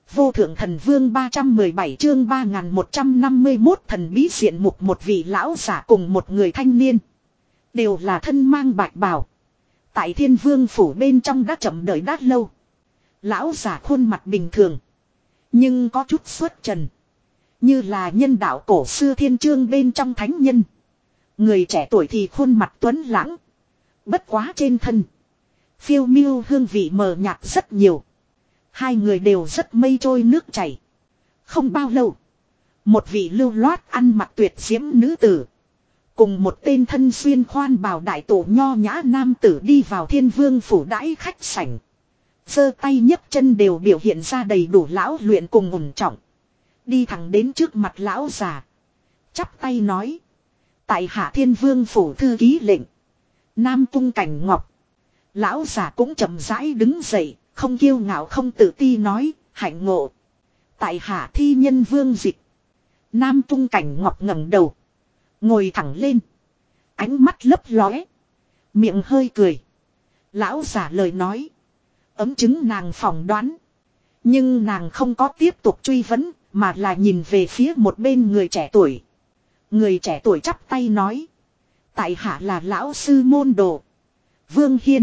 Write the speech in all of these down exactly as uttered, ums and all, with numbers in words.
Vô thượng thần vương ba trăm mười bảy chương ba nghìn một trăm năm mươi mốt thần bí diện mục một vị lão giả cùng một người thanh niên. Đều là thân mang bạch bào. Tại thiên vương phủ bên trong đã chậm đợi đã lâu. Lão giả khuôn mặt bình thường. Nhưng có chút xuất trần. Như là nhân đạo cổ xưa thiên chương bên trong thánh nhân. Người trẻ tuổi thì khuôn mặt tuấn lãng. Bất quá trên thân. Phiêu miêu hương vị mờ nhạt rất nhiều. Hai người đều rất mây trôi nước chảy. Không bao lâu. Một vị lưu loát ăn mặc tuyệt diễm nữ tử. Cùng một tên thân xuyên khoan bào đại tổ nho nhã nam tử đi vào thiên vương phủ đãi khách sảnh. Giơ tay nhấc chân đều biểu hiện ra đầy đủ lão luyện cùng ổn trọng. Đi thẳng đến trước mặt lão già. Chắp tay nói. Tại hạ thiên vương phủ thư ký lệnh. Nam cung cảnh ngọc. Lão già cũng chậm rãi đứng dậy. Không kiêu ngạo không tự ti nói. Hạnh ngộ. Tại hạ thi nhân vương dịch. Nam cung cảnh ngọc ngẩng đầu. Ngồi thẳng lên. Ánh mắt lấp lóe. Miệng hơi cười. Lão giả lời nói. Ấm chứng nàng phỏng đoán. Nhưng nàng không có tiếp tục truy vấn. Mà là nhìn về phía một bên người trẻ tuổi. Người trẻ tuổi chắp tay nói. Tại hạ là lão sư môn đồ. Vương Hiên.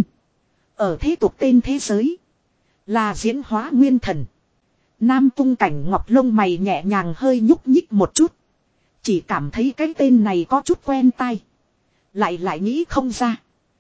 Ở thế tục tên thế giới. Là diễn hóa nguyên thần. Nam cung cảnh ngọc lông mày nhẹ nhàng hơi nhúc nhích một chút. Chỉ cảm thấy cái tên này có chút quen tai. Lại lại nghĩ không ra.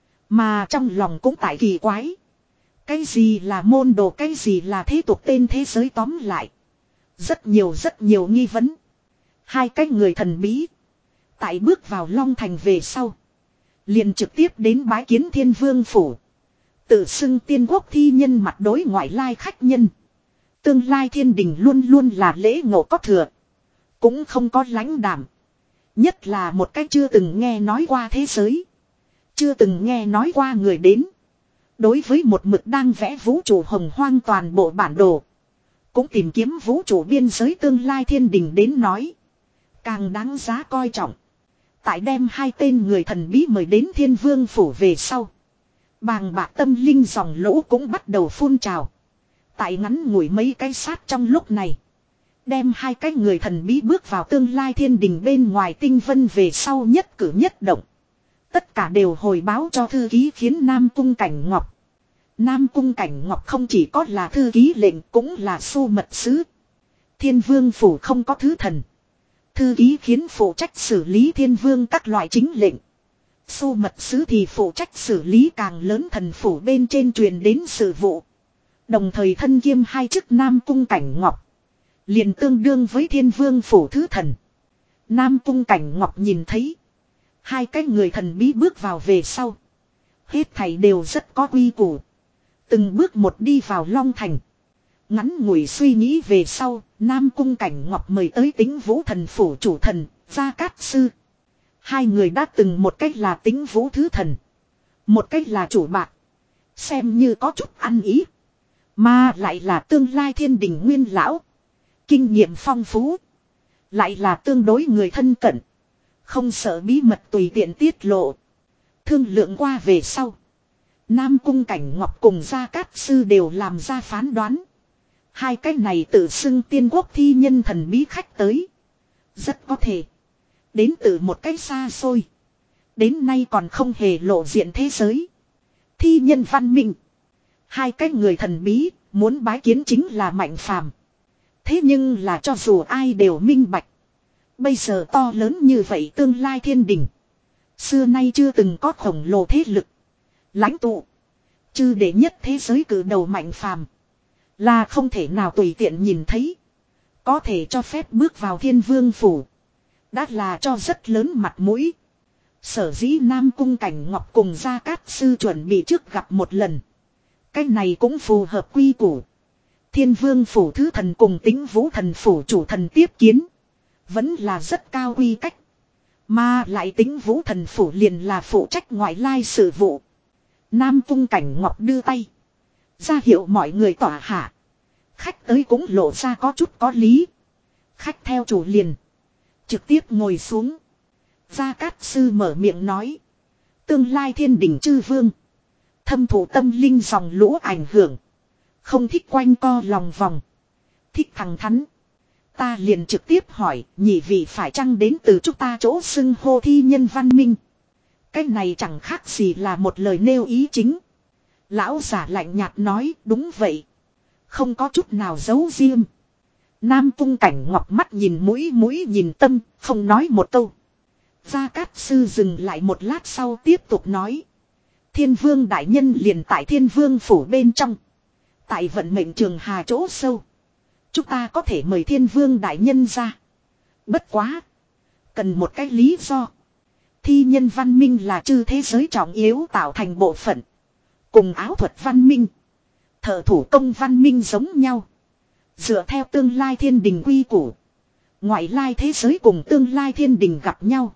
Mà trong lòng cũng tại kỳ quái. Cái gì là môn đồ, cái gì là thế tục tên thế giới, tóm lại. Rất nhiều rất nhiều nghi vấn. Hai cái người thần bí. Tại bước vào Long Thành về sau. Liền trực tiếp đến bái kiến thiên vương phủ. Tự xưng tiên quốc thi nhân mặt đối ngoại lai khách nhân. Tương lai thiên đình luôn luôn là lễ ngộ có thừa. Cũng không có lãnh đảm. Nhất là một cách chưa từng nghe nói qua thế giới. Chưa từng nghe nói qua người đến. Đối với một mực đang vẽ vũ trụ hồng hoang toàn bộ bản đồ. Cũng tìm kiếm vũ trụ biên giới tương lai thiên đình đến nói. Càng đáng giá coi trọng. Tại đem hai tên người thần bí mời đến thiên vương phủ về sau. Bàng bạc tâm linh dòng lỗ cũng bắt đầu phun trào. Tại ngắn ngủi mấy cái sát trong lúc này. Đem hai cái người thần bí bước vào tương lai thiên đình bên ngoài tinh vân về sau nhất cử nhất động. Tất cả đều hồi báo cho thư ký khiến Nam Cung Cảnh Ngọc. Nam Cung Cảnh Ngọc không chỉ có là thư ký lệnh cũng là su mật sứ. Thiên vương phủ không có thứ thần. Thư ký khiến phụ trách xử lý thiên vương các loại chính lệnh. Su mật sứ thì phụ trách xử lý càng lớn thần phủ bên trên truyền đến sự vụ. Đồng thời thân kiêm hai chức Nam Cung Cảnh Ngọc. Liền tương đương với thiên vương phủ thứ thần. Nam Cung Cảnh Ngọc nhìn thấy. Hai cái người thần bí bước vào về sau. Hết thảy đều rất có quy củ. Từng bước một đi vào Long Thành. Ngắn ngủi suy nghĩ về sau. Nam Cung Cảnh Ngọc mời tới Tĩnh Vũ thần phủ chủ thần Gia Cát Sư. Hai người đã từng một cách là Tĩnh Vũ thứ thần. Một cách là chủ bạc. Xem như có chút ăn ý. Mà lại là tương lai thiên đình nguyên lão. Kinh nghiệm phong phú. Lại là tương đối người thân cận. Không sợ bí mật tùy tiện tiết lộ. Thương lượng qua về sau. Nam Cung Cảnh Ngọc cùng Gia Cát Sư đều làm ra phán đoán. Hai cái này tự xưng tiên quốc thi nhân thần bí khách tới. Rất có thể. Đến từ một cách xa xôi. Đến nay còn không hề lộ diện thế giới. Thi nhân văn minh. Hai cái người thần bí muốn bái kiến chính là Mạnh Phàm. Thế nhưng là cho dù ai đều minh bạch. Bây giờ to lớn như vậy tương lai thiên đình. Xưa nay chưa từng có khổng lồ thế lực. Lãnh tụ. Chư đệ nhất thế giới cử đầu Mạnh Phàm. Là không thể nào tùy tiện nhìn thấy. Có thể cho phép bước vào thiên vương phủ. Đã là cho rất lớn mặt mũi. Sở dĩ Nam Cung Cảnh Ngọc cùng Gia Cát Sư chuẩn bị trước gặp một lần. Cái này cũng phù hợp quy củ. Thiên vương phủ thứ thần cùng Tĩnh Vũ thần phủ chủ thần tiếp kiến. Vẫn là rất cao quy cách. Mà lại Tĩnh Vũ thần phủ liền là phụ trách ngoại lai sự vụ. Nam Cung Cảnh Ngọc đưa tay. Ra hiệu mọi người tỏa hạ. Khách tới cũng lộ ra có chút có lý. Khách theo chủ liền. Trực tiếp ngồi xuống. Gia Cát Sư mở miệng nói. Tương lai thiên đình chư vương. Thâm thụ tâm linh dòng lũ ảnh hưởng. Không thích quanh co lòng vòng. thích thẳng thắn. Ta liền trực tiếp hỏi, nhị vị phải chăng đến từ chúng ta chỗ xưng hô thi nhân văn minh. Cái này chẳng khác gì là một lời nêu ý chính. Lão giả lạnh nhạt nói, đúng vậy. Không có chút nào giấu riêng. Nam Cung Cảnh Ngọc mắt nhìn mũi mũi nhìn tâm, không nói một câu. Gia Cát Sư dừng lại một lát sau tiếp tục nói. Thiên Vương đại nhân liền tại Thiên Vương phủ bên trong. Tại vận mệnh trường hà chỗ sâu. Chúng ta có thể mời Thiên Vương đại nhân ra. Bất quá. Cần một cái lý do. Thi nhân văn minh là chư thế giới trọng yếu tạo thành bộ phận. Cùng áo thuật văn minh. Thợ thủ công văn minh giống nhau. Dựa theo tương lai thiên đình quy củ. Ngoại lai thế giới cùng tương lai thiên đình gặp nhau.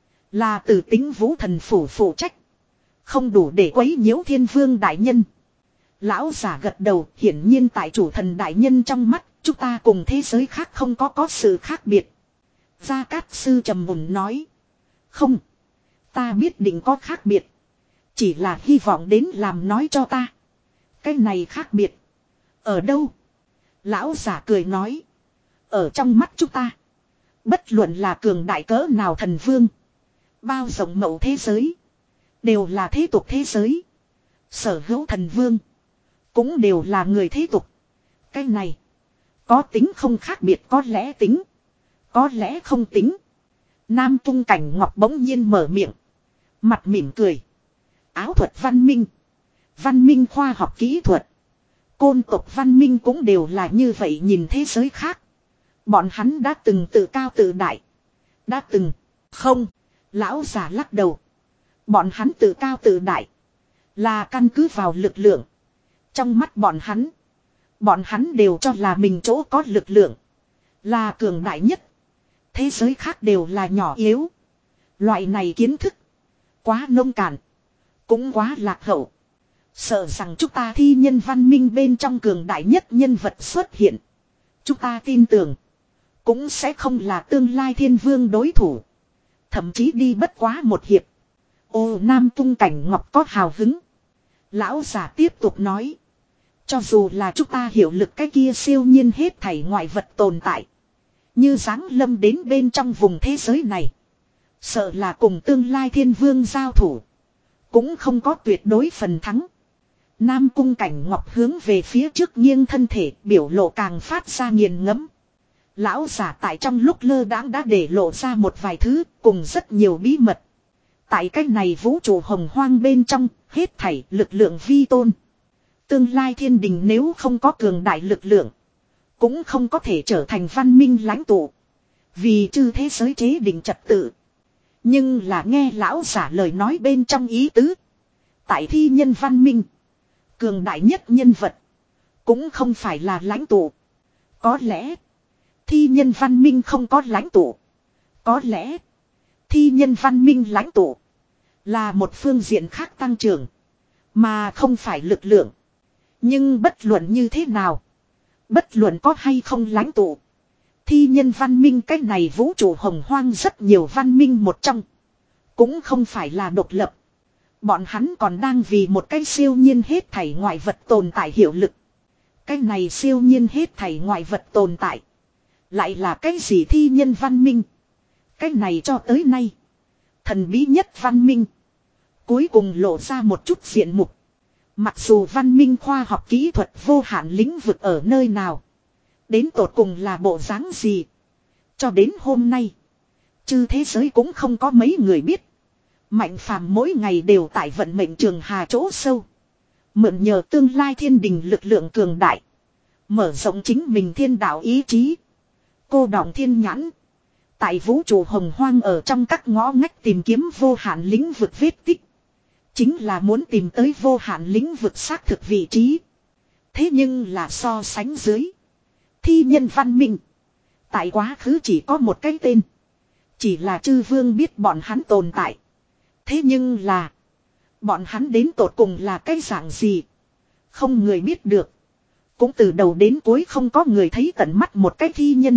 Là từ tính vũ thần phủ phụ trách. Không đủ để quấy nhiễu Thiên Vương đại nhân. Lão giả gật đầu, hiển nhiên tại chủ thần đại nhân trong mắt, chúng ta cùng thế giới khác không có có sự khác biệt. Gia Cát Sư trầm mùn nói. Không. Ta biết định có khác biệt. Chỉ là hy vọng đến làm nói cho ta. Cái này khác biệt. Ở đâu? Lão giả cười nói. Ở trong mắt chúng ta. Bất luận là cường đại cỡ nào thần vương. Bao rộng mậu thế giới. Đều là thế tục thế giới. Sở hữu thần vương. Cũng đều là người thế tục. Cái này. Có tính không khác biệt, có lẽ tính. Có lẽ không tính. Nam Cung Cảnh Ngọc bỗng nhiên mở miệng. Mặt mỉm cười. Áo thuật văn minh. Văn minh khoa học kỹ thuật. Côn tộc văn minh cũng đều là như vậy nhìn thế giới khác. Bọn hắn đã từng tự cao tự đại. Đã từng. Không. Lão già lắc đầu. Bọn hắn tự cao tự đại. Là căn cứ vào lực lượng. Trong mắt bọn hắn. Bọn hắn đều cho là mình chỗ có lực lượng. Là cường đại nhất. Thế giới khác đều là nhỏ yếu. Loại này kiến thức. Quá nông cạn. Cũng quá lạc hậu. Sợ rằng chúng ta thi nhân văn minh bên trong cường đại nhất nhân vật xuất hiện. Chúng ta tin tưởng. Cũng sẽ không là tương lai thiên vương đối thủ. Thậm chí đi bất quá một hiệp. Ô Nam Cung Cảnh Ngọc có hào hứng. Lão giả tiếp tục nói. Cho dù là chúng ta hiểu lực cái kia siêu nhiên hết thảy ngoại vật tồn tại. Như giáng lâm đến bên trong vùng thế giới này. Sợ là cùng tương lai thiên vương giao thủ. Cũng không có tuyệt đối phần thắng. Nam Cung Cảnh Ngọc hướng về phía trước nghiêng thân thể, biểu lộ càng phát ra nghiền ngẫm. Lão giả tại trong lúc lơ đãng đã để lộ ra một vài thứ, cùng rất nhiều bí mật. Tại cách này vũ trụ hồng hoang bên trong, hết thảy lực lượng vi tôn. Tương lai thiên đình nếu không có cường đại lực lượng, cũng không có thể trở thành văn minh lãnh tụ. Vì chư thế giới chế định trật tự. Nhưng là nghe lão giả lời nói bên trong ý tứ. Tại thi nhân văn minh, cường đại nhất nhân vật, cũng không phải là lãnh tụ. Có lẽ, thi nhân văn minh không có lãnh tụ. Có lẽ, thi nhân văn minh lãnh tụ là một phương diện khác tăng trưởng, mà không phải lực lượng. Nhưng bất luận như thế nào, bất luận có hay không lãnh tụ, thi nhân văn minh cái này vũ trụ hồng hoang rất nhiều văn minh một trong, cũng không phải là độc lập. Bọn hắn còn đang vì một cái siêu nhiên hết thảy ngoại vật tồn tại hiệu lực. Cái này siêu nhiên hết thảy ngoại vật tồn tại, lại là cái gì thi nhân văn minh? Cái này cho tới nay, thần bí nhất văn minh, cuối cùng lộ ra một chút diện mục. Mặc dù văn minh khoa học kỹ thuật vô hạn lĩnh vực ở nơi nào, đến tột cùng là bộ dáng gì, cho đến hôm nay, chư thế giới cũng không có mấy người biết. Mạnh phàm mỗi ngày đều tại vận mệnh trường hà chỗ sâu, mượn nhờ tương lai thiên đình lực lượng cường đại, mở rộng chính mình thiên đạo ý chí, cô đọng thiên nhãn, tại vũ trụ hồng hoang ở trong các ngõ ngách tìm kiếm vô hạn lĩnh vực vết tích. Chính là muốn tìm tới vô hạn lĩnh vực xác thực vị trí. Thế nhưng là so sánh dưới, thi nhân văn minh, tại quá khứ chỉ có một cái tên. Chỉ là chư vương biết bọn hắn tồn tại. Thế nhưng là, bọn hắn đến tột cùng là cái dạng gì, không người biết được. Cũng từ đầu đến cuối không có người thấy tận mắt một cái thi nhân.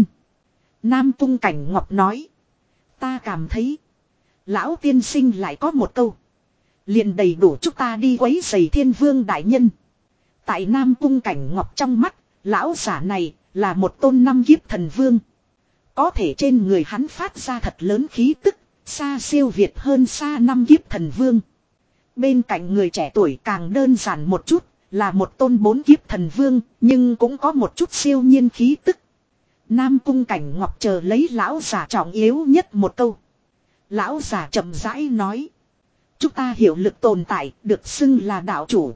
Nam Cung Cảnh Ngọc nói. Ta cảm thấy, lão tiên sinh lại có một câu, liền đầy đủ chúng ta đi quấy rầy thiên vương đại nhân. Tại Nam Cung Cảnh Ngọc trong mắt, lão giả này Là một tôn năm kiếp thần vương. Có thể trên người hắn phát ra thật lớn khí tức. Xa siêu việt hơn xa năm kiếp thần vương. Bên cạnh người trẻ tuổi càng đơn giản một chút. Là một tôn bốn kiếp thần vương. Nhưng cũng có một chút siêu nhiên khí tức. Nam cung cảnh ngọc chờ lấy lão giả trọng yếu nhất một câu. Lão giả chậm rãi nói. Chúng ta hiểu lực tồn tại được xưng là đạo chủ.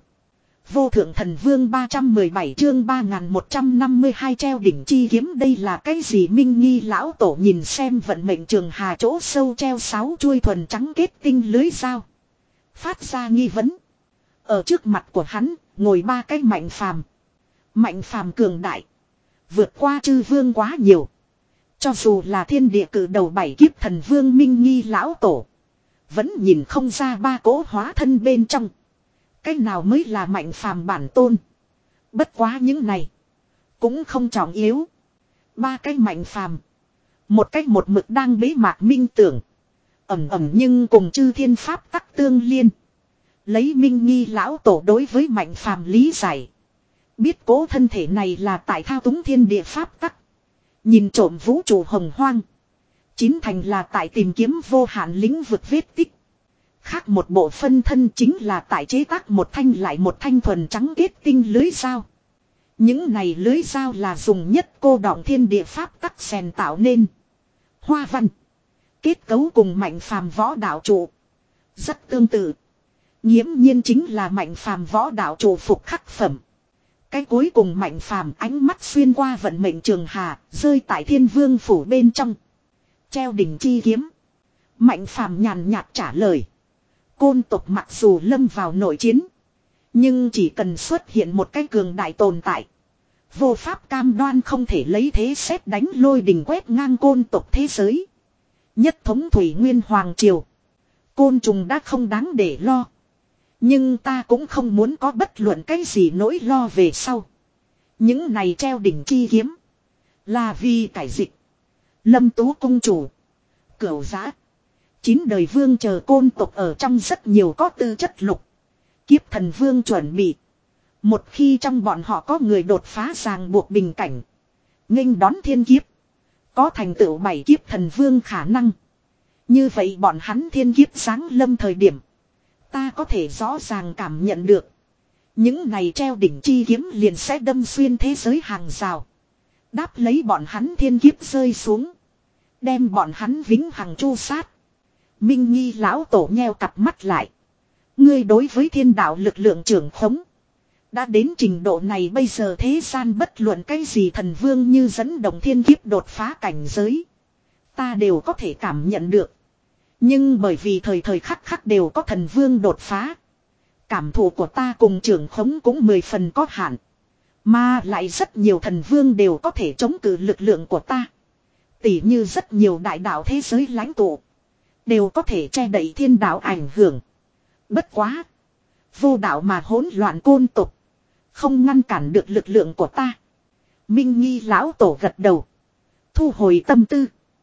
Vô thượng thần vương ba trăm mười bảy chương ba nghìn một trăm năm mươi hai treo đỉnh chi kiếm đây là cái gì Minh Nghi lão tổ nhìn xem vận mệnh trường hà chỗ sâu treo sáu chuôi thuần trắng kết tinh lưới dao. Phát ra nghi vấn. Ở trước mặt của hắn ngồi ba cái mạnh phàm. Mạnh phàm cường đại. Vượt qua chư vương quá nhiều. Cho dù là thiên địa cử đầu bảy kiếp thần vương Minh Nghi lão tổ. Vẫn nhìn không ra ba cỗ hóa thân bên trong. Cái nào mới là mạnh phàm bản tôn. Bất quá những này. Cũng không trọng yếu. Ba cái mạnh phàm. Một cách một mực đang bế mạc minh tưởng. Ẩm ẩm nhưng cùng chư thiên pháp tắc tương liên. Lấy Minh Nghi lão tổ đối với mạnh phàm lý giải. Biết cố thân thể này là tại thao túng thiên địa pháp tắc. Nhìn trộm vũ trụ hồng hoang. Chín thành là tại tìm kiếm vô hạn lĩnh vực vết tích. Khác một bộ phân thân chính là tại chế tác một thanh lại một thanh thuần trắng kết tinh lưới dao. Những này lưới dao là dùng nhất cô đọng thiên địa pháp tắc rèn tạo nên. Hoa văn. Kết cấu cùng mạnh phàm võ đạo trụ. Rất tương tự. Nghiễm nhiên chính là mạnh phàm võ đạo trụ phục khắc phẩm. Cái cuối cùng mạnh phàm ánh mắt xuyên qua vận mệnh trường hà, rơi tại thiên vương phủ bên trong. Treo đỉnh chi kiếm. Mạnh phàm nhàn nhạt trả lời. Côn tộc mặc dù lâm vào nội chiến. Nhưng chỉ cần xuất hiện một cái cường đại tồn tại. Vô pháp cam đoan không thể lấy thế xét đánh lôi đình quét ngang côn tộc thế giới. Nhất thống thủy nguyên hoàng triều. Côn trùng đã không đáng để lo. Nhưng ta cũng không muốn có bất luận cái gì nỗi lo về sau. Những này treo đỉnh chi kiếm. Là vì cải dịch. Lâm Tú cung chủ. Cửu giã. Chín đời vương chờ côn tộc ở trong rất nhiều có tư chất lục. Kiếp thần vương chuẩn bị. Một khi trong bọn họ có người đột phá ràng buộc bình cảnh. Nghênh đón thiên kiếp. Có thành tựu bảy kiếp thần vương khả năng. Như vậy bọn hắn thiên kiếp giáng lâm thời điểm. Ta có thể rõ ràng cảm nhận được. Những này treo đỉnh chi kiếm liền sẽ đâm xuyên thế giới hàng rào. Đáp lấy bọn hắn thiên kiếp rơi xuống. Đem bọn hắn vĩnh hằng chu sát. Minh Nghi lão tổ nheo cặp mắt lại. Ngươi đối với thiên đạo lực lượng trưởng khống. Đã đến trình độ này bây giờ thế gian bất luận cái gì thần vương như dẫn động thiên kiếp đột phá cảnh giới. Ta đều có thể cảm nhận được. Nhưng bởi vì thời thời khắc khắc đều có thần vương đột phá. Cảm thụ của ta cùng trưởng khống cũng mười phần có hạn. Mà lại rất nhiều thần vương đều có thể chống cự lực lượng của ta. Tỉ như rất nhiều đại đạo thế giới lãnh tụ. Đều có thể che đậy thiên đạo ảnh hưởng. Bất quá. Vô đạo mà hỗn loạn côn tục. Không ngăn cản được lực lượng của ta. Minh Nghi lão tổ gật đầu. Thu hồi tâm tư.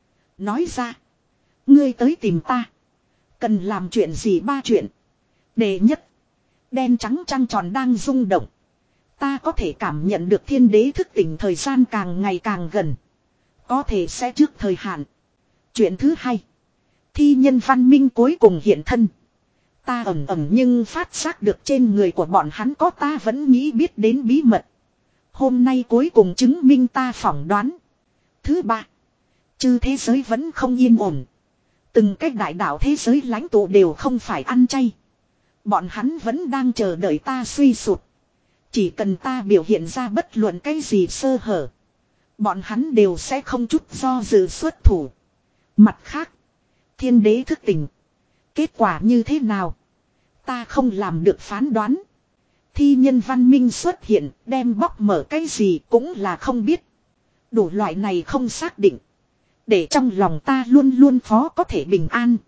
Nói ra. Ngươi tới tìm ta. Cần làm chuyện gì ba chuyện. Đệ nhất. Đen trắng trăng tròn đang rung động. Ta có thể cảm nhận được thiên đế thức tỉnh thời gian càng ngày càng gần. Có thể sẽ trước thời hạn. Chuyện thứ hai. Thi nhân văn minh cuối cùng hiện thân. Ta ẩm ẩm nhưng phát giác được trên người của bọn hắn có ta vẫn nghĩ biết đến bí mật. Hôm nay cuối cùng chứng minh ta phỏng đoán. Thứ ba. Chư thế giới vẫn không yên ổn. Từng cách đại đạo thế giới lãnh tụ đều không phải ăn chay. Bọn hắn vẫn đang chờ đợi ta suy sụp. Chỉ cần ta biểu hiện ra bất luận cái gì sơ hở. Bọn hắn đều sẽ không chút do dự xuất thủ. Mặt khác. Thiên đế thức tỉnh. Kết quả như thế nào? Ta không làm được phán đoán. Thi nhân văn minh xuất hiện, đem bóc mở cái gì cũng là không biết. Đủ loại này không xác định. Để trong lòng ta luôn luôn khó có thể bình an.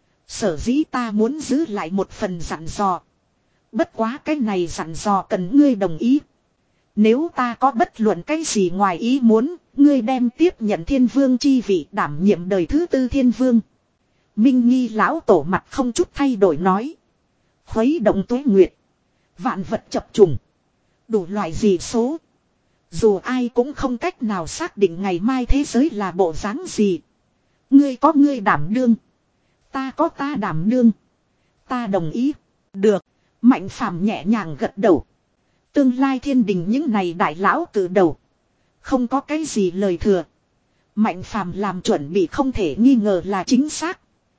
Sở dĩ ta muốn giữ lại một phần dặn dò. Bất quá cái này dặn dò cần ngươi đồng ý. Nếu ta có bất luận cái gì ngoài ý muốn, ngươi đem tiếp nhận thiên vương chi vị đảm nhiệm đời thứ tư thiên vương. Minh Nghi lão tổ mặt không chút thay đổi nói. Khuấy động tuế nguyệt. Vạn vật chập trùng. Đủ loại gì số. Dù ai cũng không cách nào xác định ngày mai thế giới là bộ dáng gì. Ngươi có ngươi đảm đương. Ta có ta đảm đương. Ta đồng ý. Được. Mạnh phàm nhẹ nhàng gật đầu. Tương lai thiên đình những này đại lão cử đầu. Không có cái gì lời thừa. Mạnh phàm làm chuẩn bị không thể nghi ngờ là chính xác.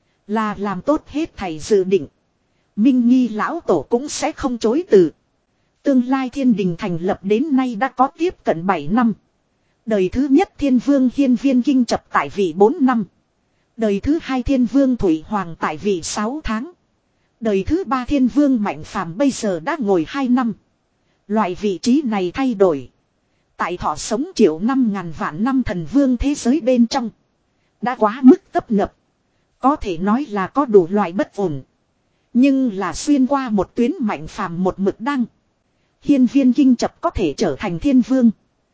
Là làm tốt hết thầy dự định. Minh Nghi lão tổ cũng sẽ không chối từ. Tương lai thiên đình thành lập đến nay đã có tiếp cận bảy năm. Đời thứ nhất thiên vương hiên viên kinh chập tại vị bốn năm. Đời thứ hai thiên vương Thủy Hoàng tại vị sáu tháng. Đời thứ ba thiên vương Mạnh phàm bây giờ đã ngồi hai năm. Loại vị trí này thay đổi. Tại thọ sống triệu năm ngàn vạn năm thần vương thế giới bên trong. Đã quá mức tấp nập. Có thể nói là có đủ loại bất ổn. Nhưng là xuyên qua một tuyến Mạnh phàm một mực đăng. Hiên viên kinh chập có thể trở thành thiên vương.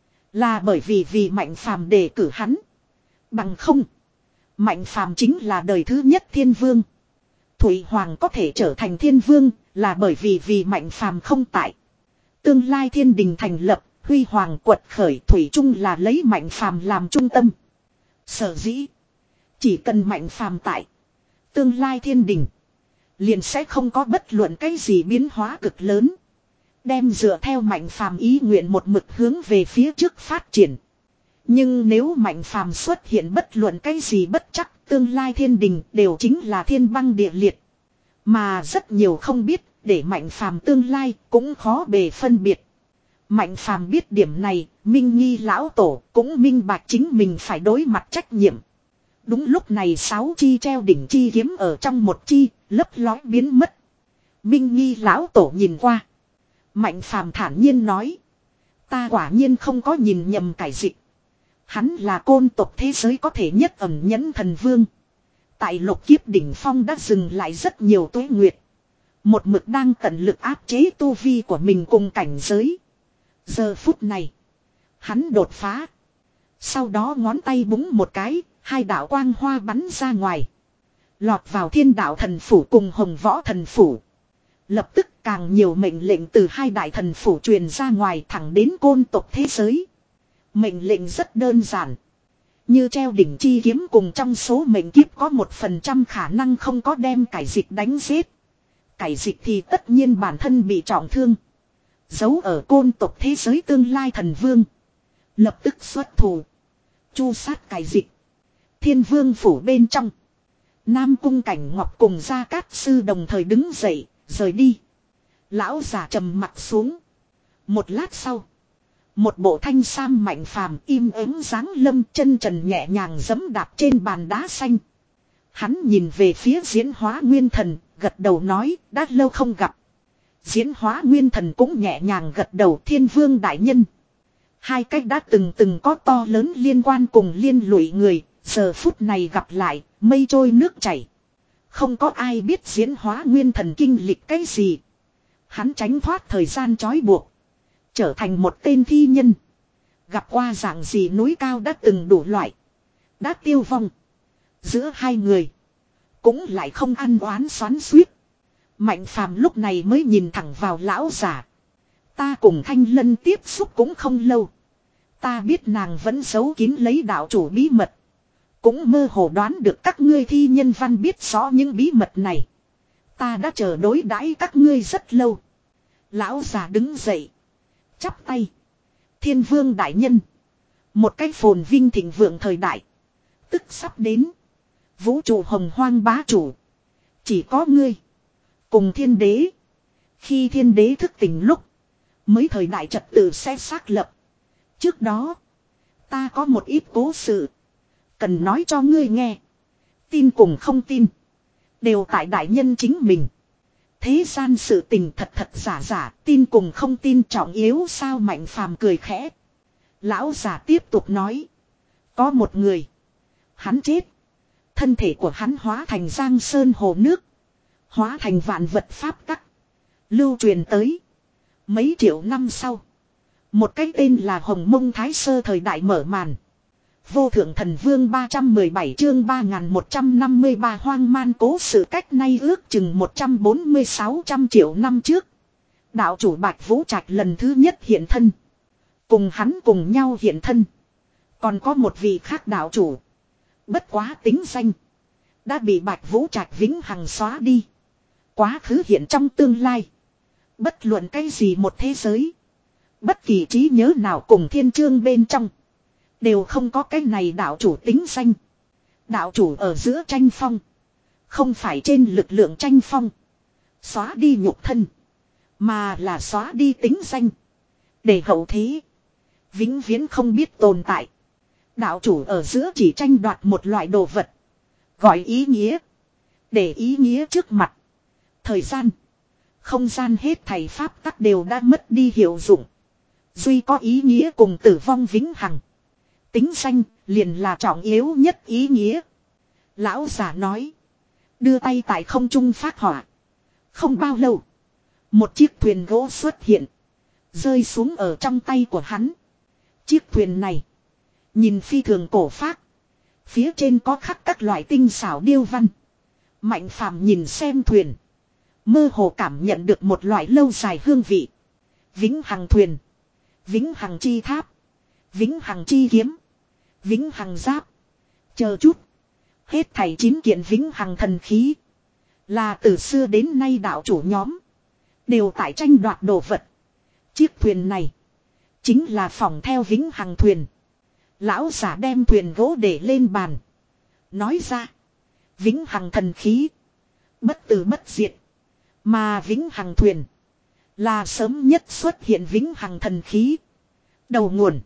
Là bởi vì vì Mạnh phàm đề cử hắn. Bằng không. Mạnh phàm chính là đời thứ nhất thiên vương. Thủy Hoàng có thể trở thành thiên vương. Là bởi vì vì Mạnh phàm không tại. Tương lai thiên đình thành lập. Huy Hoàng quật khởi thủy chung là lấy Mạnh phàm làm trung tâm. Sở dĩ. Chỉ cần Mạnh phàm tại. Tương lai thiên đình. Liền sẽ không có bất luận cái gì biến hóa cực lớn. Đem dựa theo Mạnh phàm ý nguyện một mực hướng về phía trước phát triển. Nhưng nếu Mạnh phàm xuất hiện bất luận cái gì bất chắc, tương lai thiên đình đều chính là thiên băng địa liệt. Mà rất nhiều không biết, để Mạnh phàm tương lai cũng khó bề phân biệt. Mạnh phàm biết điểm này, Minh Nghi lão tổ cũng minh bạch chính mình phải đối mặt trách nhiệm. Đúng lúc này sáu chi treo đỉnh chi kiếm ở trong một chi, lấp lói biến mất. Minh Nghi lão tổ nhìn qua. Mạnh phàm thản nhiên nói. Ta quả nhiên không có nhìn nhầm cải dịch. Hắn là côn tộc thế giới có thể nhất ẩn nhẫn thần vương. Tại lục kiếp đỉnh phong đã dừng lại rất nhiều tuế nguyệt. Một mực đang tận lực áp chế tu vi của mình cùng cảnh giới. Giờ phút này. Hắn đột phá. Sau đó ngón tay búng một cái. Hai đạo quang hoa bắn ra ngoài. Lọt vào thiên đạo thần phủ cùng hồng võ thần phủ. Lập tức càng nhiều mệnh lệnh từ hai đại thần phủ truyền ra ngoài thẳng đến côn tộc thế giới. Mệnh lệnh rất đơn giản. Như treo đỉnh chi kiếm cùng trong số mệnh kiếp có một phần trăm khả năng không có đem cải dịch đánh giết. Cải dịch thì tất nhiên bản thân bị trọng thương. Giấu ở côn tộc thế giới tương lai thần vương. Lập tức xuất thủ. Chu sát cải dịch. Thiên vương phủ bên trong. Nam cung cảnh ngọc cùng gia cát sư đồng thời đứng dậy, rời đi. Lão già trầm mặt xuống. Một lát sau. Một bộ thanh sam Mạnh phàm im ắng dáng lâm chân trần nhẹ nhàng giẫm đạp trên bàn đá xanh. Hắn nhìn về phía diễn hóa nguyên thần, gật đầu nói, đã lâu không gặp. Diễn hóa nguyên thần cũng nhẹ nhàng gật đầu thiên vương đại nhân. Hai cách đã từng từng có to lớn liên quan cùng liên lụy người, giờ phút này gặp lại, mây trôi nước chảy. Không có ai biết diễn hóa nguyên thần kinh lịch cái gì. Hắn tránh thoát thời gian trói buộc. Trở thành một tên thi nhân. Gặp qua dạng gì núi cao đã từng đủ loại. Đã tiêu vong. Giữa hai người. Cũng lại không ăn oán xoắn xuýt. Mạnh phàm lúc này mới nhìn thẳng vào lão giả. Ta cùng Thanh Lân tiếp xúc cũng không lâu. Ta biết nàng vẫn giấu kín lấy đạo chủ bí mật. Cũng mơ hồ đoán được các ngươi thi nhân văn biết rõ những bí mật này. Ta đã chờ đối đãi các ngươi rất lâu. Lão già đứng dậy. Chắp tay. Thiên vương đại nhân. Một cái phồn vinh thịnh vượng thời đại. Tức sắp đến. Vũ trụ hồng hoang bá chủ. Chỉ có ngươi. Cùng thiên đế. Khi thiên đế thức tỉnh lúc. Mới thời đại trật tự sẽ xác lập. Trước đó. Ta có một ít cố sự. Cần nói cho ngươi nghe. Tin cùng không tin. Đều tại đại nhân chính mình. Thế gian sự tình thật thật giả giả. Tin cùng không tin trọng yếu sao Mạnh phàm cười khẽ. Lão giả tiếp tục nói. Có một người. Hắn chết. Thân thể của hắn hóa thành giang sơn hồ nước. Hóa thành vạn vật pháp tắc. Lưu truyền tới. Mấy triệu năm sau. Một cái tên là Hồng Mông Thái Sơ thời đại mở màn. Vô thượng thần vương ba trăm mười bảy chương ba nghìn một trăm năm mươi ba hoang man cố sự cách nay ước chừng một trăm bốn mươi sáu trăm triệu năm trước. Đạo chủ Bạch Vũ Trạch lần thứ nhất hiện thân. Cùng hắn cùng nhau hiện thân. Còn có một vị khác đạo chủ. Bất quá tính danh. Đã bị Bạch Vũ Trạch vĩnh hằng xóa đi. Quá khứ hiện trong tương lai. Bất luận cái gì một thế giới. Bất kỳ trí nhớ nào cùng thiên chương bên trong. Đều không có cái này đạo chủ tính danh. Đạo chủ ở giữa tranh phong. Không phải trên lực lượng tranh phong. Xóa đi nhục thân. Mà là xóa đi tính danh. Để hậu thế. Vĩnh viễn không biết tồn tại. Đạo chủ ở giữa chỉ tranh đoạt một loại đồ vật. Gọi ý nghĩa. Để ý nghĩa trước mặt. Thời gian. Không gian hết thảy pháp tắc đều đã mất đi hiệu dụng. Duy có ý nghĩa cùng tử vong vĩnh hằng. Tính danh liền là trọng yếu nhất ý nghĩa. Lão giả nói. Đưa tay tại không trung phát hỏa. Không bao lâu. Một chiếc thuyền gỗ xuất hiện. Rơi xuống ở trong tay của hắn. Chiếc thuyền này. Nhìn phi thường cổ phác. Phía trên có khắc các loại tinh xảo điêu văn. Mạnh phàm nhìn xem thuyền. Mơ hồ cảm nhận được một loại lâu dài hương vị. Vĩnh hằng thuyền. Vĩnh hằng chi tháp. Vĩnh hằng chi kiếm. Vĩnh hằng giáp. Chờ chút. Hết thảy chín kiện vĩnh hằng thần khí. Là từ xưa đến nay đạo chủ nhóm. Đều tại tranh đoạt đồ vật. Chiếc thuyền này. Chính là phòng theo vĩnh hằng thuyền. Lão giả đem thuyền gỗ để lên bàn. Nói ra. Vĩnh hằng thần khí. Bất tử bất diệt. Mà vĩnh hằng thuyền. Là sớm nhất xuất hiện vĩnh hằng thần khí. Đầu nguồn.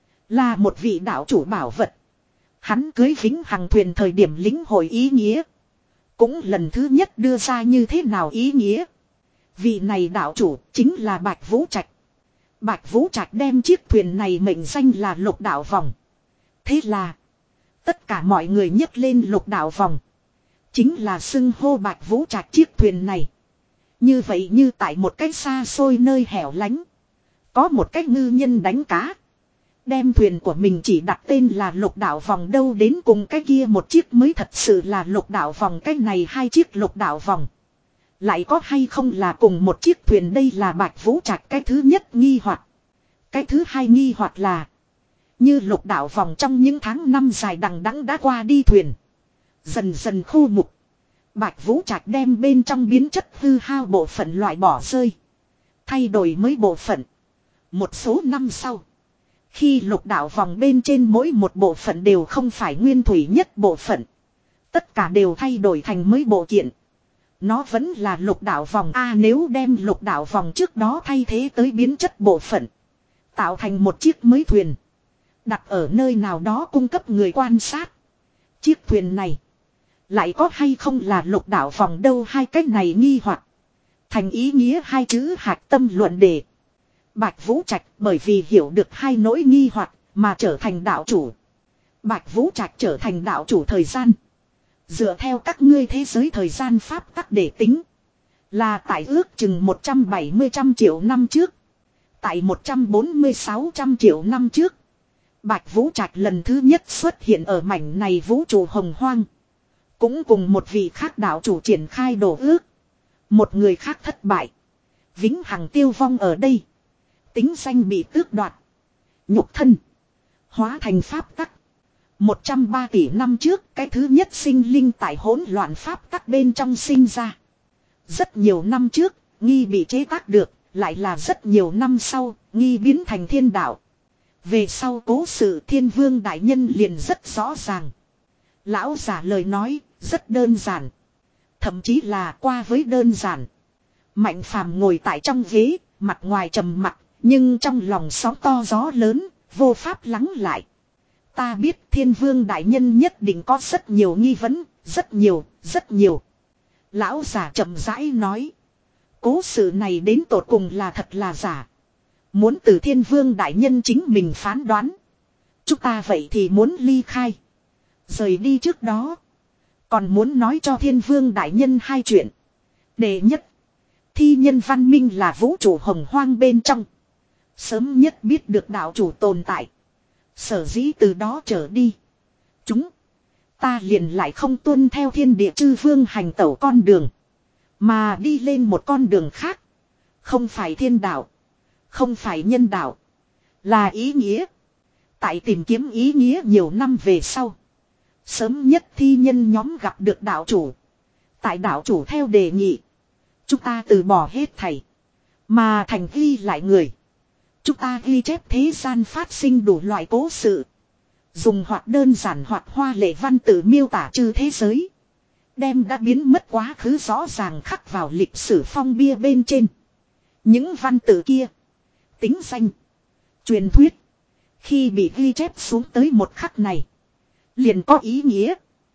Là một vị đạo chủ bảo vật. Hắn cưới vĩnh hằng thuyền thời điểm lĩnh hội ý nghĩa. Cũng lần thứ nhất đưa ra như thế nào ý nghĩa. Vị này đạo chủ chính là Bạch Vũ Trạch. Bạch Vũ Trạch đem chiếc thuyền này mệnh danh là lục đạo vòng. Thế là. Tất cả mọi người nhấc lên lục đạo vòng. Chính là xưng hô Bạch Vũ Trạch chiếc thuyền này. Như vậy như tại một cái xa xôi nơi hẻo lánh. Có một cái ngư nhân đánh cá. Đem thuyền của mình chỉ đặt tên là lục đạo vòng đâu đến cùng cái kia một chiếc mới thật sự là lục đạo vòng. Cái này hai chiếc lục đạo vòng. Lại có hay không là cùng một chiếc thuyền đây là Bạch Vũ Trạch cái thứ nhất nghi hoặc. Cái thứ hai nghi hoặc là. Như lục đạo vòng trong những tháng năm dài đằng đẵng đã qua đi thuyền. Dần dần khô mục. Bạch Vũ Trạch đem bên trong biến chất hư hao bộ phận loại bỏ rơi. Thay đổi mới bộ phận. Một số năm sau. Khi lục đạo vòng bên trên mỗi một bộ phận đều không phải nguyên thủy nhất bộ phận. Tất cả đều thay đổi thành mới bộ kiện. Nó vẫn là lục đạo vòng A nếu đem lục đạo vòng trước đó thay thế tới biến chất bộ phận. Tạo thành một chiếc mới thuyền. Đặt ở nơi nào đó cung cấp người quan sát. Chiếc thuyền này. Lại có hay không là lục đạo vòng đâu hai cách này nghi hoặc. Thành ý nghĩa hai chữ hạch tâm luận đề. Bạch Vũ Trạch bởi vì hiểu được hai nỗi nghi hoặc mà trở thành đạo chủ. Bạch Vũ Trạch trở thành đạo chủ thời gian. Dựa theo các ngươi thế giới thời gian pháp tắc để tính. Là tại ước chừng một trăm bảy mươi trăm triệu năm trước. Tại một trăm bốn mươi sáu trăm triệu năm trước. Bạch Vũ Trạch lần thứ nhất xuất hiện ở mảnh này vũ trụ hồng hoang. Cũng cùng một vị khác đạo chủ triển khai đồ ước. Một người khác thất bại. Vĩnh hằng tiêu vong ở đây. Tính danh bị tước đoạt. Nhục thân. Hóa thành pháp tắc. một trăm ba tỷ năm trước cái thứ nhất sinh linh tại hỗn loạn pháp tắc bên trong sinh ra. Rất nhiều năm trước, nghi bị chế tác được, lại là rất nhiều năm sau, nghi biến thành thiên đạo. Về sau cố sự thiên vương đại nhân liền rất rõ ràng. Lão giả lời nói, rất đơn giản. Thậm chí là qua với đơn giản. Mạnh phàm ngồi tại trong ghế, mặt ngoài trầm mặc, nhưng trong lòng sóng to gió lớn, vô pháp lắng lại. Ta biết thiên vương đại nhân nhất định có rất nhiều nghi vấn, rất nhiều, rất nhiều. Lão giả chậm rãi nói. Cố sự này đến tột cùng là thật là giả. Muốn từ thiên vương đại nhân chính mình phán đoán. Chúng ta vậy thì muốn ly khai. Rời đi trước đó. Còn muốn nói cho thiên vương đại nhân hai chuyện. Đệ nhất. Thi nhân văn minh là vũ trụ hồng hoang bên trong. Sớm nhất biết được đạo chủ tồn tại. Sở dĩ từ đó trở đi. Chúng. Ta liền lại không tuân theo thiên địa chư vương hành tẩu con đường. Mà đi lên một con đường khác. Không phải thiên đạo. Không phải nhân đạo. Là ý nghĩa. Tại tìm kiếm ý nghĩa nhiều năm về sau. Sớm nhất thi nhân nhóm gặp được đạo chủ. Tại đạo chủ theo đề nghị. Chúng ta từ bỏ hết thảy. Mà thành ghi lại người. Chúng ta ghi chép thế gian phát sinh đủ loại cố sự. Dùng hoặc đơn giản hoặc hoa lệ văn tự miêu tả chư thế giới. Đem đã biến mất quá khứ rõ ràng khắc vào lịch sử phong bia bên trên. Những văn tự kia. Tính danh. Truyền thuyết. Khi bị ghi chép xuống tới một khắc này. Liền có ý nghĩa.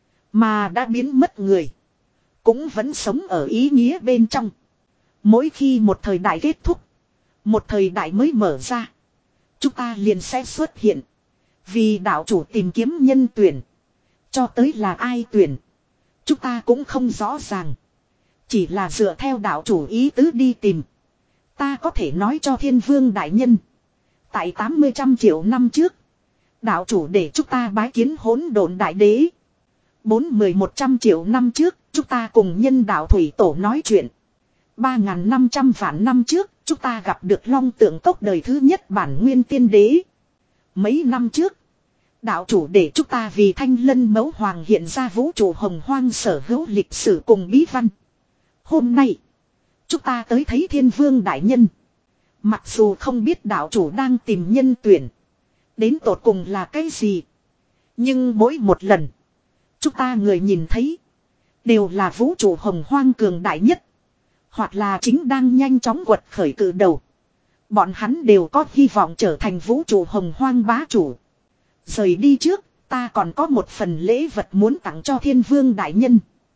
Mà đã biến mất người. Cũng vẫn sống ở ý nghĩa bên trong. Mỗi khi một thời đại kết thúc. Một thời đại mới mở ra. Chúng ta liền sẽ xuất hiện. Vì đạo chủ tìm kiếm nhân tuyển. Cho tới là ai tuyển. Chúng ta cũng không rõ ràng. Chỉ là dựa theo đạo chủ ý tứ đi tìm. Ta có thể nói cho thiên vương đại nhân. Tại tám mươi trăm triệu năm trước. Đạo chủ để chúng ta bái kiến hỗn độn đại đế. Bốn mười một trăm triệu năm trước. Chúng ta cùng nhân đạo thủy tổ nói chuyện. Ba ngàn năm trăm vạn năm trước. Chúng ta gặp được long tượng cốc đời thứ nhất bản nguyên tiên đế. Mấy năm trước. Đạo chủ để chúng ta vì thanh lân mẫu hoàng hiện ra vũ trụ hồng hoang sở hữu lịch sử cùng bí văn. Hôm nay. Chúng ta tới thấy thiên vương đại nhân. Mặc dù không biết đạo chủ đang tìm nhân tuyển. Đến tột cùng là cái gì. Nhưng mỗi một lần. Chúng ta người nhìn thấy. Đều là vũ trụ hồng hoang cường đại nhất. Hoặc là chính đang nhanh chóng quật khởi cự đầu. Bọn hắn đều có hy vọng trở thành vũ trụ hồng hoang bá chủ. Rời đi trước, ta còn có một phần lễ vật muốn tặng cho thiên vương đại nhân.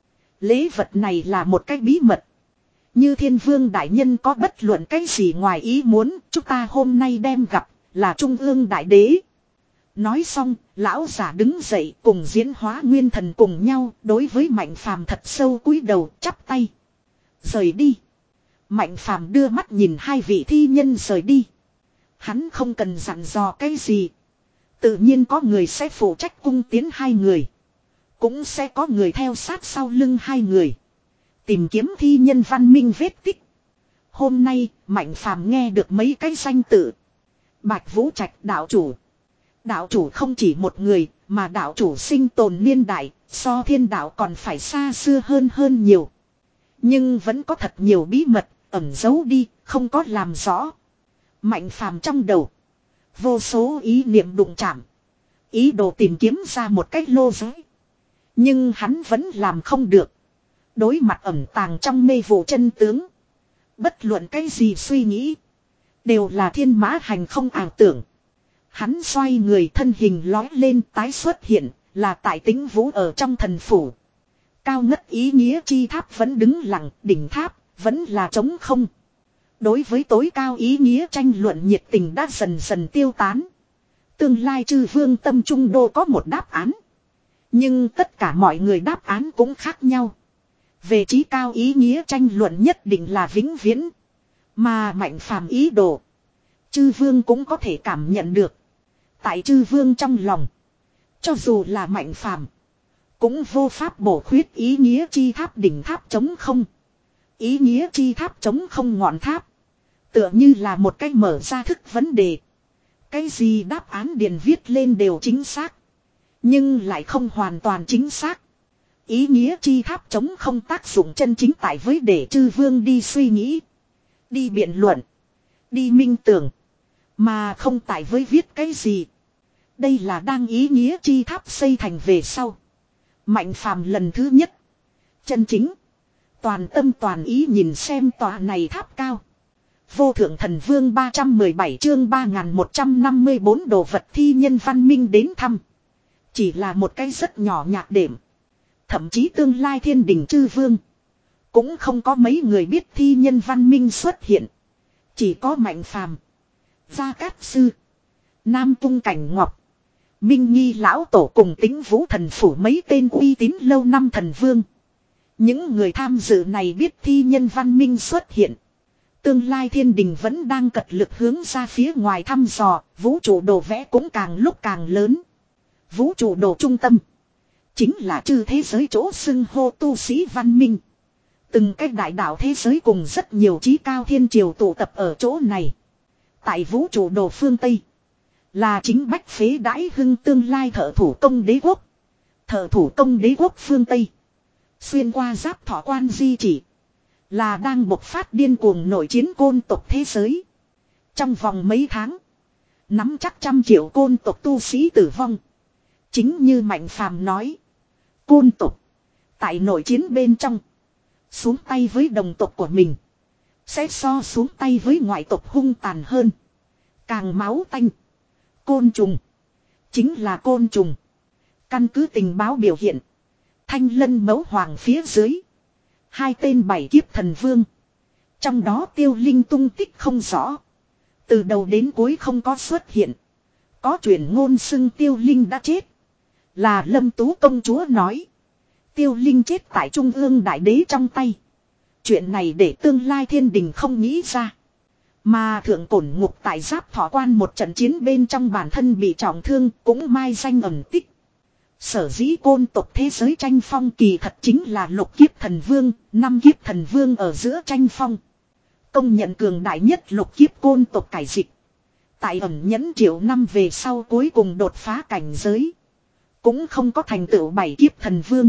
Lễ vật này là một cái bí mật. Như thiên vương đại nhân có bất luận cái gì ngoài ý muốn, chúng ta hôm nay đem gặp, là trung ương đại đế. Nói xong, lão giả đứng dậy cùng diễn hóa nguyên thần cùng nhau, đối với Mạnh Phàm thật sâu cúi đầu, chắp tay. Rời đi. Mạnh Phàm đưa mắt nhìn hai vị thi nhân rời đi. Hắn không cần dặn dò cái gì. Tự nhiên có người sẽ phụ trách cung tiến hai người. Cũng sẽ có người theo sát sau lưng hai người. Tìm kiếm thi nhân văn minh vết tích. Hôm nay, Mạnh Phàm nghe được mấy cái danh tự. Bạch Vũ Trạch đạo chủ. Đạo chủ không chỉ một người, mà đạo chủ sinh tồn niên đại, so thiên đạo còn phải xa xưa hơn hơn nhiều. Nhưng vẫn có thật nhiều bí mật, ẩn giấu đi, không có làm rõ. Mạnh Phàm trong đầu. Vô số ý niệm đụng chạm. Ý đồ tìm kiếm ra một cách lô giới. Nhưng hắn vẫn làm không được. Đối mặt ẩn tàng trong mê vụ chân tướng. Bất luận cái gì suy nghĩ. Đều là thiên mã hành không ảo tưởng. Hắn xoay người thân hình lói lên tái xuất hiện. Là tại Tĩnh Vũ ở trong thần phủ. Cao ngất ý nghĩa chi tháp vẫn đứng lặng. Đỉnh tháp vẫn là trống không. Đối với tối cao ý nghĩa tranh luận nhiệt tình đã dần dần tiêu tán. Tương lai chư vương tâm trung đô có một đáp án. Nhưng tất cả mọi người đáp án cũng khác nhau. Về trí cao ý nghĩa tranh luận nhất định là vĩnh viễn. Mà Mạnh Phàm ý đồ. Chư vương cũng có thể cảm nhận được. Tại chư vương trong lòng. Cho dù là Mạnh Phàm cũng vô pháp bổ khuyết ý nghĩa chi tháp đỉnh tháp chống không. Ý nghĩa chi tháp chống không ngọn tháp. Tựa như là một cách mở ra thức vấn đề. Cái gì đáp án điền viết lên đều chính xác. Nhưng lại không hoàn toàn chính xác. Ý nghĩa chi tháp chống không tác dụng chân chính tại với để chư vương đi suy nghĩ. Đi biện luận. Đi minh tưởng. Mà không tại với viết cái gì. Đây là đang ý nghĩa chi tháp xây thành về sau. Mạnh Phàm lần thứ nhất. Chân chính. Toàn tâm toàn ý nhìn xem tòa này tháp cao. Vô thượng thần vương ba trăm mười bảy chương ba nghìn một trăm năm mươi bốn đồ vật thi nhân văn minh đến thăm. Chỉ là một cái rất nhỏ nhạc đệm. Thậm chí tương lai thiên đình chư vương. Cũng không có mấy người biết thi nhân văn minh xuất hiện. Chỉ có Mạnh Phàm, Gia Cát Sư, Nam Tung Cảnh Ngọc, Minh Nhi lão tổ cùng Tĩnh Vũ thần phủ mấy tên uy tín lâu năm thần vương. Những người tham dự này biết thi nhân văn minh xuất hiện. Tương lai thiên đình vẫn đang cật lực hướng ra phía ngoài thăm dò, vũ trụ đồ vẽ cũng càng lúc càng lớn. Vũ trụ đồ trung tâm. Chính là chư thế giới chỗ xưng hô tu sĩ văn minh. Từng cách đại đạo thế giới cùng rất nhiều trí cao thiên triều tụ tập ở chỗ này. Tại vũ trụ đồ phương Tây. Là chính bách phế đãi hưng tương lai thợ thủ công đế quốc. Thợ thủ công đế quốc phương Tây. Xuyên qua giáp thọ quan di chỉ. Là đang bộc phát điên cuồng nội chiến côn tộc thế giới. Trong vòng mấy tháng. Nắm chắc trăm triệu côn tộc tu sĩ tử vong. Chính như Mạnh Phàm nói. Côn tộc. Tại nội chiến bên trong. Xuống tay với đồng tộc của mình. Sẽ so xuống tay với ngoại tộc hung tàn hơn. Càng máu tanh. Côn trùng. Chính là côn trùng. Căn cứ tình báo biểu hiện. Thanh Lân Mẫu Hoàng phía dưới. Hai tên bảy kiếp thần vương. Trong đó Tiêu Linh tung tích không rõ. Từ đầu đến cuối không có xuất hiện. Có truyền ngôn xưng Tiêu Linh đã chết. Là Lâm Tú công chúa nói. Tiêu Linh chết tại Trung ương Đại Đế trong tay. Chuyện này để tương lai thiên đình không nghĩ ra. Mà thượng cổn ngục tại giáp thọ quan một trận chiến bên trong bản thân bị trọng thương cũng mai danh ẩn tích. Sở dĩ côn tộc thế giới tranh phong kỳ thật chính là lục kiếp thần vương, năm kiếp thần vương ở giữa tranh phong. Công nhận cường đại nhất lục kiếp côn tộc cải dịch. Tại ẩn nhẫn triệu năm về sau cuối cùng đột phá cảnh giới. Cũng không có thành tựu bảy kiếp thần vương.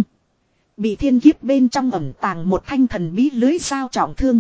Bị thiên kiếp bên trong ẩn tàng một thanh thần bí lưới sao trọng thương.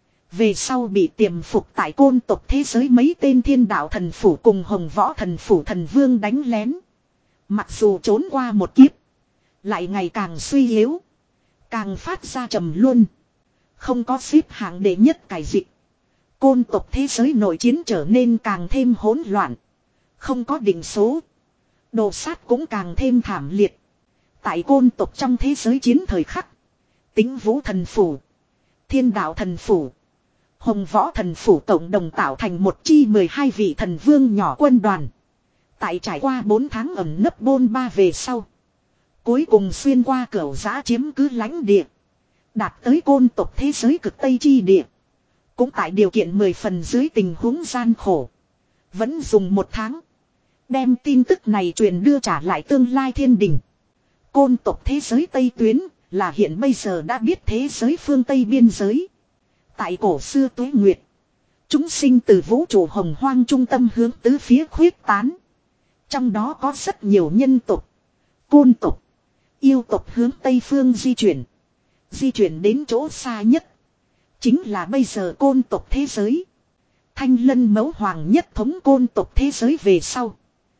Về sau bị tiềm phục tại côn tộc thế giới mấy tên thiên đạo thần phủ cùng hồng võ thần phủ thần vương đánh lén. Mặc dù trốn qua một kiếp. Lại ngày càng suy yếu. Càng phát ra trầm luôn. Không có xếp hạng đệ nhất cải dịch. Côn tộc thế giới nội chiến trở nên càng thêm hỗn loạn. Không có định số. Đồ sát cũng càng thêm thảm liệt. Tại côn tộc trong thế giới chiến thời khắc. Tính vũ thần phủ. Thiên đạo thần phủ. Hồng võ thần phủ cộng đồng tạo thành một chi mười hai vị thần vương nhỏ quân đoàn. Tại trải qua bốn tháng ẩn nấp bôn ba về sau. Cuối cùng xuyên qua cửu giã chiếm cứ lãnh địa. Đạt tới côn tộc thế giới cực Tây chi địa. Cũng tại điều kiện mười phần dưới tình huống gian khổ. Vẫn dùng một tháng. Đem tin tức này truyền đưa trả lại tương lai thiên đình. Côn tộc thế giới Tây Tuyến là hiện bây giờ đã biết thế giới phương Tây biên giới. Tại cổ xưa Tuế Nguyệt. Chúng sinh từ vũ trụ hồng hoang trung tâm hướng tứ phía khuyết tán. Trong đó có rất nhiều nhân tộc, côn tộc, yêu tộc hướng Tây phương di chuyển. Di chuyển đến chỗ xa nhất. Chính là bây giờ côn tộc thế giới. Thanh Lân Mẫu Hoàng nhất thống côn tộc thế giới về sau.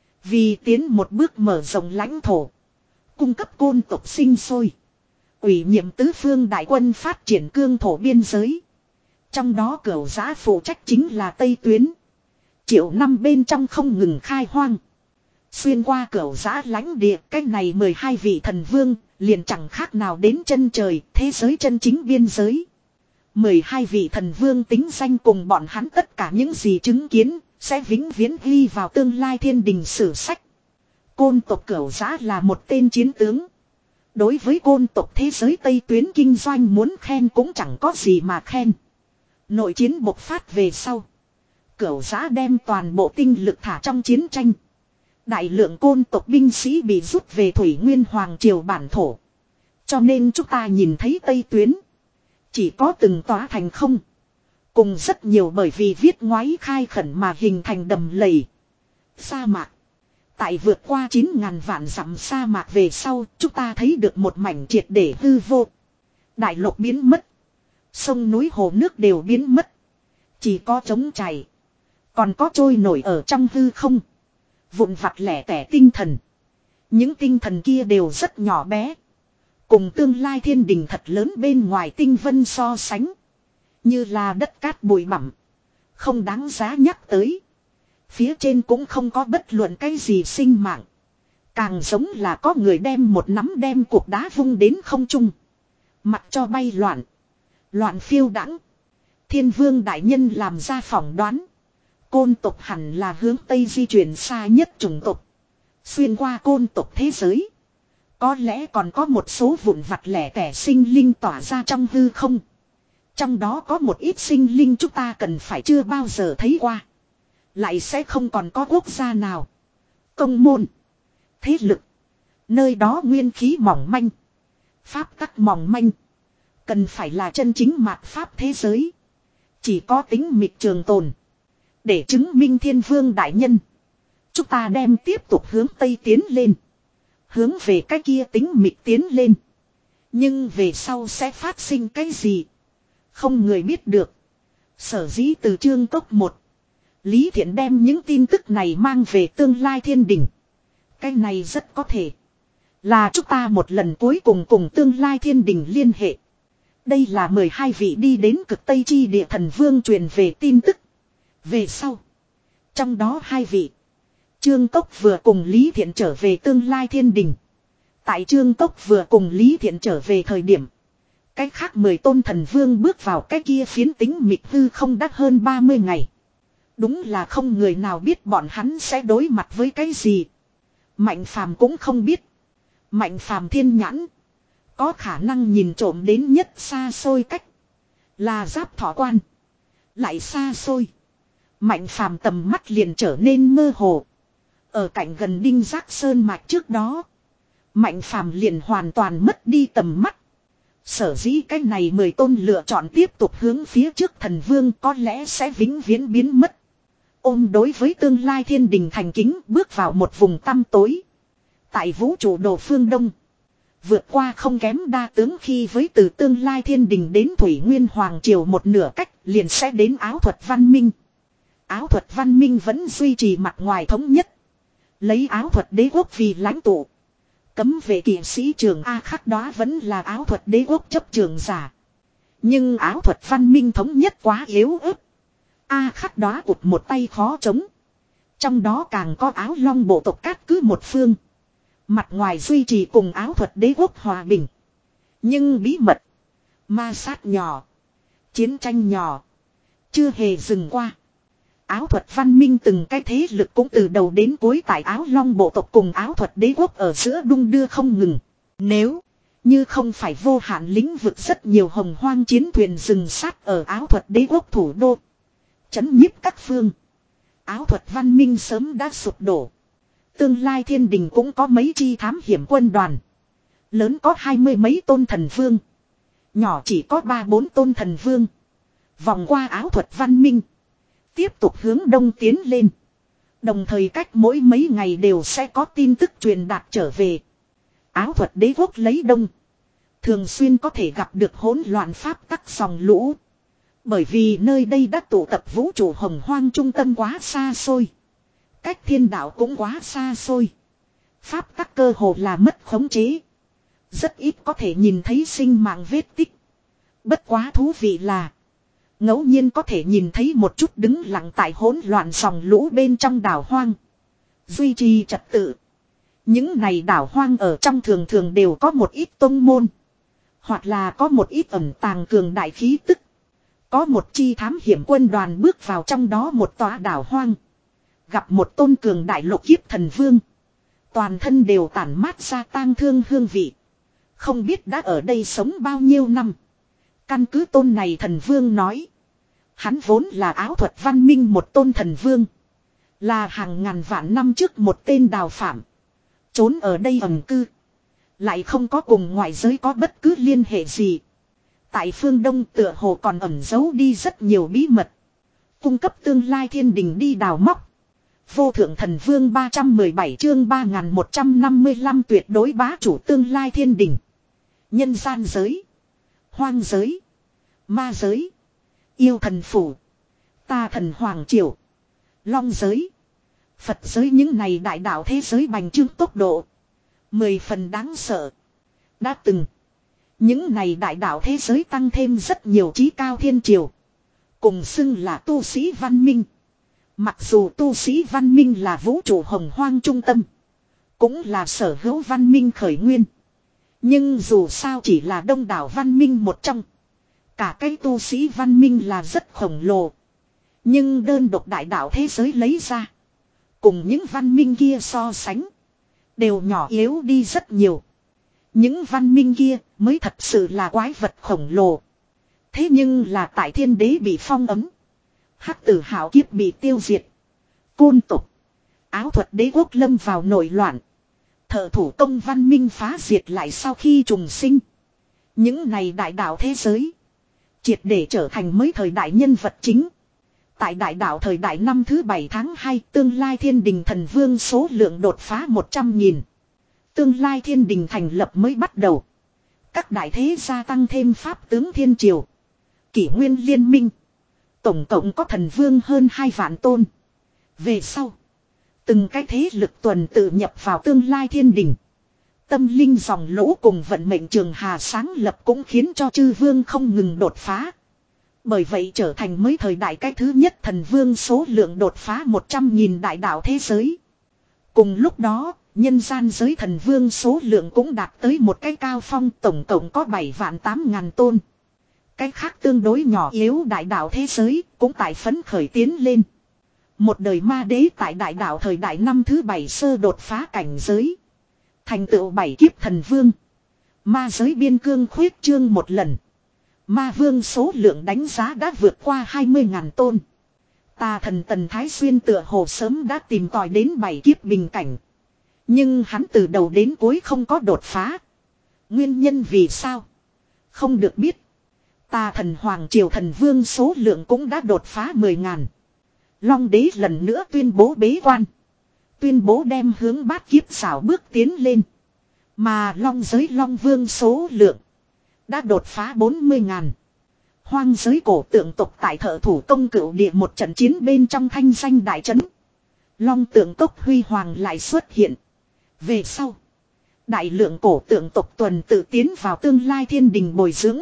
Vì tiến một bước mở rộng lãnh thổ. Cung cấp côn tộc sinh sôi. Ủy nhiệm tứ phương đại quân phát triển cương thổ biên giới. Trong đó cửu giã phụ trách chính là Tây Tuyến. Triệu năm bên trong không ngừng khai hoang. Xuyên qua cửu giã lãnh địa, cách này mười hai vị thần vương, liền chẳng khác nào đến chân trời, thế giới chân chính biên giới. mười hai vị thần vương tính danh cùng bọn hắn tất cả những gì chứng kiến, sẽ vĩnh viễn ghi vào tương lai thiên đình sử sách. Côn tộc cửu giã là một tên chiến tướng. Đối với côn tộc thế giới Tây Tuyến kinh doanh muốn khen cũng chẳng có gì mà khen. Nội chiến bộc phát về sau. Cửu giã đem toàn bộ tinh lực thả trong chiến tranh. Đại lượng côn tộc binh sĩ bị rút về Thủy Nguyên Hoàng Triều bản thổ. Cho nên chúng ta nhìn thấy Tây Tuyến. Chỉ có từng tòa thành không. Cùng rất nhiều bởi vì viết ngoáy khai khẩn mà hình thành đầm lầy. Sa mạc. Tại vượt qua chín ngàn vạn dặm sa mạc về sau, chúng ta thấy được một mảnh triệt để hư vô. Đại lục biến mất. Sông núi hồ nước đều biến mất. Chỉ có trống chảy. Còn có trôi nổi ở trong hư không. Vụn vặt lẻ tẻ tinh thần. Những tinh thần kia đều rất nhỏ bé. Cùng tương lai thiên đình thật lớn bên ngoài tinh vân so sánh. Như là đất cát bụi bặm. Không đáng giá nhắc tới. Phía trên cũng không có bất luận cái gì sinh mạng. Càng giống là có người đem một nắm đem cục đá vung đến không trung. Mặc cho bay loạn. Loạn phiêu đãng. Thiên vương đại nhân làm ra phỏng đoán. Côn tộc hẳn là hướng Tây di chuyển xa nhất chủng tộc. Xuyên qua côn tộc thế giới. Có lẽ còn có một số vụn vặt lẻ tẻ sinh linh tỏa ra trong hư không. Trong đó có một ít sinh linh chúng ta cần phải chưa bao giờ thấy qua. Lại sẽ không còn có quốc gia nào. Công môn. Thế lực. Nơi đó nguyên khí mỏng manh. Pháp tắc mỏng manh. Cần phải là chân chính mạt pháp thế giới. Chỉ có tính mịt trường tồn. Để chứng minh thiên vương đại nhân. Chúng ta đem tiếp tục hướng Tây tiến lên. Hướng về cái kia tính mịch tiến lên. Nhưng về sau sẽ phát sinh cái gì? Không người biết được. Sở dĩ từ chương cốc một. Lý Thiện đem những tin tức này mang về tương lai thiên đình. Cái này rất có thể. Là chúng ta một lần cuối cùng cùng tương lai thiên đình liên hệ. Đây là mười hai vị đi đến cực Tây chi địa thần vương truyền về tin tức. Về sau. Trong đó hai vị. Trương Cốc vừa cùng Lý Thiện trở về tương lai thiên đình. Tại Trương Cốc vừa cùng Lý Thiện trở về thời điểm. Cái khác mười tôn thần vương bước vào cái kia phiến tính mịt hư không đắt hơn ba mươi ngày. Đúng là không người nào biết bọn hắn sẽ đối mặt với cái gì. Mạnh phàm cũng không biết. Mạnh phàm thiên nhãn. Có khả năng nhìn trộm đến nhất xa xôi cách. Là Giáp Thọ Quan. Lại xa xôi. Mạnh phàm tầm mắt liền trở nên mơ hồ. Ở cạnh gần Đinh Giác Sơn mạch trước đó. Mạnh phàm liền hoàn toàn mất đi tầm mắt. Sở dĩ cái này mười tôn lựa chọn tiếp tục hướng phía trước thần vương có lẽ sẽ vĩnh viễn biến mất. Ôm đối với tương lai thiên đình thành kính bước vào một vùng tăm tối. Tại vũ trụ đồ phương đông. Vượt qua không kém đa tướng khi với từ tương lai thiên đình đến Thủy Nguyên Hoàng Triều một nửa cách liền sẽ đến áo thuật văn minh. Áo thuật văn minh vẫn duy trì mặt ngoài thống nhất. Lấy áo thuật đế quốc vì lãnh tụ. Cấm vệ kỵ sĩ trường A Khắc đó vẫn là áo thuật đế quốc chấp trường giả. Nhưng áo thuật văn minh thống nhất quá yếu ớt. A Khắc đó ụt một tay khó chống. Trong đó càng có áo long bộ tộc cát cứ một phương. Mặt ngoài duy trì cùng áo thuật đế quốc hòa bình. Nhưng bí mật. Ma sát nhỏ. Chiến tranh nhỏ. Chưa hề dừng qua. Áo thuật văn minh từng cái thế lực cũng từ đầu đến cuối tại áo long bộ tộc cùng áo thuật đế quốc ở giữa đung đưa không ngừng. Nếu như không phải vô hạn lĩnh vực rất nhiều hồng hoang chiến thuyền rừng sát ở áo thuật đế quốc thủ đô. Chấn nhiếp các phương. Áo thuật văn minh sớm đã sụp đổ. Tương lai thiên đình cũng có mấy chi thám hiểm quân đoàn. Lớn có hai mươi mấy tôn thần vương. Nhỏ chỉ có ba bốn tôn thần vương. Vòng qua áo thuật văn minh. Tiếp tục hướng đông tiến lên. Đồng thời cách mỗi mấy ngày đều sẽ có tin tức truyền đạt trở về. Áo thuật đế quốc lấy đông. Thường xuyên có thể gặp được hỗn loạn pháp tắc dòng lũ. Bởi vì nơi đây đã tụ tập vũ trụ hồng hoang trung tâm quá xa xôi. Cách thiên đạo cũng quá xa xôi. Pháp tắc cơ hồ là mất khống chế. Rất ít có thể nhìn thấy sinh mạng vết tích. Bất quá thú vị là. Ngẫu nhiên có thể nhìn thấy một chút đứng lặng tại hỗn loạn dòng lũ bên trong đảo hoang. Duy trì trật tự. Những này đảo hoang ở trong thường thường đều có một ít tông môn. Hoặc là có một ít ẩn tàng cường đại khí tức. Có một chi thám hiểm quân đoàn bước vào trong đó một tòa đảo hoang. Gặp một tôn cường đại lục kiếp thần vương. Toàn thân đều tản mát ra tang thương hương vị. Không biết đã ở đây sống bao nhiêu năm. Căn cứ tôn này thần vương nói. Hắn vốn là áo thuật văn minh một tôn thần vương. Là hàng ngàn vạn năm trước một tên đào phạm. Trốn ở đây ẩn cư. Lại không có cùng ngoại giới có bất cứ liên hệ gì. Tại phương Đông tựa hồ còn ẩn giấu đi rất nhiều bí mật. Cung cấp tương lai thiên đình đi đào móc. Vô thượng thần vương ba trăm mười bảy chương ba nghìn một trăm năm mươi lăm tuyệt đối bá chủ tương lai thiên đình. Nhân gian giới. Hoang giới. Ma giới. Yêu thần phủ. Ta thần hoàng triều. Long giới. Phật giới những này đại đạo thế giới bành trướng tốc độ. Mười phần đáng sợ. Đã từng. Những này đại đạo thế giới tăng thêm rất nhiều trí cao thiên triều. Cùng xưng là tu sĩ văn minh. Mặc dù tu sĩ văn minh là vũ trụ hồng hoang trung tâm. Cũng là sở hữu văn minh khởi nguyên. Nhưng dù sao chỉ là đông đảo văn minh một trong. Cả cái tu sĩ văn minh là rất khổng lồ. Nhưng đơn độc đại đạo thế giới lấy ra. Cùng những văn minh kia so sánh. Đều nhỏ yếu đi rất nhiều. Những văn minh kia mới thật sự là quái vật khổng lồ. Thế nhưng là tại thiên đế bị phong ấm. Hắc tử hào kiếp bị tiêu diệt. Côn tục. Áo thuật đế quốc lâm vào nổi loạn. Thợ thủ công văn minh phá diệt lại sau khi trùng sinh. Những này đại đạo thế giới. Triệt để trở thành mới thời đại nhân vật chính. Tại đại đạo thời đại năm thứ bảy tháng hai, tương lai thiên đình thần vương số lượng đột phá một trăm nghìn. Tương lai thiên đình thành lập mới bắt đầu. Các đại thế gia tăng thêm pháp tướng thiên triều. Kỷ nguyên liên minh. Tổng cộng có thần vương hơn hai vạn tôn. Về sau, từng cái thế lực tuần tự nhập vào tương lai thiên đình. Tâm linh dòng lũ cùng vận mệnh trường hà sáng lập cũng khiến cho chư vương không ngừng đột phá. Bởi vậy trở thành mới thời đại cái thứ nhất thần vương số lượng đột phá một trăm nghìn đại đạo thế giới. Cùng lúc đó, nhân gian giới thần vương số lượng cũng đạt tới một cái cao phong, tổng cộng có bảy vạn tám ngàn tôn. Cái khác tương đối nhỏ yếu đại đạo thế giới cũng tại phấn khởi tiến lên. Một đời ma đế tại đại đạo thời đại năm thứ bảy sơ đột phá cảnh giới. Thành tựu bảy kiếp thần vương. Ma giới biên cương khuyết trương một lần. Ma vương số lượng đánh giá đã vượt qua hai mươi ngàn tôn. Tà thần Tần Thái Xuyên tựa hồ sớm đã tìm tòi đến bảy kiếp bình cảnh. Nhưng hắn từ đầu đến cuối không có đột phá. Nguyên nhân vì sao? Không được biết. Tà thần Hoàng Triều thần vương số lượng cũng đã đột phá mười ngàn. Long đế lần nữa tuyên bố bế quan. Tuyên bố đem hướng bát kiếp xảo bước tiến lên. Mà long giới long vương số lượng đã đột phá bốn mươi ngàn. Hoang giới cổ tượng tộc tại Thợ Thủ Công Cửu Địa một trận chiến bên trong thanh danh đại trấn. Long tượng tộc huy hoàng lại xuất hiện. Về sau, đại lượng cổ tượng tộc tuần tự tiến vào tương lai thiên đình bồi dưỡng.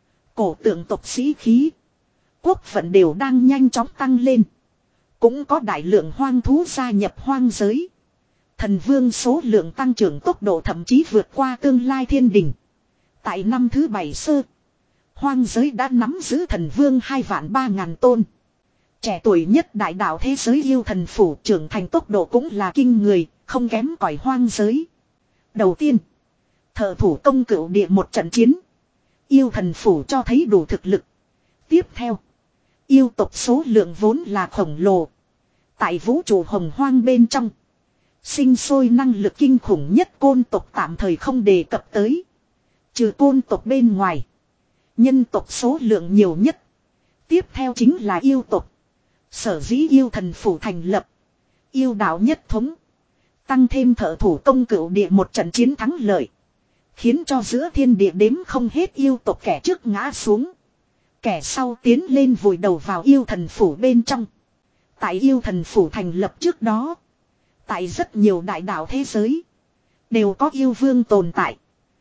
Cổ tượng tộc sĩ khí, quốc vận đều đang nhanh chóng tăng lên. Cũng có đại lượng hoang thú gia nhập hoang giới. Thần vương số lượng tăng trưởng tốc độ thậm chí vượt qua tương lai thiên đình. Tại năm thứ bảy sơ, hoang giới đã nắm giữ thần vương hai vạn ba ngàn tôn. Trẻ tuổi nhất đại đạo thế giới yêu thần phủ trưởng thành tốc độ cũng là kinh người, không kém cỏi hoang giới. Đầu tiên, Thợ Thủ Công Cửu Địa một trận chiến. Yêu thần phủ cho thấy đủ thực lực. Tiếp theo, yêu tộc số lượng vốn là khổng lồ. Tại vũ trụ hồng hoang bên trong, sinh sôi năng lực kinh khủng nhất côn tộc tạm thời không đề cập tới. Trừ côn tộc bên ngoài, nhân tộc số lượng nhiều nhất. Tiếp theo chính là yêu tộc. Sở dĩ yêu thần phủ thành lập, yêu đạo nhất thống. Tăng thêm Thợ Thủ Công Cửu Địa một trận chiến thắng lợi, khiến cho giữa thiên địa đếm không hết yêu tộc kẻ trước ngã xuống. Kẻ sau tiến lên vùi đầu vào yêu thần phủ bên trong. Tại yêu thần phủ thành lập trước đó, tại rất nhiều đại đạo thế giới, đều có yêu vương tồn tại.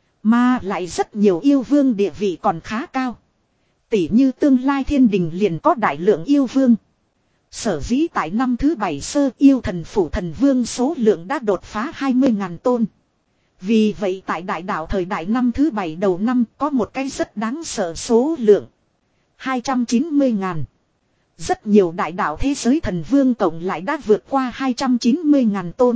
Mà lại rất nhiều yêu vương địa vị còn khá cao. Tỉ như tương lai thiên đình liền có đại lượng yêu vương. Sở dĩ tại năm thứ bảy sơ yêu thần phủ thần vương số lượng đã đột phá hai mươi ngàn tôn. Vì vậy tại đại đạo thời đại năm thứ bảy đầu năm có một cái rất đáng sợ số lượng. hai trăm chín mươi ngàn. Rất nhiều đại đạo thế giới thần vương cộng lại đã vượt qua hai trăm chín mươi ngàn tôn.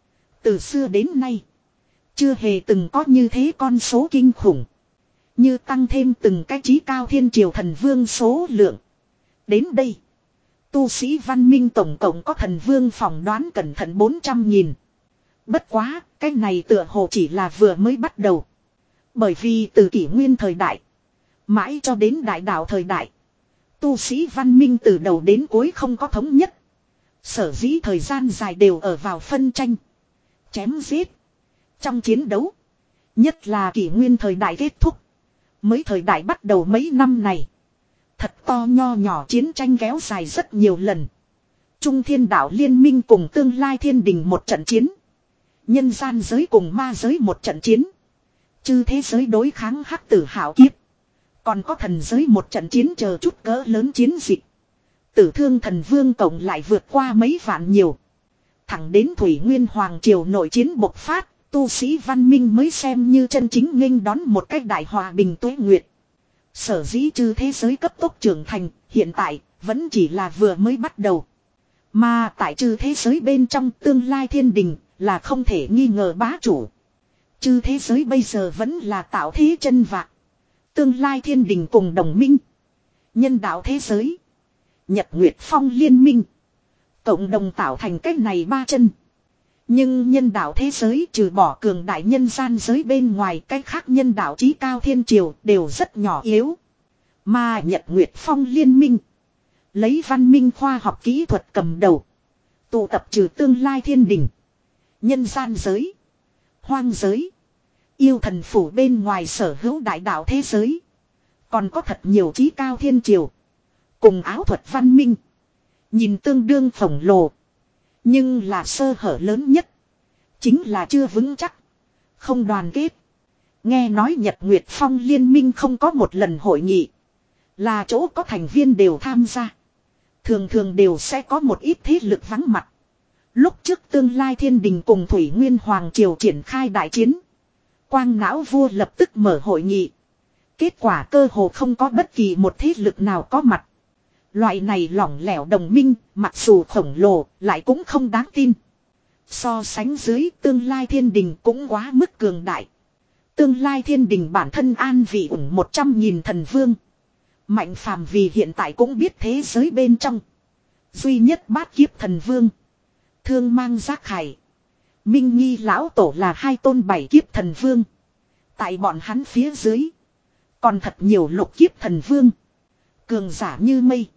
Từ xưa đến nay, chưa hề từng có như thế con số kinh khủng. Như tăng thêm từng cái chí cao thiên triều thần vương số lượng. Đến đây, tu sĩ văn minh tổng cộng có thần vương phỏng đoán cẩn thận bốn trăm nghìn. Bất quá, cái này tựa hồ chỉ là vừa mới bắt đầu. Bởi vì từ kỷ nguyên thời đại, mãi cho đến đại đạo thời đại, tu sĩ văn minh từ đầu đến cuối không có thống nhất. Sở dĩ thời gian dài đều ở vào phân tranh, chém giết. Trong chiến đấu, nhất là kỷ nguyên thời đại kết thúc, mới thời đại bắt đầu mấy năm này, thật to nho nhỏ chiến tranh kéo dài rất nhiều lần. Trung thiên đạo liên minh cùng tương lai thiên đình một trận chiến. Nhân gian giới cùng ma giới một trận chiến. Chư thế giới đối kháng hắc tử hạo kiếp. Còn có thần giới một trận chiến chờ chút cỡ lớn chiến dịch. Tử thương thần vương cộng lại vượt qua mấy vạn nhiều. Thẳng đến Thủy Nguyên Hoàng Triều nội chiến bộc phát, tu sĩ văn minh mới xem như chân chính nghênh đón một cách đại hòa bình tuế nguyệt. Sở dĩ chư thế giới cấp tốc trưởng thành, hiện tại, vẫn chỉ là vừa mới bắt đầu. Mà tại chư thế giới bên trong tương lai thiên đình, là không thể nghi ngờ bá chủ. Chư thế giới bây giờ vẫn là tạo thế chân vạc. Tương lai thiên đình cùng đồng minh. Nhân đạo thế giới. Nhật Nguyệt Phong liên minh. Cộng đồng tạo thành cách này ba chân. Nhưng nhân đạo thế giới trừ bỏ cường đại nhân gian giới bên ngoài cách khác nhân đạo chí cao thiên triều đều rất nhỏ yếu. Mà Nhật Nguyệt Phong liên minh Lấy văn minh khoa học kỹ thuật cầm đầu. Tụ tập trừ tương lai thiên đình. Nhân gian giới. Hoang giới. Yêu thần phủ bên ngoài sở hữu đại đạo thế giới. Còn có thật nhiều chí cao thiên triều. Cùng áo thuật văn minh. Nhìn tương đương khổng lồ. Nhưng là sơ hở lớn nhất. Chính là chưa vững chắc. Không đoàn kết. Nghe nói Nhật Nguyệt Phong liên minh không có một lần hội nghị. Là chỗ có thành viên đều tham gia. Thường thường đều sẽ có một ít thế lực vắng mặt. Lúc trước tương lai thiên đình cùng Thủy Nguyên Hoàng Triều triển khai đại chiến. Quang não vua lập tức mở hội nghị. Kết quả cơ hồ không có bất kỳ một thế lực nào có mặt. Loại này lỏng lẻo đồng minh, mặc dù khổng lồ, lại cũng không đáng tin. So sánh dưới tương lai thiên đình cũng quá mức cường đại. Tương lai thiên đình bản thân an vị ủng một trăm nghìn thần vương. Mạnh phàm vì hiện tại cũng biết thế giới bên trong. Duy nhất bát kiếp thần vương. Thương mang giác khải. Minh Nghi lão tổ là hai tôn bảy kiếp thần vương. Tại bọn hắn phía dưới. Còn thật nhiều lục kiếp thần vương. Cường giả như mây.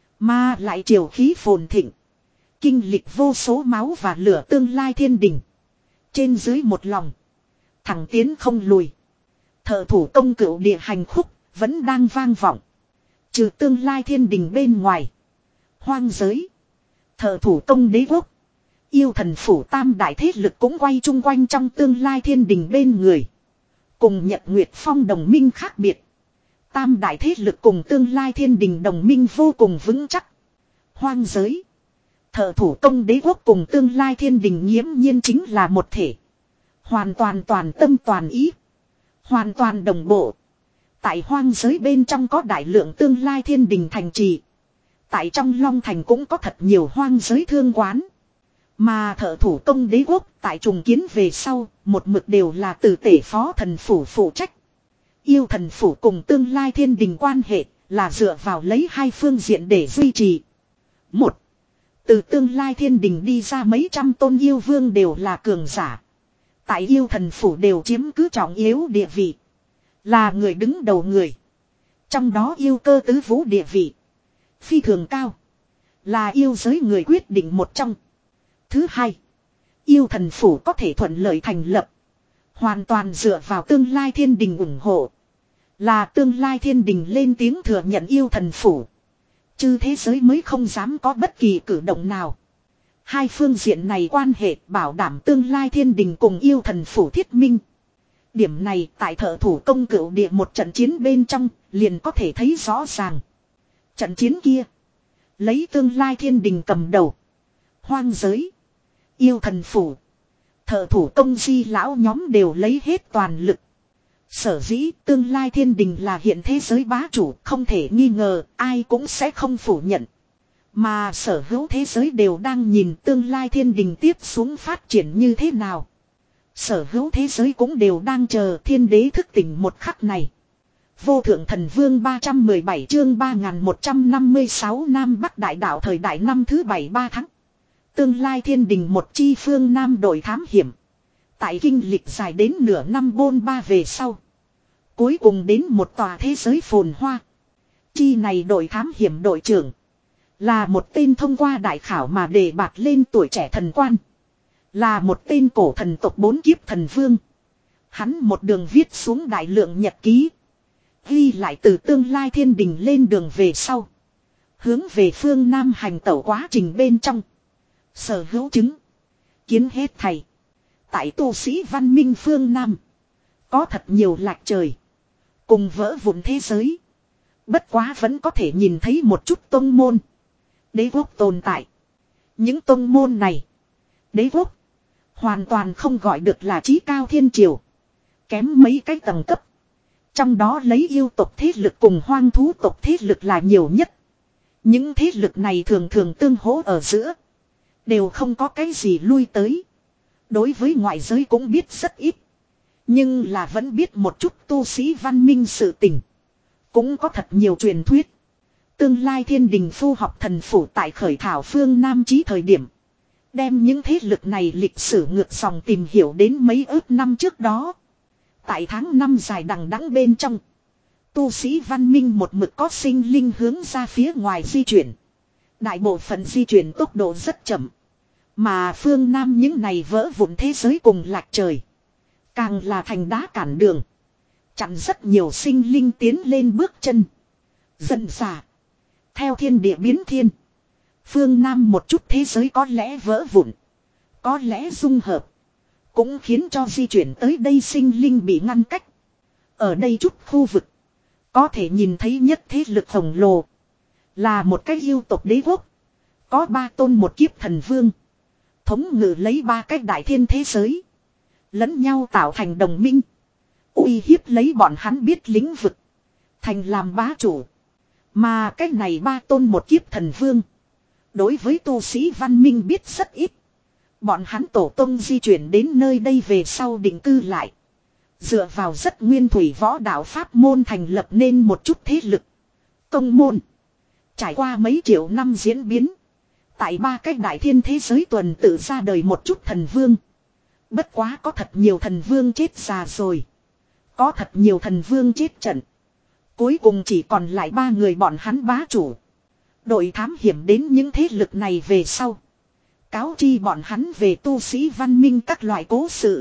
Mà lại triều khí phồn thịnh. Kinh lịch vô số máu và lửa tương lai thiên đình. Trên dưới một lòng. Thẳng tiến không lùi. Thợ thủ công cửu địa hành khúc. Vẫn đang vang vọng. Trừ tương lai thiên đình bên ngoài. Hoang giới. Thợ thủ công đế quốc. Yêu thần phủ tam đại thế lực cũng quay chung quanh trong tương lai thiên đình bên người. Cùng Nhật Nguyệt Phong đồng minh khác biệt. Tam đại thế lực cùng tương lai thiên đình đồng minh vô cùng vững chắc. Hoang giới. Thợ thủ công đế quốc cùng tương lai thiên đình nghiễm nhiên chính là một thể. Hoàn toàn toàn tâm toàn ý. Hoàn toàn đồng bộ. Tại hoang giới bên trong có đại lượng tương lai thiên đình thành trì. Tại trong Long Thành cũng có thật nhiều hoang giới thương quán. Mà thợ thủ công đế quốc tại trùng kiến về sau, một mực đều là từ tể phó thần phủ phụ trách. Yêu thần phủ cùng tương lai thiên đình quan hệ là dựa vào lấy hai phương diện để duy trì. Một, từ tương lai thiên đình đi ra mấy trăm tôn yêu vương đều là cường giả. Tại yêu thần phủ đều chiếm cứ trọng yếu địa vị. Là người đứng đầu người. Trong đó yêu cơ tứ vũ địa vị. Phi thường cao. Là yêu giới người quyết định một trong. Thứ hai. Yêu thần phủ có thể thuận lợi thành lập. Hoàn toàn dựa vào tương lai thiên đình ủng hộ. Là tương lai thiên đình lên tiếng thừa nhận yêu thần phủ. Chứ thế giới mới không dám có bất kỳ cử động nào. Hai phương diện này quan hệ bảo đảm tương lai thiên đình cùng yêu thần phủ thiết minh. Điểm này tại thợ thủ công cửu địa một trận chiến bên trong liền có thể thấy rõ ràng. Trận chiến kia. Lấy tương lai thiên đình cầm đầu. Hoang giới. Yêu thần phủ. Thợ thủ công di lão nhóm đều lấy hết toàn lực. Sở dĩ tương lai thiên đình là hiện thế giới bá chủ không thể nghi ngờ ai cũng sẽ không phủ nhận. Mà sở hữu thế giới đều đang nhìn tương lai thiên đình tiếp xuống phát triển như thế nào. Sở hữu thế giới cũng đều đang chờ thiên đế thức tỉnh một khắc này. Vô thượng thần vương ba trăm mười bảy chương ba nghìn một trăm năm mươi sáu Nam Bắc Đại Đạo thời đại năm thứ bảy ba tháng. Tương lai thiên đình một chi phương Nam đội thám hiểm. Tại kinh lịch dài đến nửa năm bôn ba về sau. Cuối cùng đến một tòa thế giới phồn hoa. Chi này đội thám hiểm đội trưởng. Là một tên thông qua đại khảo mà đề bạt lên tuổi trẻ thần quan. Là một tên cổ thần tộc bốn kiếp thần vương. Hắn một đường viết xuống đại lượng nhật ký. Ghi lại từ tương lai thiên đình lên đường về sau. Hướng về phương Nam hành tẩu quá trình bên trong. Sở hữu chứng. Kiến hết thầy. Tại tu sĩ văn minh phương Nam. Có thật nhiều lạc trời. Cùng vỡ vụn thế giới. Bất quá vẫn có thể nhìn thấy một chút tông môn. Đế quốc tồn tại. Những tông môn này. Đế quốc. Hoàn toàn không gọi được là chí cao thiên triều. Kém mấy cái tầng cấp. Trong đó lấy yêu tộc thế lực cùng hoang thú tộc thế lực là nhiều nhất. Những thế lực này thường thường tương hỗ ở giữa. Đều không có cái gì lui tới. Đối với ngoại giới cũng biết rất ít. Nhưng là vẫn biết một chút tu sĩ văn minh sự tình. Cũng có thật nhiều truyền thuyết. Tương lai thiên đình phu học thần phủ tại khởi thảo phương Nam chí thời điểm. Đem những thế lực này lịch sử ngược dòng tìm hiểu đến mấy ước năm trước đó. Tại tháng năm dài đằng đẵng bên trong. Tu sĩ văn minh một mực có sinh linh hướng ra phía ngoài di chuyển. Đại bộ phận di chuyển tốc độ rất chậm. Mà phương Nam những này vỡ vụn thế giới cùng lạc trời. Càng là thành đá cản đường. Chặn rất nhiều sinh linh tiến lên bước chân. Dần dà. Theo thiên địa biến thiên. Phương Nam một chút thế giới có lẽ vỡ vụn. Có lẽ dung hợp. Cũng khiến cho di chuyển tới đây sinh linh bị ngăn cách. Ở đây chút khu vực. Có thể nhìn thấy nhất thế lực khổng lồ. Là một cái yêu tộc đế quốc. Có ba tôn một kiếp thần vương. Thống ngự lấy ba cái đại thiên thế giới. Lẫn nhau tạo thành đồng minh. Uy hiếp lấy bọn hắn biết lĩnh vực. Thành làm bá chủ. Mà cái này ba tôn một kiếp thần vương. Đối với tu sĩ văn minh biết rất ít. Bọn hắn tổ tông di chuyển đến nơi đây về sau định cư lại. Dựa vào rất nguyên thủy võ đạo pháp môn thành lập nên một chút thế lực. Công môn. Trải qua mấy triệu năm diễn biến. Tại ba cái đại thiên thế giới tuần tự ra đời một chút thần vương. Bất quá có thật nhiều thần vương chết già rồi. Có thật nhiều thần vương chết trận. Cuối cùng chỉ còn lại ba người bọn hắn bá chủ. Đội thám hiểm đến những thế lực này về sau. Cáo chi bọn hắn về tu sĩ văn minh các loại cố sự.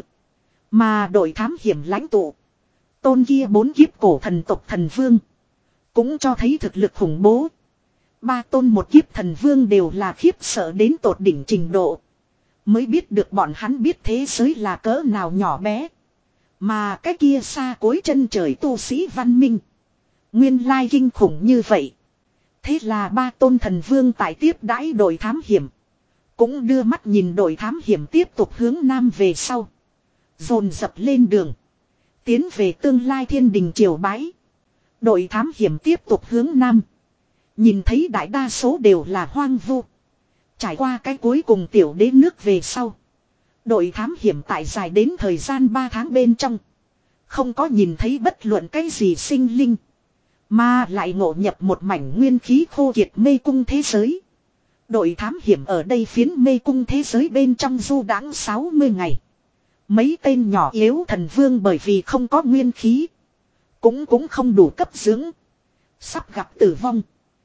Mà đội thám hiểm lãnh tụ. Tôn kia bốn kiếp cổ thần tộc thần vương. Cũng cho thấy thực lực khủng bố. Ba tôn một kiếp thần vương đều là khiếp sợ đến tột đỉnh trình độ. Mới biết được bọn hắn biết thế giới là cỡ nào nhỏ bé. Mà cái kia xa cuối chân trời tu sĩ văn minh. Nguyên lai kinh khủng như vậy. Thế là ba tôn thần vương tại tiếp đãi đội thám hiểm. Cũng đưa mắt nhìn đội thám hiểm tiếp tục hướng nam về sau. Dồn dập lên đường. Tiến về tương lai thiên đình triều bái. Đội thám hiểm tiếp tục hướng nam. Nhìn thấy đại đa số đều là hoang vu. Trải qua cái cuối cùng tiểu đế nước về sau. Đội thám hiểm tại dài đến thời gian ba tháng bên trong. Không có nhìn thấy bất luận cái gì sinh linh. Mà lại ngộ nhập một mảnh nguyên khí khô kiệt mê cung thế giới. Đội thám hiểm ở đây phiến mê cung thế giới bên trong du đãng sáu mươi ngày. Mấy tên nhỏ yếu thần vương bởi vì không có nguyên khí. Cũng cũng không đủ cấp dưỡng. Sắp gặp tử vong.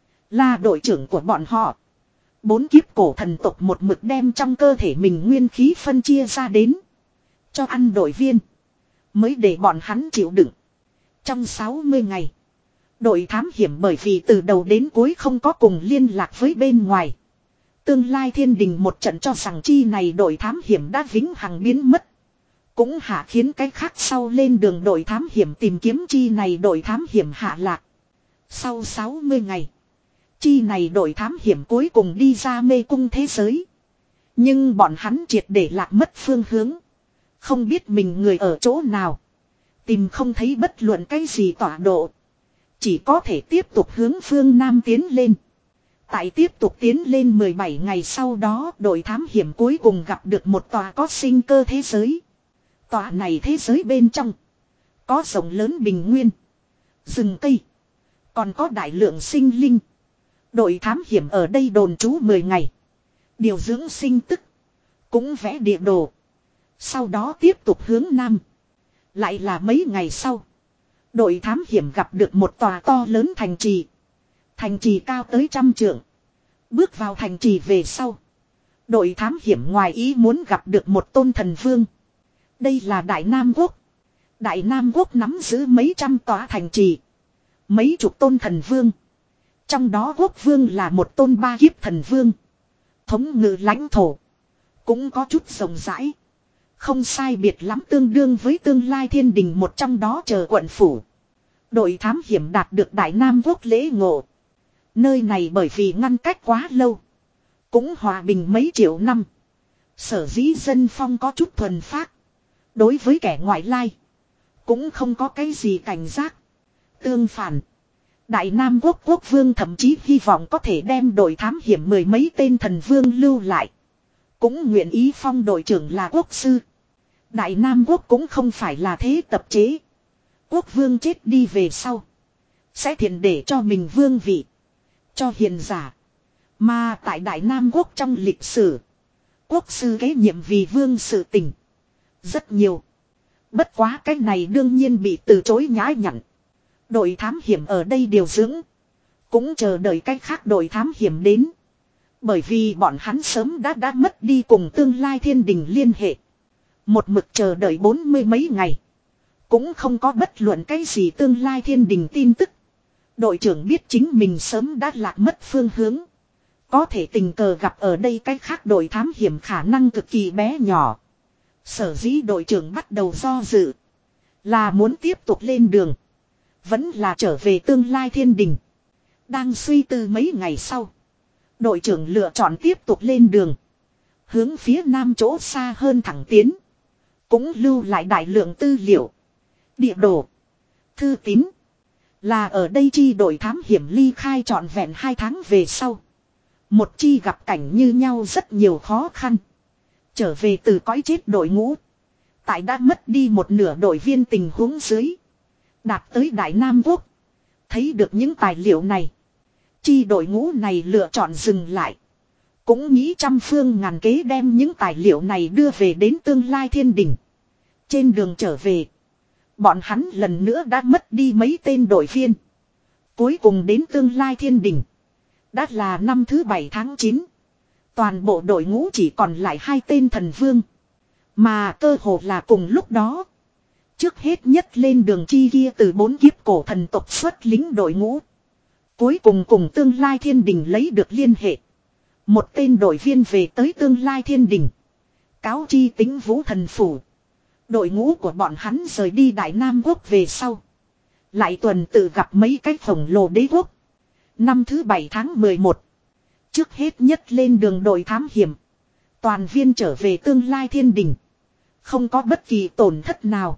Là đội trưởng của bọn họ. Bốn kiếp cổ thần tộc một mực đem trong cơ thể mình nguyên khí phân chia ra đến. Cho ăn đội viên. Mới để bọn hắn chịu đựng. Trong sáu mươi ngày. Đội thám hiểm bởi vì từ đầu đến cuối không có cùng liên lạc với bên ngoài. Tương lai thiên đình một trận cho rằng chi này đội thám hiểm đã vĩnh hằng biến mất. Cũng hạ khiến cái khác sau lên đường đội thám hiểm tìm kiếm chi này đội thám hiểm hạ lạc. Sau sáu mươi ngày. Chi này đội thám hiểm cuối cùng đi ra mê cung thế giới. Nhưng bọn hắn triệt để lạc mất phương hướng. Không biết mình người ở chỗ nào. Tìm không thấy bất luận cái gì tọa độ. Chỉ có thể tiếp tục hướng phương Nam tiến lên. Tại tiếp tục tiến lên mười bảy ngày sau đó đội thám hiểm cuối cùng gặp được một tòa có sinh cơ thế giới. Tòa này thế giới bên trong. Có rộng lớn bình nguyên. Rừng cây. Còn có đại lượng sinh linh. Đội thám hiểm ở đây đồn trú mười ngày. Điều dưỡng sinh tức. Cũng vẽ địa đồ. Sau đó tiếp tục hướng Nam. Lại là mấy ngày sau. Đội thám hiểm gặp được một tòa to lớn thành trì. Thành trì cao tới trăm trượng. Bước vào thành trì về sau. Đội thám hiểm ngoài ý muốn gặp được một tôn thần vương. Đây là Đại Nam Quốc. Đại Nam Quốc nắm giữ mấy trăm tòa thành trì. Mấy chục tôn thần vương. Trong đó quốc vương là một tôn ba kiếp thần vương. Thống ngự lãnh thổ. Cũng có chút rộng rãi. Không sai biệt lắm tương đương với tương lai thiên đình một trong đó chờ quận phủ. Đội thám hiểm đạt được Đại Nam Quốc lễ ngộ. Nơi này bởi vì ngăn cách quá lâu. Cũng hòa bình mấy triệu năm. Sở dĩ dân phong có chút thuần phác. Đối với kẻ ngoại lai. Cũng không có cái gì cảnh giác. Tương phản. Đại Nam Quốc quốc vương thậm chí hy vọng có thể đem đội thám hiểm mười mấy tên thần vương lưu lại. Cũng nguyện ý phong đội trưởng là quốc sư. Đại Nam Quốc cũng không phải là thế tập chế. Quốc vương chết đi về sau. Sẽ thiền để cho mình vương vị. Cho hiền giả. Mà tại Đại Nam Quốc trong lịch sử. Quốc sư kế nhiệm vì vương sự tình. Rất nhiều. Bất quá cái này đương nhiên bị từ chối nhã nhặn. Đội thám hiểm ở đây điều dưỡng. Cũng chờ đợi cách khác đội thám hiểm đến. Bởi vì bọn hắn sớm đã đã mất đi cùng tương lai thiên đình liên hệ. Một mực chờ đợi bốn mươi mấy ngày. Cũng không có bất luận cái gì tương lai thiên đình tin tức. Đội trưởng biết chính mình sớm đã lạc mất phương hướng. Có thể tình cờ gặp ở đây cái khác đội thám hiểm khả năng cực kỳ bé nhỏ. Sở dĩ đội trưởng bắt đầu do dự. Là muốn tiếp tục lên đường. Vẫn là trở về tương lai thiên đình. Đang suy tư mấy ngày sau. Đội trưởng lựa chọn tiếp tục lên đường. Hướng phía nam chỗ xa hơn thẳng tiến. Cũng lưu lại đại lượng tư liệu. Địa đồ. Thư tín. Là ở đây chi đội thám hiểm ly khai trọn vẹn hai tháng về sau. Một chi gặp cảnh như nhau rất nhiều khó khăn. Trở về từ cõi chết đội ngũ. Tại đã mất đi một nửa đội viên tình huống dưới. Đạt tới Đại Nam Quốc. Thấy được những tài liệu này. Chi đội ngũ này lựa chọn dừng lại. Cũng nghĩ trăm phương ngàn kế đem những tài liệu này đưa về đến tương lai thiên đình. Trên đường trở về. Bọn hắn lần nữa đã mất đi mấy tên đội viên. Cuối cùng đến tương lai thiên đình. Đã là năm thứ bảy tháng chín. Toàn bộ đội ngũ chỉ còn lại hai tên thần vương. Mà cơ hồ là cùng lúc đó. Trước hết nhất lên đường chi kia từ bốn kiếp cổ thần tộc xuất lính đội ngũ. Cuối cùng cùng tương lai thiên đình lấy được liên hệ. Một tên đội viên về tới tương lai thiên đình. Cáo chi tính vũ thần phủ. Đội ngũ của bọn hắn rời đi Đại Nam Quốc về sau. Lại tuần tự gặp mấy cái khổng lồ đế quốc. Năm thứ bảy tháng mười một. Trước hết nhất lên đường đội thám hiểm. Toàn viên trở về tương lai thiên đình. Không có bất kỳ tổn thất nào.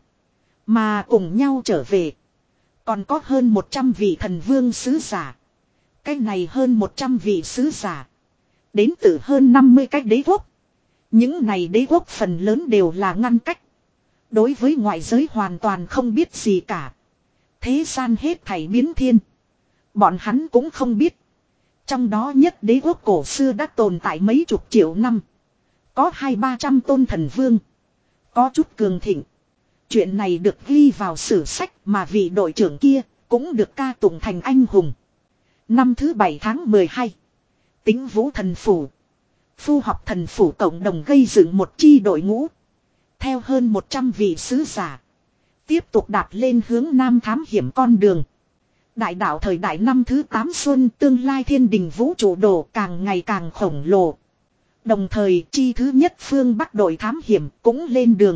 Mà cùng nhau trở về. Còn có hơn một trăm vị thần vương sứ giả. Cái này hơn một trăm vị sứ giả. Đến từ hơn năm mươi cái đế quốc. Những này đế quốc phần lớn đều là ngăn cách. Đối với ngoại giới hoàn toàn không biết gì cả. Thế gian hết thảy biến thiên. Bọn hắn cũng không biết. Trong đó nhất đế quốc cổ xưa đã tồn tại mấy chục triệu năm. Có hai ba trăm tôn thần vương. Có chút cường thịnh. Chuyện này được ghi vào sử sách mà vị đội trưởng kia cũng được ca tụng thành anh hùng. Năm thứ bảy tháng mười hai. Tính vũ thần phủ. Phu học thần phủ cộng đồng gây dựng một chi đội ngũ. Theo hơn một trăm vị sứ giả. Tiếp tục đạp lên hướng nam thám hiểm con đường. Đại đạo thời đại năm thứ tám xuân tương lai thiên đình vũ trụ đồ càng ngày càng khổng lồ. Đồng thời chi thứ nhất phương Bắc đội thám hiểm cũng lên đường.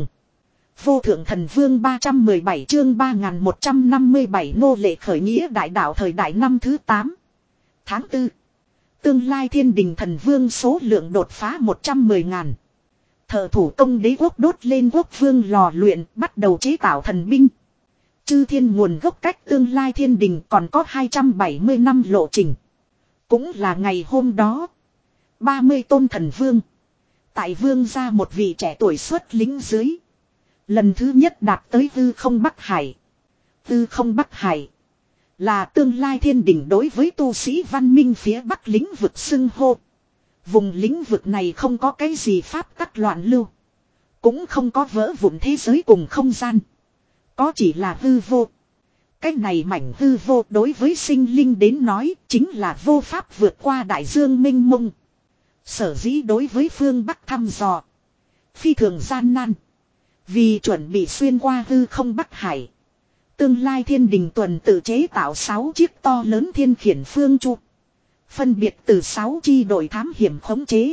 Vô thượng thần vương ba trăm mười bảy chương ba nghìn một trăm năm mươi bảy nô lệ khởi nghĩa đại đạo thời đại năm thứ tám. Tháng tư. Tương lai thiên đình thần vương số lượng đột phá một trăm mười ngàn. Thợ thủ công đế quốc đốt lên quốc vương lò luyện bắt đầu chế tạo thần binh. Chư thiên nguồn gốc cách tương lai thiên đình còn có hai trăm bảy mươi năm lộ trình. Cũng là ngày hôm đó. ba mươi tôn thần vương. Tại vương ra một vị trẻ tuổi xuất lính dưới. Lần thứ nhất đạt tới hư không Bắc Hải. Hư không Bắc Hải. Là tương lai thiên đình đối với tu sĩ văn minh phía Bắc lĩnh vực xưng hô. Vùng lĩnh vực này không có cái gì pháp tắc loạn lưu. Cũng không có vỡ vụn thế giới cùng không gian. Có chỉ là hư vô. Cái này mảnh hư vô đối với sinh linh đến nói chính là vô pháp vượt qua đại dương mênh mông. Sở dĩ đối với phương Bắc thăm dò. Phi thường gian nan. Vì chuẩn bị xuyên qua hư không Bắc Hải. Tương lai thiên đình tuần tự chế tạo sáu chiếc to lớn thiên khiển phương trụ. Phân biệt từ sáu chi đội thám hiểm khống chế.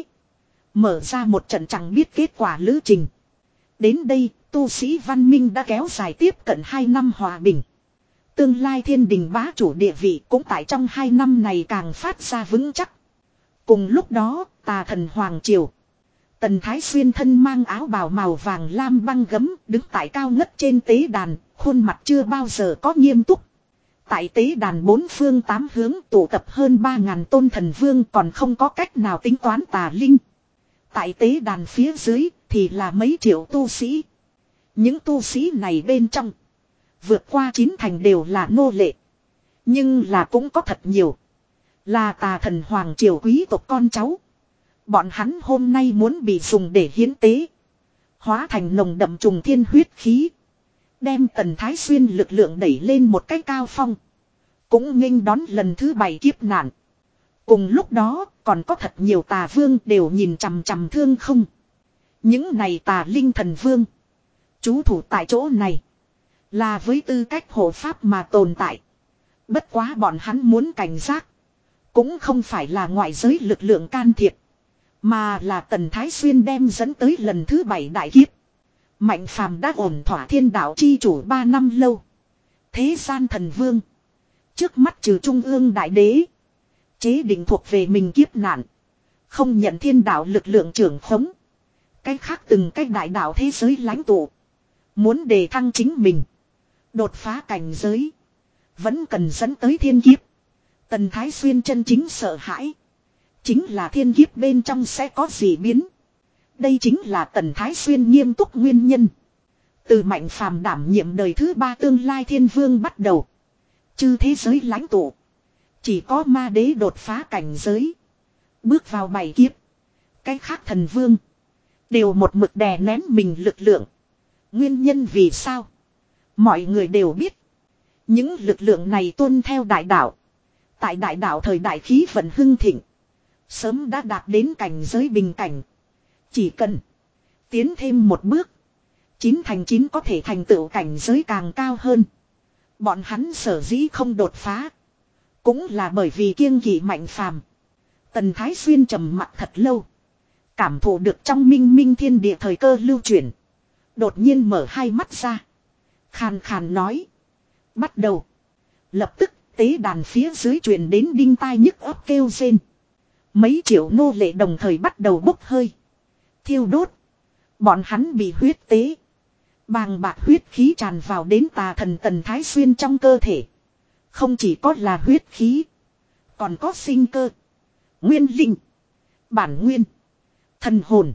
Mở ra một trận chẳng biết kết quả lữ trình. Đến đây, tu sĩ văn minh đã kéo dài tiếp cận hai năm hòa bình. Tương lai thiên đình bá chủ địa vị cũng tại trong hai năm này càng phát ra vững chắc. Cùng lúc đó, tà thần Hoàng Triều. Tần Thái Xuyên thân mang áo bào màu vàng lam băng gấm, đứng tại cao ngất trên tế đàn, khuôn mặt chưa bao giờ có nghiêm túc. Tại tế đàn bốn phương tám hướng tụ tập hơn ba ngàn tôn thần vương còn không có cách nào tính toán tà linh. Tại tế đàn phía dưới thì là mấy triệu tu sĩ. Những tu sĩ này bên trong, vượt qua chín thành đều là nô lệ. Nhưng là cũng có thật nhiều. Là tà thần Hoàng Triều quý tộc con cháu. Bọn hắn hôm nay muốn bị dùng để hiến tế. Hóa thành nồng đậm trùng thiên huyết khí. Đem Tần Thái Xuyên lực lượng đẩy lên một cái cao phong. Cũng nghênh đón lần thứ bảy kiếp nạn. Cùng lúc đó còn có thật nhiều tà vương đều nhìn chằm chằm Thương Không. Những này tà linh thần vương. Trú thủ tại chỗ này. Là với tư cách hộ pháp mà tồn tại. Bất quá bọn hắn muốn cảnh giác. Cũng không phải là ngoại giới lực lượng can thiệp. Mà là Tần Thái Xuyên đem dẫn tới lần thứ bảy đại kiếp. Mạnh phàm đã ổn thỏa thiên đạo chi chủ ba năm lâu. Thế gian thần vương. Trước mắt trừ trung ương đại đế. Chế định thuộc về mình kiếp nạn. Không nhận thiên đạo lực lượng trưởng khống. Cách khác từng cách đại đạo thế giới lãnh tụ. Muốn đề thăng chính mình. Đột phá cảnh giới. Vẫn cần dẫn tới thiên kiếp. Tần Thái Xuyên chân chính sợ hãi. Chính là thiên kiếp bên trong sẽ có gì biến. Đây chính là Tần Thái Xuyên nghiêm túc nguyên nhân. Từ Mạnh phàm đảm nhiệm đời thứ ba tương lai thiên vương bắt đầu. Chư thế giới lãnh tụ. Chỉ có ma đế đột phá cảnh giới. Bước vào bảy kiếp. Cái khác thần vương. Đều một mực đè nén mình lực lượng. Nguyên nhân vì sao? Mọi người đều biết. Những lực lượng này tuân theo đại đạo. Tại đại đạo thời đại khí vận hưng thịnh. Sớm đã đạt đến cảnh giới bình cảnh. Chỉ cần tiến thêm một bước. Chín thành chín có thể thành tựu cảnh giới càng cao hơn. Bọn hắn sở dĩ không đột phá. Cũng là bởi vì kiêng kỵ Mạnh phàm. Tần Thái Xuyên trầm mặc thật lâu. Cảm thụ được trong minh minh thiên địa thời cơ lưu chuyển. Đột nhiên mở hai mắt ra. Khàn khàn nói. Bắt đầu. Lập tức tế đàn phía dưới truyền đến đinh tai nhức ấp kêu rên. Mấy triệu nô lệ đồng thời bắt đầu bốc hơi. Thiêu đốt. Bọn hắn bị huyết tế. Bàng bạc huyết khí tràn vào đến tà thần Tần Thái Xuyên trong cơ thể. Không chỉ có là huyết khí. Còn có sinh cơ. Nguyên linh. Bản nguyên. Thần hồn.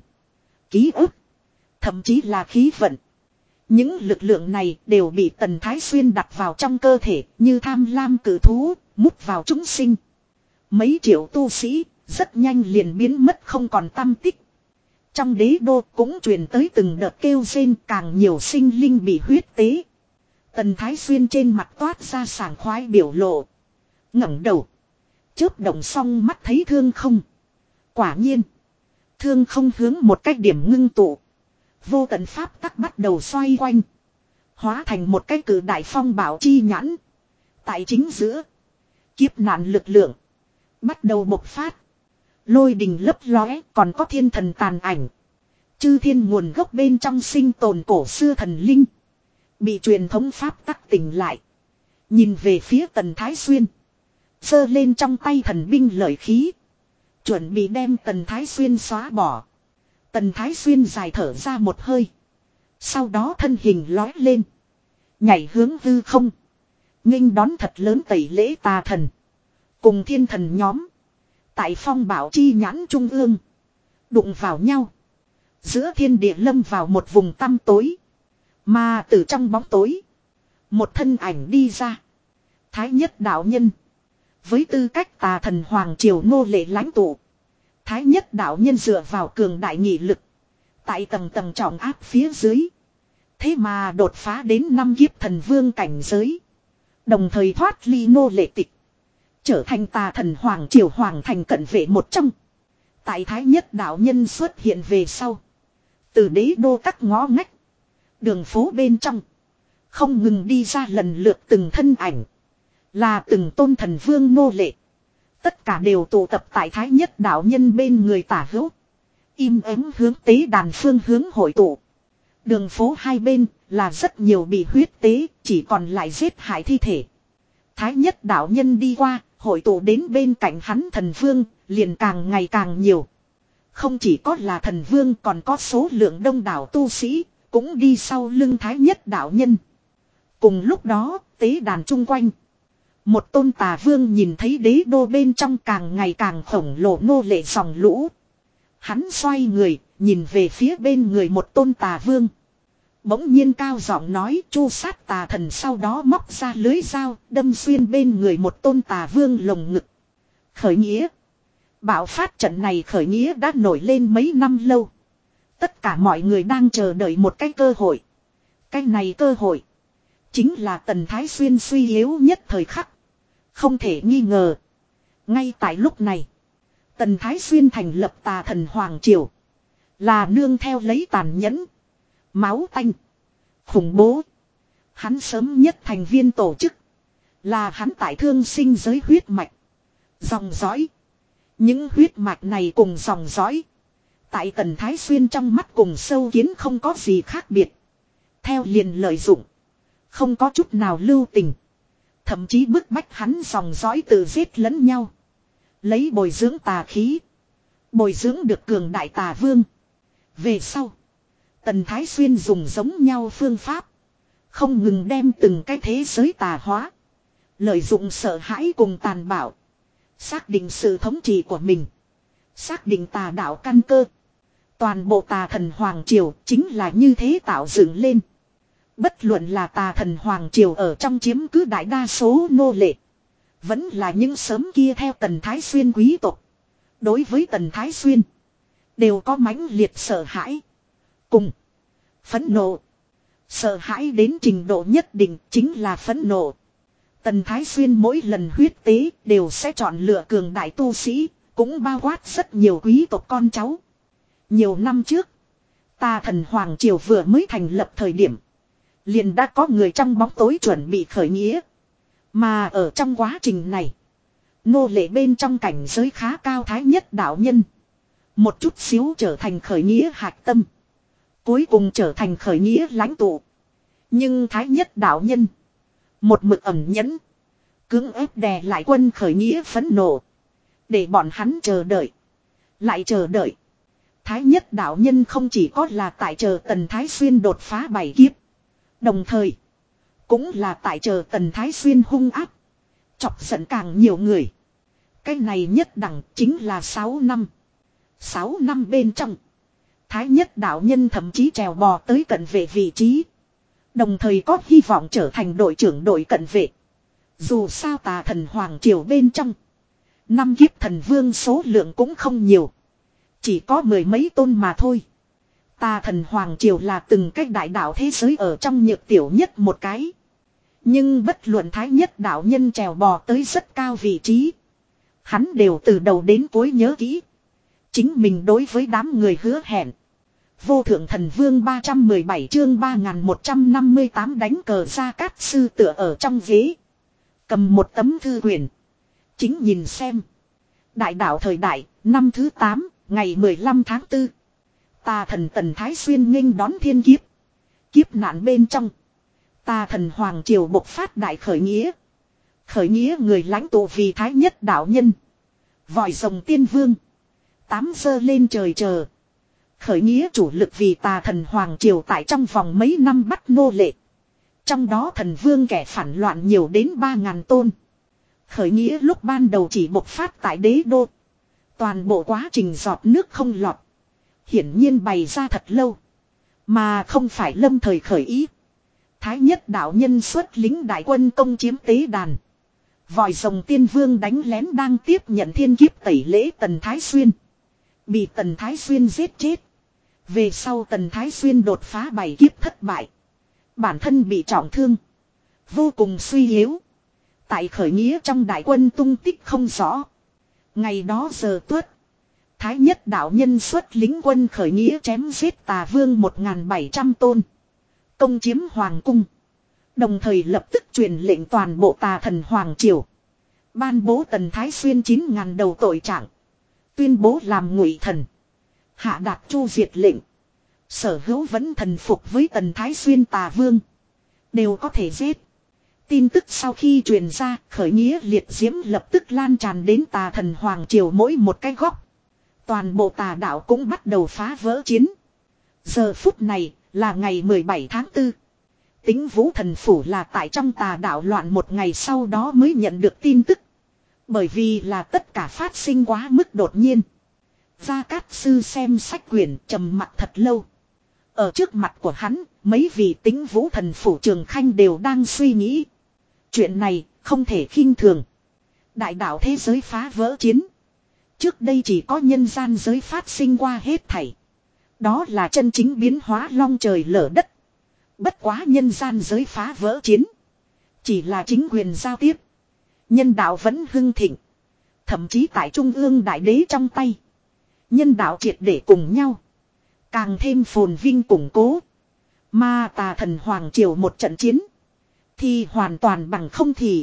Ký ức. Thậm chí là khí vận. Những lực lượng này đều bị Tần Thái Xuyên đặt vào trong cơ thể như tham lam cử thú, mút vào chúng sinh. Mấy triệu tu sĩ, rất nhanh liền biến mất không còn tăm tích. Trong đế đô cũng truyền tới từng đợt kêu rên, càng nhiều sinh linh bị huyết tế. Tần Thái Xuyên trên mặt toát ra sảng khoái biểu lộ. Ngẩng đầu. Chớp động xong mắt thấy Thương Không. Quả nhiên. Thương Không hướng một cách điểm ngưng tụ. Vô tận pháp tắc bắt đầu xoay quanh. Hóa thành một cái cử đại phong bảo chi nhãn. Tại chính giữa. Kiếp nạn lực lượng. Bắt đầu bộc phát. Lôi đình lấp lóe, còn có thiên thần tàn ảnh. Chư thiên nguồn gốc bên trong sinh tồn cổ xưa thần linh. Bị truyền thống pháp tắc tỉnh lại. Nhìn về phía Tần Thái Xuyên. Giơ lên trong tay thần binh lợi khí. Chuẩn bị đem Tần Thái Xuyên xóa bỏ. Tần Thái Xuyên dài thở ra một hơi. Sau đó thân hình lói lên. Nhảy hướng hư không. Nghênh đón thật lớn tẩy lễ tà thần. Cùng thiên thần nhóm. Tại phong bảo chi nhãn trung ương. Đụng vào nhau. Giữa thiên địa lâm vào một vùng tăm tối. Mà từ trong bóng tối. Một thân ảnh đi ra. Thái nhất đạo nhân. Với tư cách tà thần hoàng triều nô lệ lãnh tụ. Thái nhất đạo nhân dựa vào cường đại nghị lực. Tại tầng tầng trọng áp phía dưới. Thế mà đột phá đến năm kiếp thần vương cảnh giới. Đồng thời thoát ly nô lệ tịch. Trở thành tà thần hoàng triều hoàng thành cận vệ một trong. Tại thái nhất đạo nhân xuất hiện về sau. Từ đế đô các ngõ ngách. Đường phố bên trong. Không ngừng đi ra lần lượt từng thân ảnh. Là từng tôn thần vương nô lệ. Tất cả đều tụ tập tại thái nhất đạo nhân bên người tả hữu. Im ắng hướng tế đàn phương hướng hội tụ. Đường phố hai bên là rất nhiều bị huyết tế, chỉ còn lại giết hại thi thể. Thái nhất đạo nhân đi qua, hội tụ đến bên cạnh hắn thần vương, liền càng ngày càng nhiều. Không chỉ có là thần vương còn có số lượng đông đảo tu sĩ, cũng đi sau lưng thái nhất đạo nhân. Cùng lúc đó, tế đàn chung quanh. Một tôn tà vương nhìn thấy đế đô bên trong càng ngày càng khổng lồ nô lệ dòng lũ. Hắn xoay người, nhìn về phía bên người một tôn tà vương. Bỗng nhiên cao giọng nói chu sát tà thần, sau đó móc ra lưới dao, đâm xuyên bên người một tôn tà vương lồng ngực. Khởi nghĩa. Bạo phát trận này khởi nghĩa đã nổi lên mấy năm lâu. Tất cả mọi người đang chờ đợi một cái cơ hội. Cái này cơ hội. Chính là Tần Thái Xuyên suy yếu nhất thời khắc. Không thể nghi ngờ. Ngay tại lúc này, Tần Thái Xuyên thành lập Tà Thần Hoàng Triều. Là nương theo lấy tàn nhẫn, máu tanh, khủng bố. Hắn sớm nhất thành viên tổ chức. Là hắn tại thương sinh giới huyết mạch. Dòng dõi. Những huyết mạch này cùng dòng dõi. Tại Tần Thái Xuyên trong mắt cùng sâu kiến không có gì khác biệt. Theo liền lợi dụng. Không có chút nào lưu tình. Thậm chí bức bách hắn dòng dõi tự giết lẫn nhau. Lấy bồi dưỡng tà khí. Bồi dưỡng được cường đại tà vương. Về sau. Tần Thái Xuyên dùng giống nhau phương pháp. Không ngừng đem từng cái thế giới tà hóa. Lợi dụng sợ hãi cùng tàn bạo. Xác định sự thống trị của mình. Xác định tà đạo căn cơ. Toàn bộ Tà Thần Hoàng Triều chính là như thế tạo dựng lên. Bất luận là Tà Thần Hoàng Triều ở trong chiếm cứ đại đa số nô lệ. Vẫn là những sớm kia theo Tần Thái Xuyên quý tộc. Đối với Tần Thái Xuyên. Đều có mãnh liệt sợ hãi. Cùng. Phẫn nộ. Sợ hãi đến trình độ nhất định chính là phẫn nộ. Tần Thái Xuyên mỗi lần huyết tế đều sẽ chọn lựa cường đại tu sĩ. Cũng bao quát rất nhiều quý tộc con cháu. Nhiều năm trước. Tà Thần Hoàng Triều vừa mới thành lập thời điểm. Liền đã có người trong bóng tối chuẩn bị khởi nghĩa. Mà ở trong quá trình này. Nô lệ bên trong cảnh giới khá cao thái nhất đạo nhân. Một chút xíu trở thành khởi nghĩa hạch tâm. Cuối cùng trở thành khởi nghĩa lãnh tụ. Nhưng thái nhất đạo nhân. Một mực ẩn nhẫn. Cưỡng ép đè lại quân khởi nghĩa phẫn nộ. Để bọn hắn chờ đợi. Lại chờ đợi. Thái nhất đạo nhân không chỉ có là tại chờ Tần Thái Xuyên đột phá bảy kiếp. Đồng thời. Cũng là tại chờ Tần Thái Xuyên hung áp. Chọc giận càng nhiều người. Cái này nhất đẳng chính là sáu năm. sáu năm bên trong. Thái nhất đạo nhân thậm chí trèo bò tới cận vệ vị trí. Đồng thời có hy vọng trở thành đội trưởng đội cận vệ. Dù sao Tà Thần Hoàng Triều bên trong. Năm kiếp thần vương số lượng cũng không nhiều. Chỉ có mười mấy tôn mà thôi. Tà Thần Hoàng Triều là từng cách đại đạo thế giới ở trong nhược tiểu nhất một cái. Nhưng bất luận thái nhất đạo nhân trèo bò tới rất cao vị trí. Hắn đều từ đầu đến cuối nhớ kỹ. Chính mình đối với đám người hứa hẹn. Vô thượng thần vương ba trăm mười bảy chương ba nghìn một trăm năm mươi tám đánh cờ ra cát sư tựa ở trong ghế. Cầm một tấm thư quyển. Chính nhìn xem. Đại đạo thời đại, năm thứ tám, ngày mười lăm tháng tư. Tà thần Tần Thái Xuyên nghênh đón thiên kiếp. Kiếp nạn bên trong. Tà thần Hoàng Triều bộc phát đại khởi nghĩa. Khởi nghĩa người lãnh tụ vì thái nhất đạo nhân. Vòi rồng tiên vương. Tám giờ lên trời chờ. Khởi nghĩa chủ lực vì Tà Thần Hoàng Triều tại trong vòng mấy năm bắt nô lệ. Trong đó thần vương kẻ phản loạn nhiều đến ba ngàn tôn. Khởi nghĩa lúc ban đầu chỉ bộc phát tại đế đô. Toàn bộ quá trình giọt nước không lọt. Hiển nhiên bày ra thật lâu. Mà không phải lâm thời khởi ý. Thái nhất đạo nhân xuất lính đại quân công chiếm tế đàn. Vòi rồng tiên vương đánh lén đang tiếp nhận thiên kiếp tẩy lễ Tần Thái Xuyên. Bị Tần Thái Xuyên giết chết. Về sau Tần Thái Xuyên đột phá bảy kiếp thất bại. Bản thân bị trọng thương. Vô cùng suy yếu. Tại khởi nghĩa trong đại quân tung tích không rõ. Ngày đó giờ tuất. Thái nhất đạo nhân xuất lính quân khởi nghĩa chém giết Tà Vương một nghìn bảy trăm tôn. Công chiếm Hoàng cung. Đồng thời lập tức truyền lệnh toàn bộ Tà Thần Hoàng Triều. Ban bố Tần Thái Xuyên chín nghìn đầu tội trạng. Tuyên bố làm ngụy thần. Hạ đạt chu diệt lệnh. Sở hữu vẫn thần phục với Tần Thái Xuyên Tà Vương. Đều có thể giết. Tin tức sau khi truyền ra, khởi nghĩa liệt diễm lập tức lan tràn đến Tà Thần Hoàng Triều mỗi một cái góc. Toàn bộ tà đạo cũng bắt đầu phá vỡ chiến. Giờ phút này là ngày mười bảy tháng tư. Tính Vũ Thần Phủ là tại trong tà đạo loạn một ngày sau đó mới nhận được tin tức. Bởi vì là tất cả phát sinh quá mức đột nhiên. Gia Cát Sư xem sách quyển trầm mặt thật lâu. Ở trước mặt của hắn, mấy vị Tính Vũ Thần Phủ Trường Khanh đều đang suy nghĩ. Chuyện này không thể khinh thường. Đại đạo thế giới phá vỡ chiến. Trước đây chỉ có nhân gian giới phát sinh qua hết thảy. Đó là chân chính biến hóa long trời lở đất. Bất quá nhân gian giới phá vỡ chiến. Chỉ là chính quyền giao tiếp. Nhân đạo vẫn hưng thịnh. thậm chí tại trung ương đại đế trong tay. Nhân đạo triệt để cùng nhau. Càng thêm phồn vinh củng cố. Mà tà thần Hoàng Triều một trận chiến. Thì hoàn toàn bằng không thì.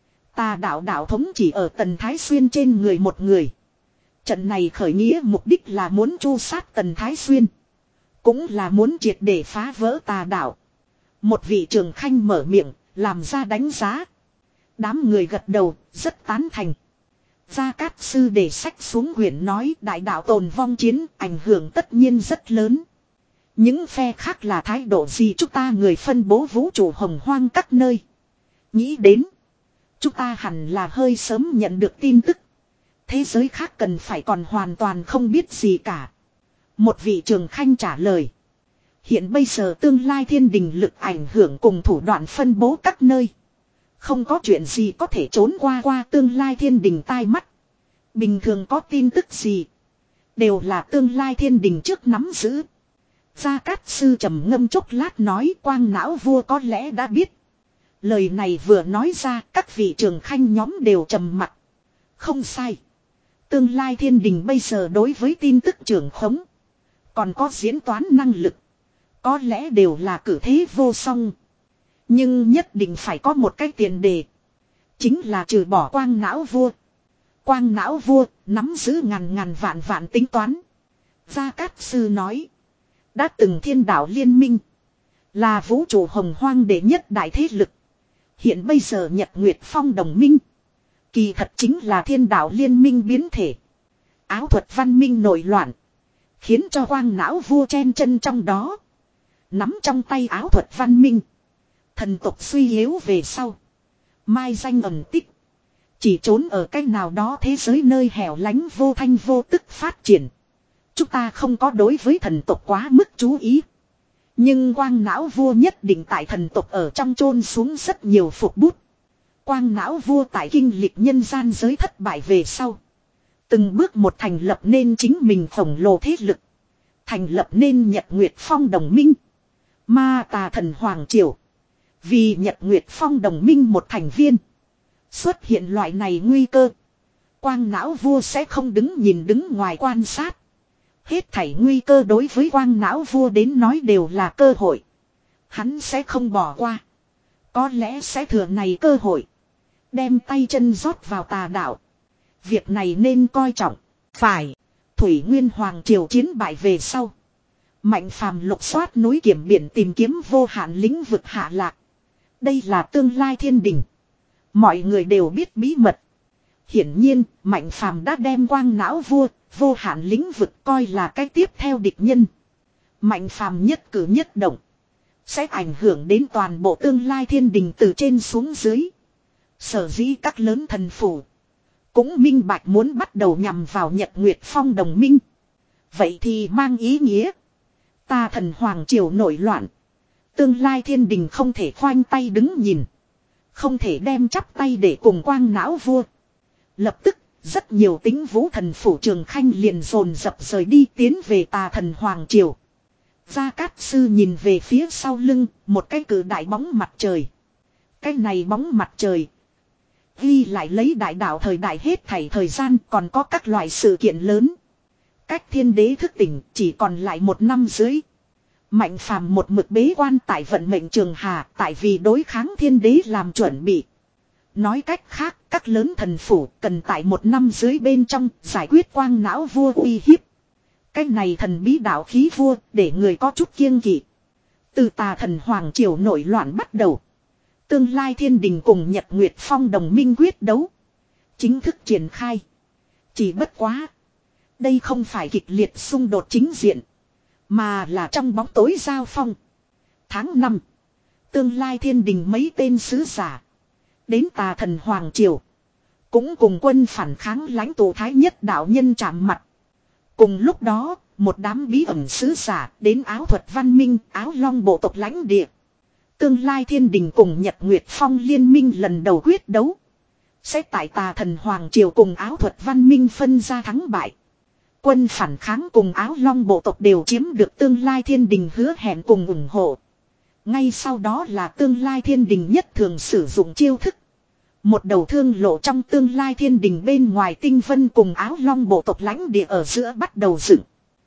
Tà đạo đạo thống chỉ ở Tần Thái Xuyên trên người một người. Trận này khởi nghĩa mục đích là muốn tru sát Tần Thái Xuyên. Cũng là muốn triệt để phá vỡ tà đạo. Một vị trường khanh mở miệng, làm ra đánh giá. Đám người gật đầu, rất tán thành. Gia Cát Sư để sách xuống quyển nói đại đạo tồn vong chiến ảnh hưởng tất nhiên rất lớn. Những phe khác là thái độ gì chúng ta người phân bố vũ trụ hồng hoang các nơi. Nghĩ đến. Chúng ta hẳn là hơi sớm nhận được tin tức. Thế giới khác cần phải còn hoàn toàn không biết gì cả. Một vị trường khanh trả lời. Hiện bây giờ tương lai thiên đình lực ảnh hưởng cùng thủ đoạn phân bố các nơi. Không có chuyện gì có thể trốn qua qua tương lai thiên đình tai mắt. Bình thường có tin tức gì. Đều là tương lai thiên đình trước nắm giữ. Gia Cát Sư trầm ngâm chốc lát nói Quang Não Vua có lẽ đã biết. Lời này vừa nói ra các vị trường khanh nhóm đều trầm mặc. Không sai. Tương lai thiên đình bây giờ đối với tin tức trưởng khống. Còn có diễn toán năng lực. Có lẽ đều là cử thế vô song. Nhưng nhất định phải có một cái tiền đề. Chính là trừ bỏ Quang Não Vua. Quang Não Vua nắm giữ ngàn ngàn vạn vạn tính toán. Gia Cát Sư nói. Đã từng thiên đạo liên minh. Là vũ trụ hồng hoang đệ nhất đại thế lực. Hiện bây giờ Nhật Nguyệt Phong đồng minh. Kỳ thật chính là thiên đạo liên minh biến thể. Áo thuật văn minh nổi loạn. Khiến cho Quang Não Vua chen chân trong đó. Nắm trong tay áo thuật văn minh. Thần tộc suy yếu về sau. Mai danh ẩn tích. Chỉ trốn ở cách nào đó thế giới nơi hẻo lánh vô thanh vô tức phát triển. Chúng ta không có đối với thần tộc quá mức chú ý. Nhưng Quang Não Vua nhất định tại thần tộc ở trong chôn xuống rất nhiều phục bút. Quang Não Vua tại kinh lịch nhân gian giới thất bại về sau. Từng bước một thành lập nên chính mình khổng lồ thế lực. Thành lập nên Nhật Nguyệt Phong đồng minh. Ma tà thần Hoàng Triều. Vì Nhật Nguyệt Phong đồng minh một thành viên. Xuất hiện loại này nguy cơ. Quang Não Vua sẽ không đứng nhìn đứng ngoài quan sát. Hết thảy nguy cơ đối với Quang Não Vua đến nói đều là cơ hội. Hắn sẽ không bỏ qua. Có lẽ sẽ thừa này cơ hội. Đem tay chân rót vào tà đạo. Việc này nên coi trọng. Phải. Thủy Nguyên Hoàng Triều chiến bại về sau. Mạnh phàm lục soát núi kiểm biển tìm kiếm vô hạn lĩnh vực hạ lạc. Đây là tương lai thiên đình. Mọi người đều biết bí mật. Hiển nhiên, Mạnh phàm đã đem Quang Não Vua, vô hạn lĩnh vực coi là cái tiếp theo địch nhân. Mạnh phàm nhất cử nhất động. Sẽ ảnh hưởng đến toàn bộ tương lai thiên đình từ trên xuống dưới. Sở dĩ các lớn thần phủ. Cũng minh bạch muốn bắt đầu nhằm vào Nhật Nguyệt Phong đồng minh. Vậy thì mang ý nghĩa. Ta thần Hoàng Triều nổi loạn. Tương lai thiên đình không thể khoanh tay đứng nhìn. Không thể đem chắp tay để cùng Quang Não Vua. Lập tức, rất nhiều tính vũ thần phủ trường khanh liền dồn dập rời đi tiến về tà thần Hoàng Triều. Gia Cát Sư nhìn về phía sau lưng, một cái cử đại bóng mặt trời. Cái này bóng mặt trời. Ghi lại lấy đại đạo thời đại hết thảy thời gian còn có các loại sự kiện lớn. Cách thiên đế thức tỉnh chỉ còn lại một năm dưới. Mạnh phàm một mực bế quan tại vận mệnh trường hà tại vì đối kháng thiên đế làm chuẩn bị. Nói cách khác các lớn thần phủ cần tại một năm dưới bên trong giải quyết Quang Não Vua uy hiếp. Cái này thần bí đạo khí vua để người có chút kiêng kỵ. Từ tà thần Hoàng Triều nổi loạn bắt đầu. Tương lai thiên đình cùng Nhật Nguyệt Phong đồng minh quyết đấu. Chính thức triển khai. Chỉ bất quá. Đây không phải kịch liệt xung đột chính diện. Mà là trong bóng tối giao phong. Tháng năm. Tương lai thiên đình mấy tên sứ giả. Đến tà thần Hoàng Triều. Cũng cùng quân phản kháng lãnh tụ thái nhất đạo nhân chạm mặt. Cùng lúc đó, một đám bí ẩn sứ giả đến áo thuật văn minh, áo long bộ tộc lãnh địa. Tương lai thiên đình cùng Nhật Nguyệt Phong liên minh lần đầu quyết đấu. Sẽ tại tà thần Hoàng Triều cùng áo thuật văn minh phân ra thắng bại. Quân phản kháng cùng áo long bộ tộc đều chiếm được tương lai thiên đình hứa hẹn cùng ủng hộ. Ngay sau đó là tương lai thiên đình nhất thường sử dụng chiêu thức. Một đầu thương lộ trong tương lai thiên đình bên ngoài tinh vân cùng Áo Long bộ tộc lãnh địa ở giữa bắt đầu dựng.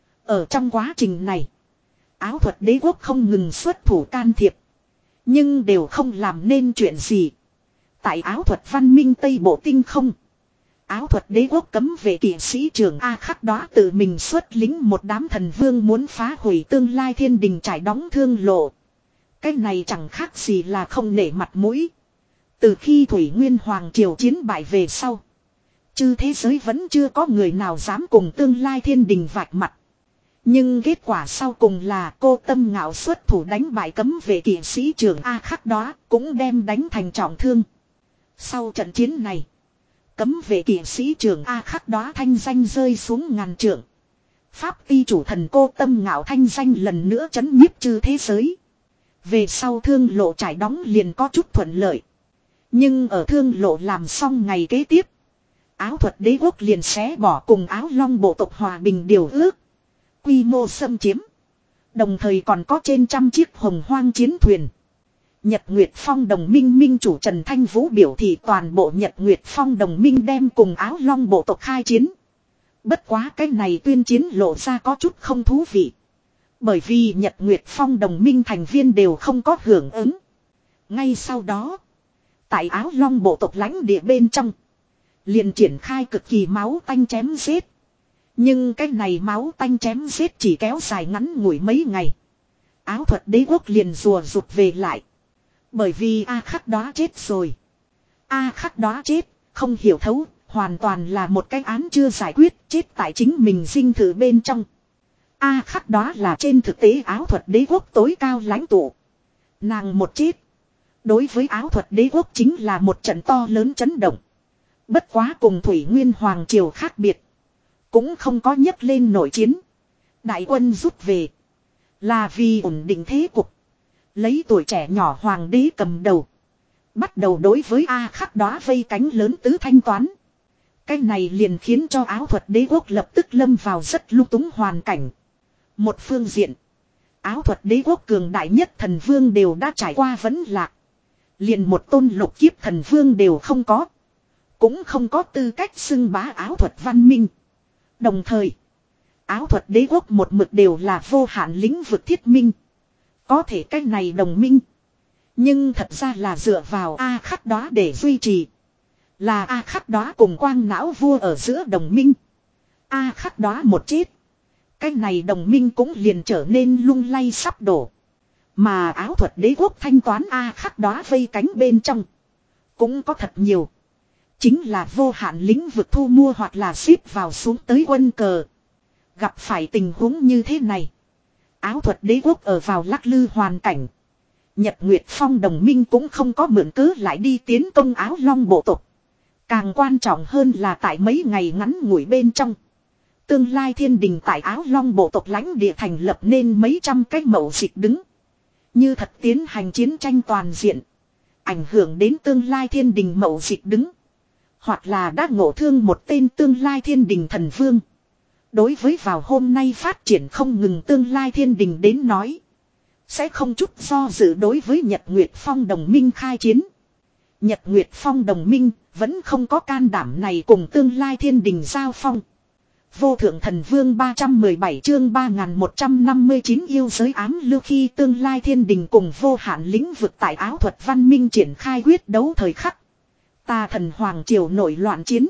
Ở trong quá trình này, Áo Thuật đế quốc không ngừng xuất thủ can thiệp. Nhưng đều không làm nên chuyện gì. Tại Áo Thuật văn minh Tây Bộ tinh không, Áo Thuật đế quốc cấm vệ kỵ sĩ trưởng A Khắc Đóa tự mình xuất lính một đám thần vương muốn phá hủy tương lai thiên đình trải đóng thương lộ. Cái này chẳng khác gì là không nể mặt mũi. Từ khi Thủy Nguyên Hoàng triều chiến bại về sau, chư thế giới vẫn chưa có người nào dám cùng tương lai thiên đình vạch mặt. Nhưng kết quả sau cùng là cô Tâm Ngạo xuất thủ đánh bại cấm vệ kỵ sĩ trưởng A Khắc Đóa, cũng đem đánh thành trọng thương. Sau trận chiến này, cấm vệ kỵ sĩ trưởng A Khắc Đóa thanh danh rơi xuống ngàn trượng. Pháp ti chủ thần cô Tâm Ngạo thanh danh lần nữa chấn nhiếp chư thế giới. Về sau thương lộ trải đóng liền có chút thuận lợi. Nhưng ở thương lộ làm xong ngày kế tiếp, Áo Thuật đế quốc liền xé bỏ cùng Áo Long bộ tộc hòa bình điều ước. Quy mô xâm chiếm. Đồng thời còn có trên trăm chiếc hồng hoang chiến thuyền. Nhật Nguyệt Phong đồng minh minh chủ Trần Thanh Vũ biểu thị toàn bộ Nhật Nguyệt Phong đồng minh đem cùng Áo Long bộ tộc khai chiến. Bất quá cái này tuyên chiến lộ ra có chút không thú vị. Bởi vì Nhật Nguyệt Phong đồng minh thành viên đều không có hưởng ứng. Ngay sau đó, tại Áo Long bộ tộc lãnh địa bên trong, liền triển khai cực kỳ máu tanh chém giết. Nhưng cái này máu tanh chém giết chỉ kéo dài ngắn ngủi mấy ngày. Áo Thuật đế quốc liền rùa rụt về lại. Bởi vì A Khắc Đóa chết rồi. A Khắc Đóa chết, không hiểu thấu, hoàn toàn là một cái án chưa giải quyết, chết tại chính mình dinh thự bên trong. A Khắc Đóa là trên thực tế Áo Thuật đế quốc tối cao lãnh tụ. Nàng một chết, đối với Áo Thuật đế quốc chính là một trận to lớn chấn động. Bất quá cùng Thủy Nguyên Hoàng triều khác biệt, cũng không có nhấc lên nội chiến. Đại quân rút về, là vì ổn định thế cục. Lấy tuổi trẻ nhỏ hoàng đế cầm đầu, bắt đầu đối với A Khắc Đóa vây cánh lớn tứ thanh toán. Cái này liền khiến cho Áo Thuật đế quốc lập tức lâm vào rất lung túng hoàn cảnh. Một phương diện, Áo Thuật đế quốc cường đại nhất thần vương đều đã trải qua vấn lạc. Liền một tôn lục kiếp thần vương đều không có. Cũng không có tư cách xưng bá Áo Thuật văn minh. Đồng thời, Áo Thuật đế quốc một mực đều là vô hạn lĩnh vực thiết minh. Có thể cách này đồng minh, nhưng thật ra là dựa vào A Khắc Đóa để duy trì. Là A Khắc Đóa cùng Quang Não vua ở giữa đồng minh. A Khắc Đóa một chết, cách này đồng minh cũng liền trở nên lung lay sắp đổ. Mà Áo Thuật đế quốc thanh toán A Khắc Đóa vây cánh bên trong cũng có thật nhiều. Chính là vô hạn lĩnh vực thu mua hoặc là ship vào xuống tới quân cờ. Gặp phải tình huống như thế này, Áo Thuật đế quốc ở vào lắc lư hoàn cảnh. Nhật Nguyệt Phong đồng minh cũng không có mượn cớ lại đi tiến công Áo Long bộ tộc. Càng quan trọng hơn là tại mấy ngày ngắn ngủi bên trong, tương lai thiên đình tại Áo Long bộ tộc lãnh địa thành lập nên mấy trăm cái mậu dịch đứng. Như thật tiến hành chiến tranh toàn diện, ảnh hưởng đến tương lai thiên đình mậu dịch đứng. Hoặc là đã ngộ thương một tên tương lai thiên đình thần vương. Đối với vào hôm nay phát triển không ngừng tương lai thiên đình đến nói, sẽ không chút do dự đối với Nhật Nguyệt Phong đồng minh khai chiến. Nhật Nguyệt Phong đồng minh vẫn không có can đảm này cùng tương lai thiên đình giao phong. Vô thượng thần vương ba trăm mười bảy chương ba nghìn một trăm năm mươi chín yêu giới ám lưu khi tương lai thiên đình cùng vô hạn lĩnh vực tại Áo Thuật văn minh triển khai quyết đấu thời khắc. Tà thần Hoàng triều nổi loạn chiến,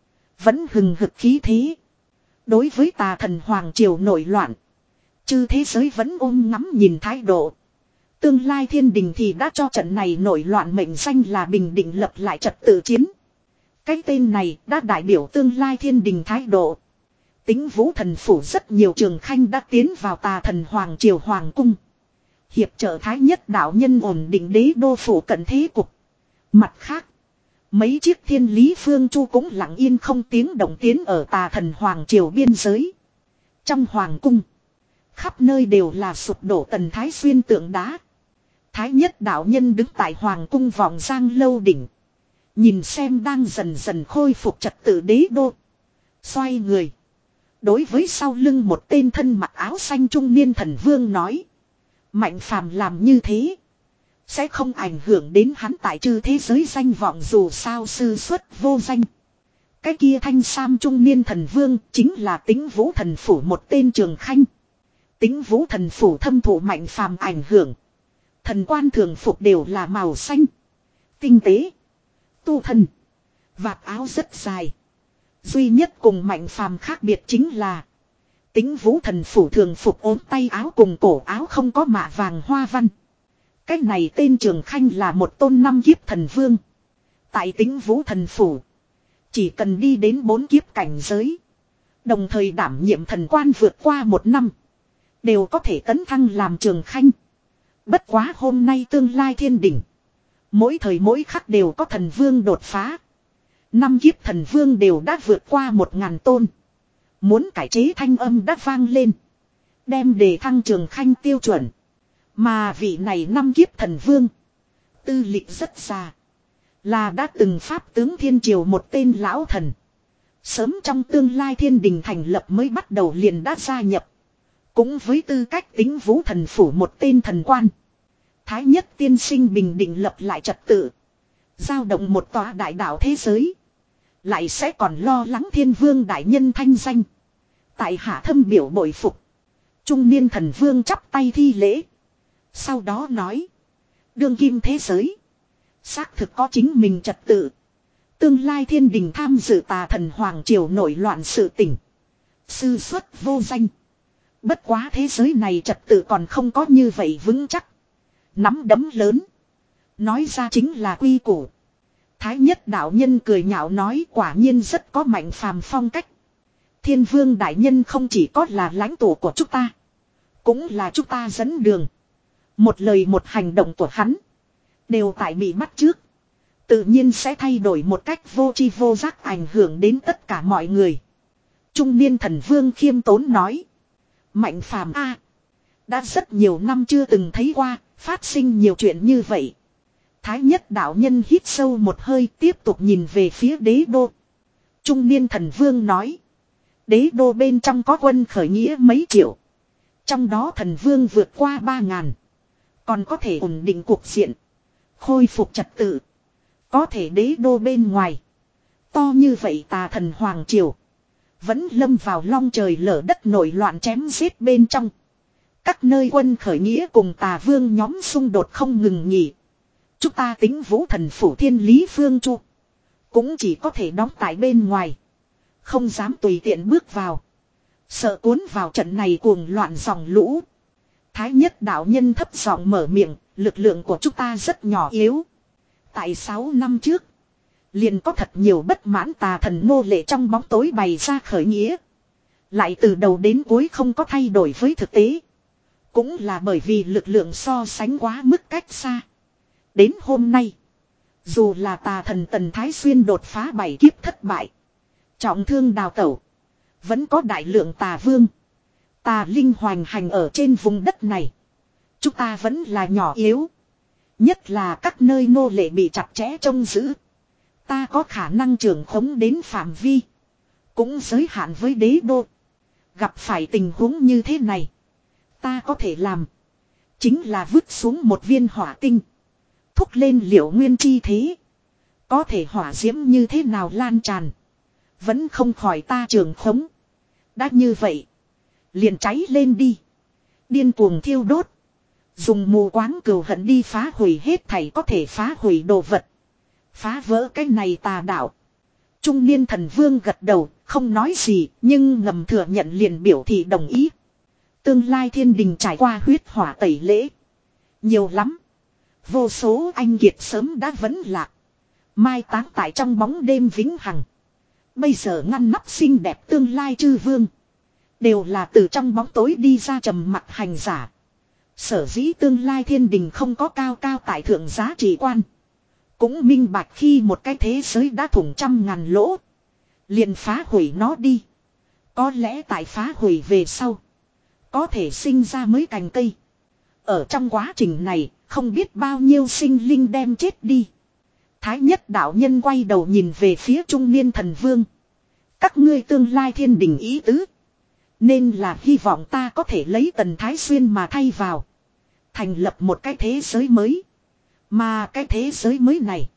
vẫn hừng hực khí thế. Đối với tà thần Hoàng triều nổi loạn, chư thế giới vẫn ôm ngắm nhìn thái độ. Tương lai thiên đình thì đã cho trận này nổi loạn mệnh danh là bình định lập lại trật tự chiến. Cái tên này đã đại biểu tương lai thiên đình thái độ. Tính Vũ thần phủ rất nhiều trường khanh đã tiến vào tà thần Hoàng triều hoàng cung, hiệp trợ thái nhất đạo nhân ổn định đế đô phủ cận thế cục. Mặt khác, mấy chiếc thiên lý phương chu cũng lặng yên không tiếng động tiến ở tà thần Hoàng triều biên giới. Trong hoàng cung, khắp nơi đều là sụp đổ Tần Thái Xuyên tượng đá. Thái nhất đạo nhân đứng tại hoàng cung vòng giang lâu đỉnh, nhìn xem đang dần dần khôi phục trật tự đế đô. Xoay người, đối với sau lưng một tên thân mặc áo xanh trung niên thần vương nói: Mạnh phàm làm như thế, sẽ không ảnh hưởng đến hắn tại chư thế giới danh vọng, dù sao sư xuất vô danh. Cái kia thanh sam trung niên thần vương chính là Tĩnh Vũ thần phủ một tên trường khanh. Tĩnh Vũ thần phủ thâm thụ mạnh phàm ảnh hưởng. Thần quan thường phục đều là màu xanh, tinh tế, tu thân, vạt áo rất dài. Duy nhất cùng mạnh phàm khác biệt chính là Tĩnh Vũ thần phủ thường phục ốm tay áo cùng cổ áo không có mạ vàng hoa văn. Cái này tên trường khanh là một tôn năm kiếp thần vương. Tại Tĩnh Vũ thần phủ, chỉ cần đi đến bốn kiếp cảnh giới, đồng thời đảm nhiệm thần quan vượt qua một năm, đều có thể tấn thăng làm trường khanh. Bất quá hôm nay tương lai thiên đỉnh, mỗi thời mỗi khắc đều có thần vương đột phá. Năm kiếp thần vương đều đã vượt qua một ngàn tôn. Muốn cải chế thanh âm đã vang lên, đem đề thăng trường khanh tiêu chuẩn. Mà vị này năm kiếp thần vương, tư lịch rất già, là đã từng pháp tướng thiên triều một tên lão thần. Sớm trong tương lai thiên đình thành lập mới bắt đầu liền đã gia nhập, cũng với tư cách Tĩnh Vũ thần phủ một tên thần quan. Thái nhất tiên sinh bình định lập lại trật tự, giao động một tòa đại đạo thế giới, lại sẽ còn lo lắng thiên vương đại nhân thanh danh. Tại hạ thâm biểu bội phục. Trung niên thần vương chắp tay thi lễ, sau đó nói: đương kim thế giới xác thực có chính mình trật tự. Tương lai thiên đình tham dự tà thần hoàng triều nổi loạn sự tỉnh, sư xuất vô danh. Bất quá thế giới này trật tự còn không có như vậy vững chắc. Nắm đấm lớn, nói ra chính là quy củ. Thái nhất đạo nhân cười nhạo nói: quả nhiên rất có mạnh phàm phong cách. Thiên vương đại nhân không chỉ có là lãnh tụ của chúng ta, cũng là chúng ta dẫn đường. Một lời một hành động của hắn đều tại bị bắt trước, tự nhiên sẽ thay đổi một cách vô tri vô giác, ảnh hưởng đến tất cả mọi người. Trung niên thần vương khiêm tốn nói: mạnh phàm a, đã rất nhiều năm chưa từng thấy qua, phát sinh nhiều chuyện như vậy. Thái nhất đạo nhân hít sâu một hơi, tiếp tục nhìn về phía đế đô. Trung niên thần vương nói: đế đô bên trong có quân khởi nghĩa mấy triệu, trong đó thần vương vượt qua ba ngàn, còn có thể ổn định cuộc diện, khôi phục trật tự. Có thể đế đô bên ngoài, to như vậy tà thần hoàng triều, vẫn lâm vào long trời lở đất nổi loạn chém giết bên trong. Các nơi quân khởi nghĩa cùng tà vương nhóm xung đột không ngừng nghỉ. Chúng ta Tĩnh Vũ thần phủ thiên lý phương chu, cũng chỉ có thể đóng tại bên ngoài, không dám tùy tiện bước vào, sợ cuốn vào trận này cuồng loạn dòng lũ. Thái nhất đạo nhân thấp giọng mở miệng: lực lượng của chúng ta rất nhỏ yếu. Tại sáu năm trước, liền có thật nhiều bất mãn tà thần nô lệ trong bóng tối bày ra khởi nghĩa, lại từ đầu đến cuối không có thay đổi với thực tế. Cũng là bởi vì lực lượng so sánh quá mức cách xa. Đến hôm nay, dù là tà thần Tần Thái Xuyên đột phá bảy kiếp thất bại, trọng thương đào tẩu, vẫn có đại lượng tà vương, tà linh hoành hành ở trên vùng đất này. Chúng ta vẫn là nhỏ yếu. Nhất là các nơi nô lệ bị chặt chẽ trông giữ, ta có khả năng trưởng khống đến phạm vi, cũng giới hạn với đế đô. Gặp phải tình huống như thế này, ta có thể làm chính là vứt xuống một viên hỏa tinh, thúc lên liệu nguyên chi thế. Có thể hỏa diễm như thế nào lan tràn, vẫn không khỏi ta trưởng khống. Đã như vậy, liền cháy lên đi, điên cuồng thiêu đốt, dùng mù quáng cừu hận đi phá hủy hết thảy có thể phá hủy đồ vật, phá vỡ cái này tà đạo. Trung niên thần vương gật đầu, không nói gì, nhưng ngầm thừa nhận liền biểu thị đồng ý. Tương lai thiên đình trải qua huyết hỏa tẩy lễ nhiều lắm, vô số anh kiệt sớm đã vấn lạc, mai táng tại trong bóng đêm vĩnh hằng. Bây giờ ngăn nắp xinh đẹp tương lai chư vương, đều là từ trong bóng tối đi ra trầm mặc hành giả. Sở dĩ tương lai thiên đình không có cao cao tại thượng giá trị quan, cũng minh bạch khi một cái thế giới đã thủng trăm ngàn lỗ, liền phá hủy nó đi. Có lẽ tại phá hủy về sau, có thể sinh ra mới cành cây. Ở trong quá trình này, không biết bao nhiêu sinh linh đem chết đi. Thái nhất đạo nhân quay đầu nhìn về phía trung niên thần vương. Các ngươi tương lai thiên đình ý tứ, nên là hy vọng ta có thể lấy Tần Thái Xuyên mà thay vào, thành lập một cái thế giới mới. Mà cái thế giới mới này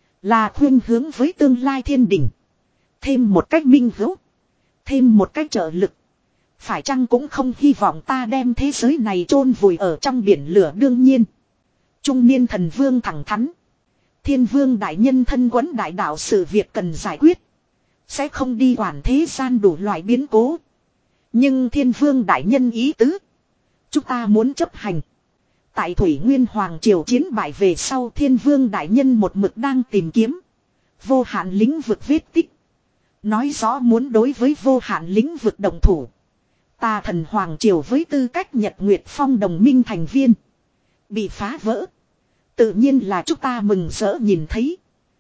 là khuyên hướng với tương lai thiên đình. Thêm một cách minh hữu. Thêm một cách trợ lực. Phải chăng cũng không hy vọng ta đem thế giới này chôn vùi ở trong biển lửa đương nhiên. Trung niên thần vương thẳng thắn. Thiên vương đại nhân thân quấn đại đạo sự việc cần giải quyết. Sẽ không đi quản thế gian đủ loại biến cố. Nhưng thiên vương đại nhân ý tứ. Chúng ta muốn chấp hành. Tại Thủy Nguyên Hoàng Triều chiến bại về sau thiên vương đại nhân một mực đang tìm kiếm. Vô hạn lĩnh vực vết tích. Nói rõ muốn đối với vô hạn lĩnh vực đồng thủ. Ta thần Hoàng Triều với tư cách Nhật Nguyệt Phong đồng minh thành viên. Bị phá vỡ. Tự nhiên là chúng ta mừng rỡ nhìn thấy.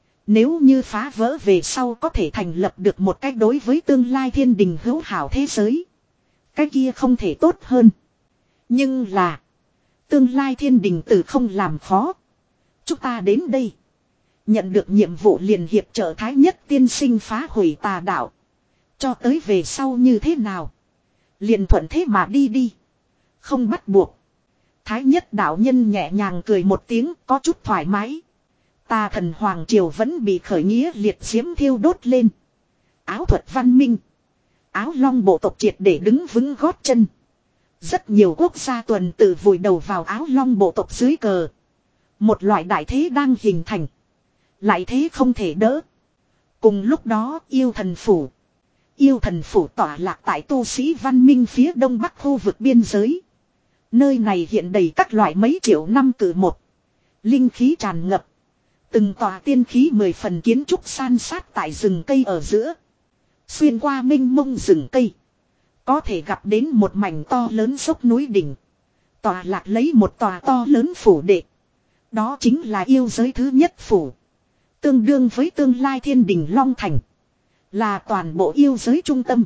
Nếu như phá vỡ về sau có thể thành lập được một cách đối với tương lai thiên đình hữu hảo thế giới. Cái kia không thể tốt hơn. Nhưng là. Tương lai thiên đình từ không làm khó. Chúng ta đến đây. Nhận được nhiệm vụ liền hiệp trợ Thái Nhất tiên sinh phá hủy tà đạo. Cho tới về sau như thế nào. Liền thuận thế mà đi đi. Không bắt buộc. Thái Nhất đạo nhân nhẹ nhàng cười một tiếng có chút thoải mái. Tà thần Hoàng Triều vẫn bị khởi nghĩa liệt diễm thiêu đốt lên. Áo thuật văn minh. Áo long bộ tộc triệt để đứng vững gót chân. Rất nhiều quốc gia tuần tự vùi đầu vào áo long bộ tộc dưới cờ. Một loại đại thế đang hình thành. Lại thế không thể đỡ. Cùng lúc đó yêu thần phủ. Yêu thần phủ tỏa lạc tại tu sĩ văn minh phía đông bắc khu vực biên giới. Nơi này hiện đầy các loại mấy triệu năm cử một. Linh khí tràn ngập. Từng tòa tiên khí mười phần kiến trúc san sát tại rừng cây ở giữa. Xuyên qua mênh mông rừng cây. Có thể gặp đến một mảnh to lớn dốc núi đỉnh. Tòa lạc lấy một tòa to lớn phủ đệ. Đó chính là yêu giới thứ nhất phủ. Tương đương với tương lai thiên đình Long Thành. Là toàn bộ yêu giới trung tâm.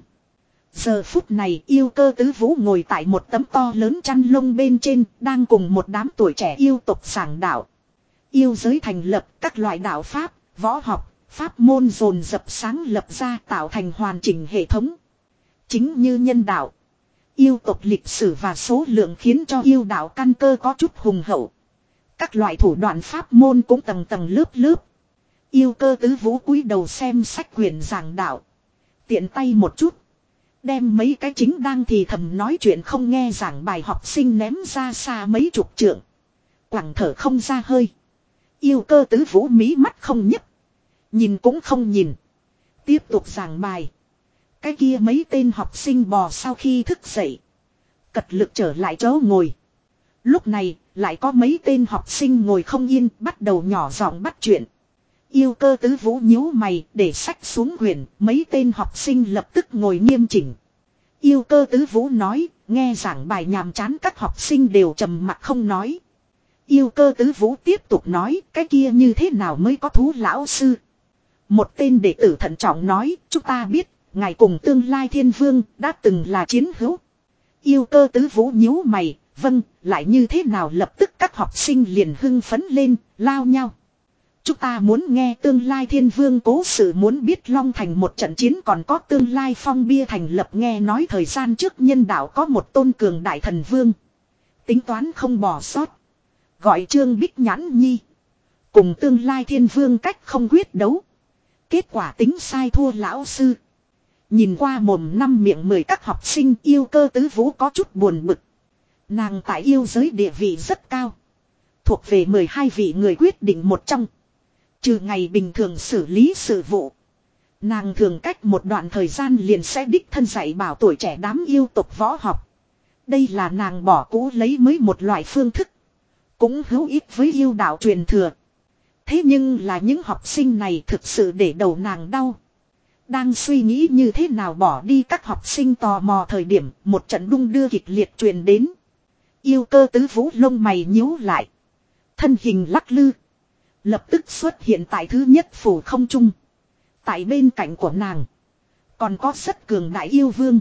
Giờ phút này yêu cơ tứ vũ ngồi tại một tấm to lớn chăn lông bên trên. Đang cùng một đám tuổi trẻ yêu tộc giảng đạo. Yêu giới thành lập các loại đạo pháp, võ học, pháp môn dồn dập sáng lập ra tạo thành hoàn chỉnh hệ thống. Chính như nhân đạo. Yêu tộc lịch sử và số lượng khiến cho yêu đạo căn cơ có chút hùng hậu. Các loại thủ đoạn pháp môn cũng tầng tầng lớp lớp. Yêu cơ tứ vũ cúi đầu xem sách quyển giảng đạo. Tiện tay một chút. Đem mấy cái chính đang thì thầm nói chuyện không nghe giảng bài học sinh ném ra xa mấy chục trượng. Quẳng thở không ra hơi. Yêu cơ tứ vũ mí mắt không nhấc. Nhìn cũng không nhìn. Tiếp tục giảng bài. Cái kia mấy tên học sinh bò sau khi thức dậy. Cật lực trở lại chỗ ngồi. Lúc này lại có mấy tên học sinh ngồi không yên bắt đầu nhỏ giọng bắt chuyện. Yêu cơ tứ vũ nhíu mày để sách xuống quyển. Mấy tên học sinh lập tức ngồi nghiêm chỉnh. Yêu cơ tứ vũ nói. Nghe giảng bài nhàm chán các học sinh đều trầm mặc không nói. Yêu cơ tứ vũ tiếp tục nói. Cái kia như thế nào mới có thú lão sư. Một tên đệ tử thận trọng nói. Chúng ta biết. Ngài cùng tương lai thiên vương đã từng là chiến hữu. Yêu cơ tứ vũ nhíu mày. Vâng, lại như thế nào lập tức các học sinh liền hưng phấn lên, lao nhau. Chúng ta muốn nghe tương lai thiên vương cố sự, muốn biết Long Thành một trận chiến, còn có tương lai phong bia thành lập. Nghe nói thời gian trước nhân đạo có một tôn cường đại thần vương. Tính toán không bỏ sót. Gọi Trương Bích Nhãn Nhi. Cùng tương lai thiên vương cách không quyết đấu. Kết quả tính sai thua lão sư. Nhìn qua mồm năm miệng mười các học sinh, yêu cơ tứ vũ có chút buồn bực. Nàng tại yêu giới địa vị rất cao. Thuộc về mười hai vị người quyết định một trong. Trừ ngày bình thường xử lý sự vụ. Nàng thường cách một đoạn thời gian liền sẽ đích thân dạy bảo tuổi trẻ đám yêu tộc võ học. Đây là nàng bỏ cũ lấy mới một loại phương thức. Cũng hữu ích với yêu đạo truyền thừa. Thế nhưng là những học sinh này thực sự để đầu nàng đau. Đang suy nghĩ như thế nào bỏ đi các học sinh tò mò thời điểm một trận đung đưa kịch liệt truyền đến. Yêu cơ tứ vũ lông mày nhíu lại. Thân hình lắc lư. Lập tức xuất hiện tại thứ nhất phủ không trung. Tại bên cạnh của nàng. Còn có rất cường đại yêu vương.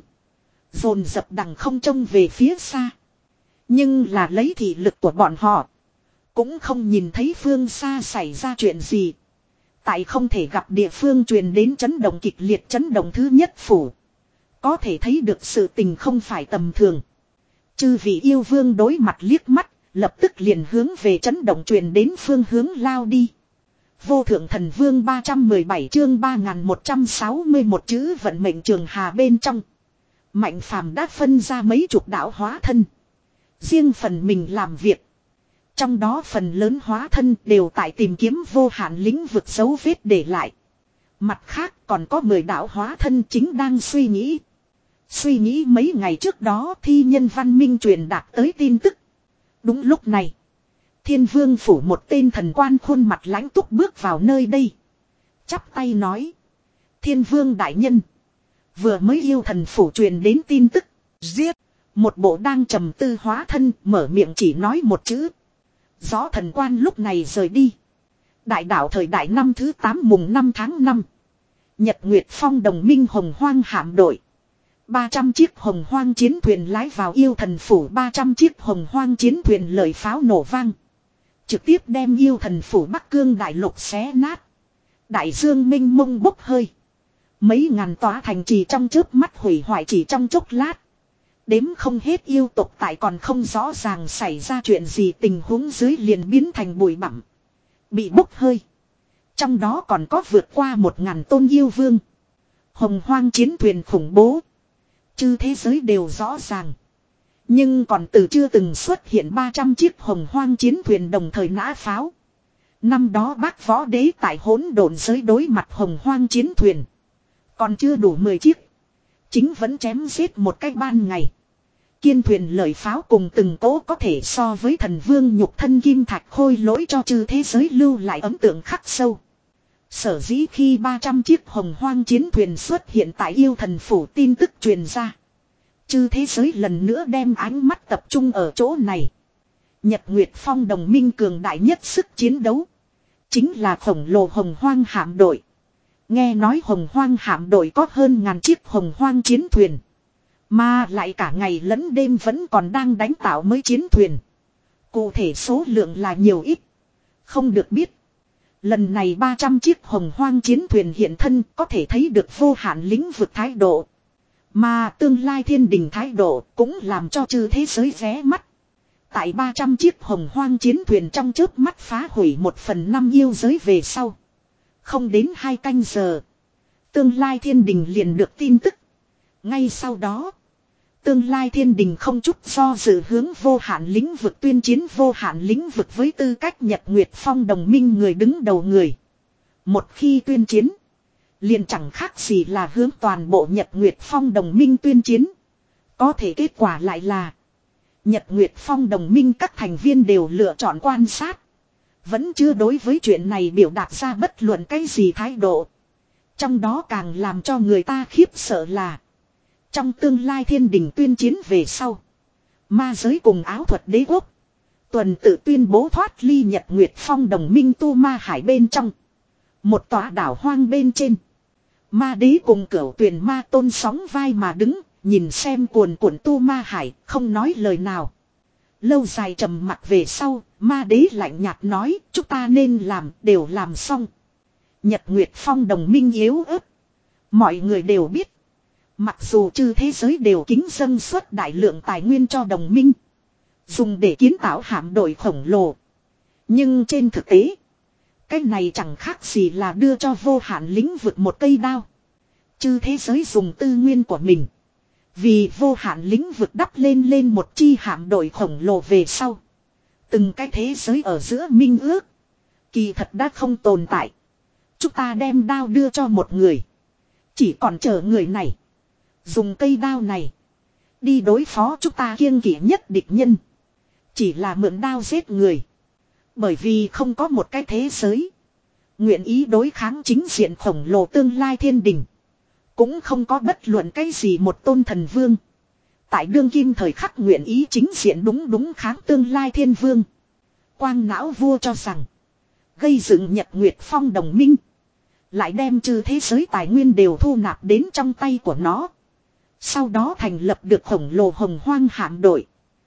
Dồn dập đằng không trông về phía xa. Nhưng là lấy thị lực của bọn họ. Cũng không nhìn thấy phương xa xảy ra chuyện gì. Tại không thể gặp địa phương truyền đến chấn động kịch liệt chấn động thứ nhất phủ. Có thể thấy được sự tình không phải tầm thường. Chư vị yêu vương đối mặt liếc mắt, lập tức liền hướng về chấn động truyền đến phương hướng lao đi. Vô thượng thần vương ba trăm mười bảy chương ba nghìn một trăm sáu mươi mốt chữ vận mệnh trường hà bên trong. Mạnh phàm đã phân ra mấy chục đạo hóa thân. Riêng phần mình làm việc. Trong đó phần lớn hóa thân đều tại tìm kiếm vô hạn lĩnh vực dấu vết để lại. Mặt khác còn có mười đạo hóa thân chính đang suy nghĩ. Suy nghĩ mấy ngày trước đó thi nhân văn minh truyền đạt tới tin tức. Đúng lúc này. Thiên vương phủ một tên thần quan khuôn mặt lãnh túc bước vào nơi đây. Chắp tay nói. Thiên vương đại nhân. Vừa mới yêu thần phủ truyền đến tin tức. Giết. Một bộ đang trầm tư hóa thân mở miệng chỉ nói một chữ. Gió thần quan lúc này rời đi. Đại đạo thời đại năm thứ tám mùng năm tháng năm. Nhật Nguyệt Phong đồng minh hồng hoang hạm đội. ba trăm chiếc hồng hoang chiến thuyền lái vào yêu thần phủ, ba trăm chiếc hồng hoang chiến thuyền lời pháo nổ vang. Trực tiếp đem yêu thần phủ Bắc Cương đại lục xé nát. Đại dương minh mông bốc hơi. Mấy ngàn tòa thành trì trong chớp mắt hủy hoại chỉ trong chốc lát. Đếm không hết yêu tộc tại còn không rõ ràng xảy ra chuyện gì tình huống dưới liền biến thành bụi bặm. Bị bốc hơi. Trong đó còn có vượt qua một ngàn tôn yêu vương. Hồng hoang chiến thuyền khủng bố. Chư thế giới đều rõ ràng. Nhưng còn từ chưa từng xuất hiện ba trăm chiếc hồng hoang chiến thuyền đồng thời nã pháo. Năm đó bác võ đế tại hỗn độn giới đối mặt hồng hoang chiến thuyền. Còn chưa đủ mười chiếc. Chính vẫn chém giết một cách ban ngày. Kiên thuyền lợi pháo cùng từng cố có thể so với thần vương nhục thân kim thạch khôi lỗi cho chư thế giới lưu lại ấn tượng khắc sâu. Sở dĩ khi ba trăm chiếc hồng hoang chiến thuyền xuất hiện tại yêu thần phủ tin tức truyền ra. Chư thế giới lần nữa đem ánh mắt tập trung ở chỗ này. Nhật Nguyệt Phong đồng minh cường đại nhất sức chiến đấu. Chính là khổng lồ hồng hoang hạm đội. Nghe nói hồng hoang hạm đội có hơn ngàn chiếc hồng hoang chiến thuyền. Mà lại cả ngày lẫn đêm vẫn còn đang đánh tạo mới chiến thuyền. Cụ thể số lượng là nhiều ít. Không được biết. Lần này ba trăm chiếc hồng hoang chiến thuyền hiện thân có thể thấy được vô hạn lĩnh vực thái độ. Mà tương lai thiên đình thái độ cũng làm cho chư thế giới ghé mắt. Tại ba trăm chiếc hồng hoang chiến thuyền trong chớp mắt phá hủy một phần năm yêu giới về sau. Không đến hai canh giờ. Tương lai thiên đình liền được tin tức. Ngay sau đó. Tương lai thiên đình không chút do dự hướng vô hạn lĩnh vực tuyên chiến vô hạn lĩnh vực với tư cách Nhật Nguyệt Phong đồng minh người đứng đầu người. Một khi tuyên chiến. Liền chẳng khác gì là hướng toàn bộ Nhật Nguyệt Phong đồng minh tuyên chiến. Có thể kết quả lại là. Nhật Nguyệt Phong đồng minh các thành viên đều lựa chọn quan sát. Vẫn chưa đối với chuyện này biểu đạt ra bất luận cái gì thái độ. Trong đó càng làm cho người ta khiếp sợ là. Trong tương lai thiên đình tuyên chiến về sau. Ma giới cùng áo thuật đế quốc. Tuần tự tuyên bố thoát ly Nhật Nguyệt Phong đồng minh tu ma hải bên trong. Một tòa đảo hoang bên trên. Ma đế cùng cửu tuyển ma tôn sóng vai mà đứng. Nhìn xem cuồn cuộn tu ma hải không nói lời nào. Lâu dài trầm mặc về sau. Ma đế lạnh nhạt nói chúng ta nên làm đều làm xong. Nhật Nguyệt Phong đồng minh yếu ớt. Mọi người đều biết. Mặc dù chư thế giới đều kính dâng suất đại lượng tài nguyên cho đồng minh. Dùng để kiến tạo hạm đội khổng lồ. Nhưng trên thực tế. Cái này chẳng khác gì là đưa cho vô hạn lĩnh vực một cây đao. Chư thế giới dùng tư nguyên của mình. Vì vô hạn lĩnh vực đắp lên lên một chi hạm đội khổng lồ về sau. Từng cái thế giới ở giữa minh ước. Kỳ thật đã không tồn tại. Chúng ta đem đao đưa cho một người. Chỉ còn chờ người này. Dùng cây đao này. Đi đối phó chúng ta kiêng kỵ nhất địch nhân. Chỉ là mượn đao giết người. Bởi vì không có một cái thế giới. Nguyện ý đối kháng chính diện khổng lồ tương lai thiên đình. Cũng không có bất luận cái gì một tôn thần vương. Tại đương kim thời khắc nguyện ý chính diện đúng đúng kháng tương lai thiên vương. Quang não vua cho rằng. Gây dựng Nhật Nguyệt Phong đồng minh. Lại đem chư thế giới tài nguyên đều thu nạp đến trong tay của nó. Sau đó thành lập được khổng lồ hồng hoang hạm đội.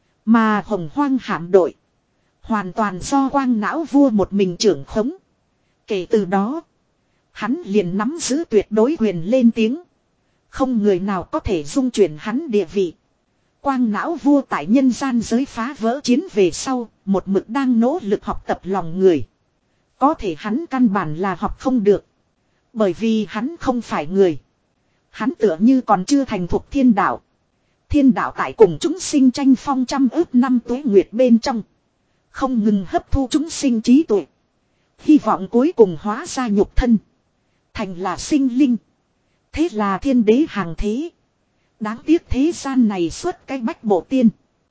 Mà hồng hoang hạm đội. Hoàn toàn do quang não vua một mình trưởng khống. Kể từ đó. Hắn liền nắm giữ tuyệt đối quyền lên tiếng. Không người nào có thể dung chuyển hắn địa vị. Quang não vua tại nhân gian giới phá vỡ chiến về sau, một mực đang nỗ lực học tập lòng người. Có thể hắn căn bản là học không được. Bởi vì hắn không phải người. Hắn tựa như còn chưa thành thuộc thiên đạo. Thiên đạo tại cùng chúng sinh tranh phong trăm ước năm tuế nguyệt bên trong. Không ngừng hấp thu chúng sinh trí tuệ. Hy vọng cuối cùng hóa ra nhục thân. Thành là sinh linh. Thế là thiên đế hàng thế. Đáng tiếc thế gian này xuất cái bách bộ tiên.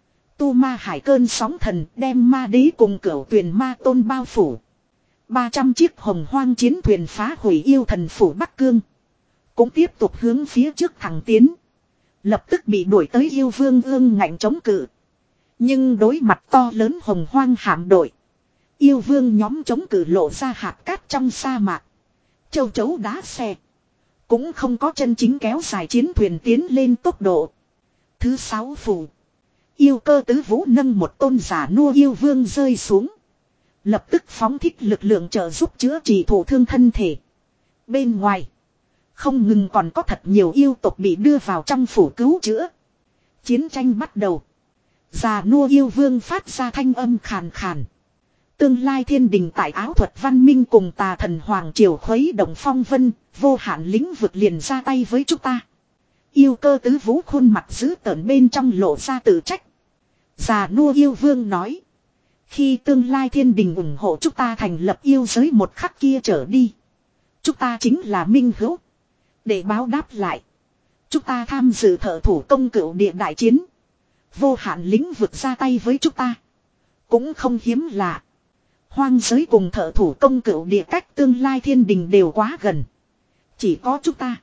Tu ma hải cơn sóng thần đem ma đế cùng cửu tuyền ma tôn bao phủ. ba trăm chiếc hồng hoang chiến thuyền phá hủy yêu thần phủ Bắc Cương. Cũng tiếp tục hướng phía trước thẳng tiến. Lập tức bị đuổi tới yêu vương ương ngạnh chống cự. Nhưng đối mặt to lớn hồng hoang hạm đội. Yêu vương nhóm chống cự lộ ra hạt cát trong sa mạc. Châu chấu đá xe. Cũng không có chân chính kéo dài chiến thuyền tiến lên tốc độ. Thứ sáu phủ. Yêu cơ tứ vũ nâng một tôn giả nua yêu vương rơi xuống. Lập tức phóng thích lực lượng trợ giúp chữa trị thổ thương thân thể. Bên ngoài. Không ngừng còn có thật nhiều yêu tộc bị đưa vào trong phủ cứu chữa. Chiến tranh bắt đầu. Già nua yêu vương phát ra thanh âm khàn khàn. Tương lai thiên đình tại áo thuật văn minh cùng tà thần hoàng triều khuấy động phong vân, vô hạn lĩnh vực liền ra tay với chúng ta. Yêu cơ tứ vũ khuôn mặt dữ tợn bên trong lộ ra tự trách. Già nua yêu vương nói. Khi tương lai thiên đình ủng hộ chúng ta thành lập yêu giới một khắc kia trở đi. Chúng ta chính là minh hữu. Để báo đáp lại. Chúng ta tham dự thợ thủ công cửu địa đại chiến. Vô hạn lĩnh vực ra tay với chúng ta. Cũng không hiếm lạ. Hoang giới cùng thợ thủ công cửu địa cách tương lai thiên đình đều quá gần. Chỉ có chúng ta.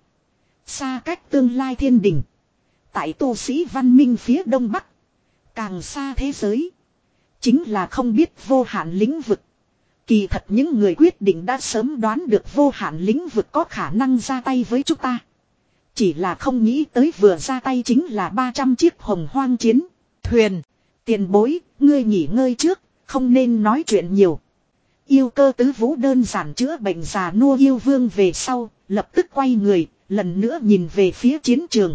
Xa cách tương lai thiên đình. Tại tu sĩ văn minh phía đông bắc. Càng xa thế giới. Chính là không biết vô hạn lĩnh vực. Kỳ thật những người quyết định đã sớm đoán được vô hạn lĩnh vực có khả năng ra tay với chúng ta. Chỉ là không nghĩ tới vừa ra tay chính là ba trăm chiếc hồng hoang chiến thuyền. Tiền bối, ngươi nghỉ ngơi trước, không nên nói chuyện nhiều. Yêu cơ tứ vũ đơn giản chữa bệnh già nua yêu vương về sau, lập tức quay người, lần nữa nhìn về phía chiến trường.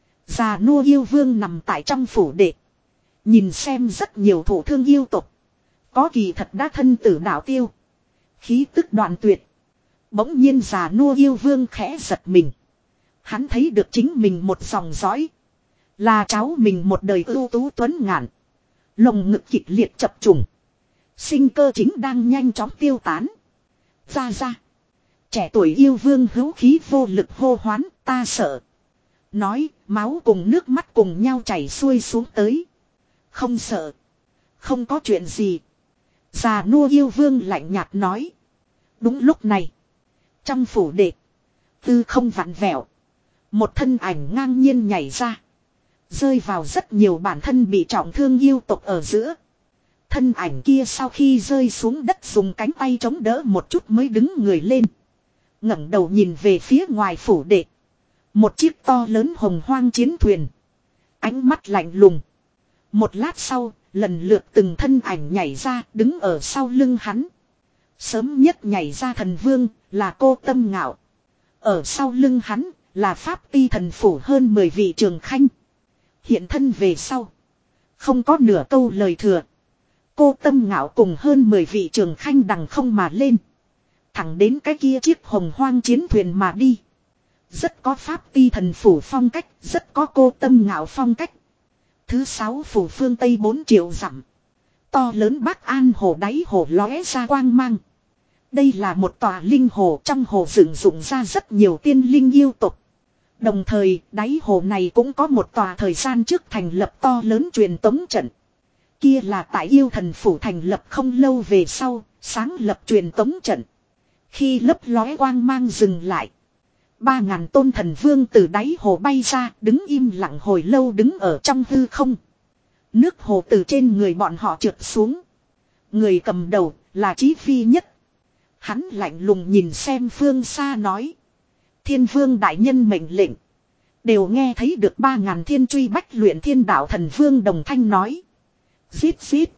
Già nua yêu vương nằm tại trong phủ đệ. Nhìn xem rất nhiều thổ thương yêu tộc. Có kỳ thật đã thân tử đạo tiêu. Khí tức đoạn tuyệt. Bỗng nhiên già nua yêu vương khẽ giật mình. Hắn thấy được chính mình một dòng dõi. Là cháu mình một đời ưu tú tuấn ngạn. Lồng ngực kịch liệt chập trùng. Sinh cơ chính đang nhanh chóng tiêu tán. Ra ra. Trẻ tuổi yêu vương hữu khí vô lực hô hoán, ta sợ. Nói, máu cùng nước mắt cùng nhau chảy xuôi xuống tới. Không sợ. Không có chuyện gì. Già nua yêu vương lạnh nhạt nói. Đúng lúc này. Trong phủ đệ. Tư không vặn vẹo. Một thân ảnh ngang nhiên nhảy ra. Rơi vào rất nhiều bản thân bị trọng thương yêu tộc ở giữa. Thân ảnh kia sau khi rơi xuống đất dùng cánh tay chống đỡ một chút mới đứng người lên. ngẩng đầu nhìn về phía ngoài phủ đệ. Một chiếc to lớn hồng hoang chiến thuyền. Ánh mắt lạnh lùng. Một lát sau, lần lượt từng thân ảnh nhảy ra đứng ở sau lưng hắn. Sớm nhất nhảy ra thần vương là Cô Tâm Ngạo. Ở sau lưng hắn là Pháp Ti thần phủ hơn mười vị trường khanh. Hiện thân về sau. Không có nửa câu lời thừa. Cô Tâm Ngạo cùng hơn mười vị trường khanh đằng không mà lên. Thẳng đến cái kia chiếc hồng hoang chiến thuyền mà đi. Rất có Pháp Ti thần phủ phong cách, rất có Cô Tâm Ngạo phong cách. Thứ sáu phủ phương Tây bốn triệu dặm. To lớn Bắc An hồ đáy hồ lóe ra quang mang. Đây là một tòa linh hồ, trong hồ dựng dụng ra rất nhiều tiên linh yêu tộc. Đồng thời, đáy hồ này cũng có một tòa thời gian trước thành lập to lớn truyền tống trận. Kia là tại yêu thần phủ thành lập không lâu về sau, sáng lập truyền tống trận. Khi lấp lóe quang mang dừng lại. Ba ngàn tôn thần vương từ đáy hồ bay ra, đứng im lặng hồi lâu đứng ở trong hư không. Nước hồ từ trên người bọn họ trượt xuống. Người cầm đầu là Chí Phi Nhất. Hắn lạnh lùng nhìn xem phương xa nói. Thiên vương đại nhân mệnh lệnh. Đều nghe thấy được ba ngàn thiên truy bách luyện thiên đạo thần vương đồng thanh nói. Giết giết.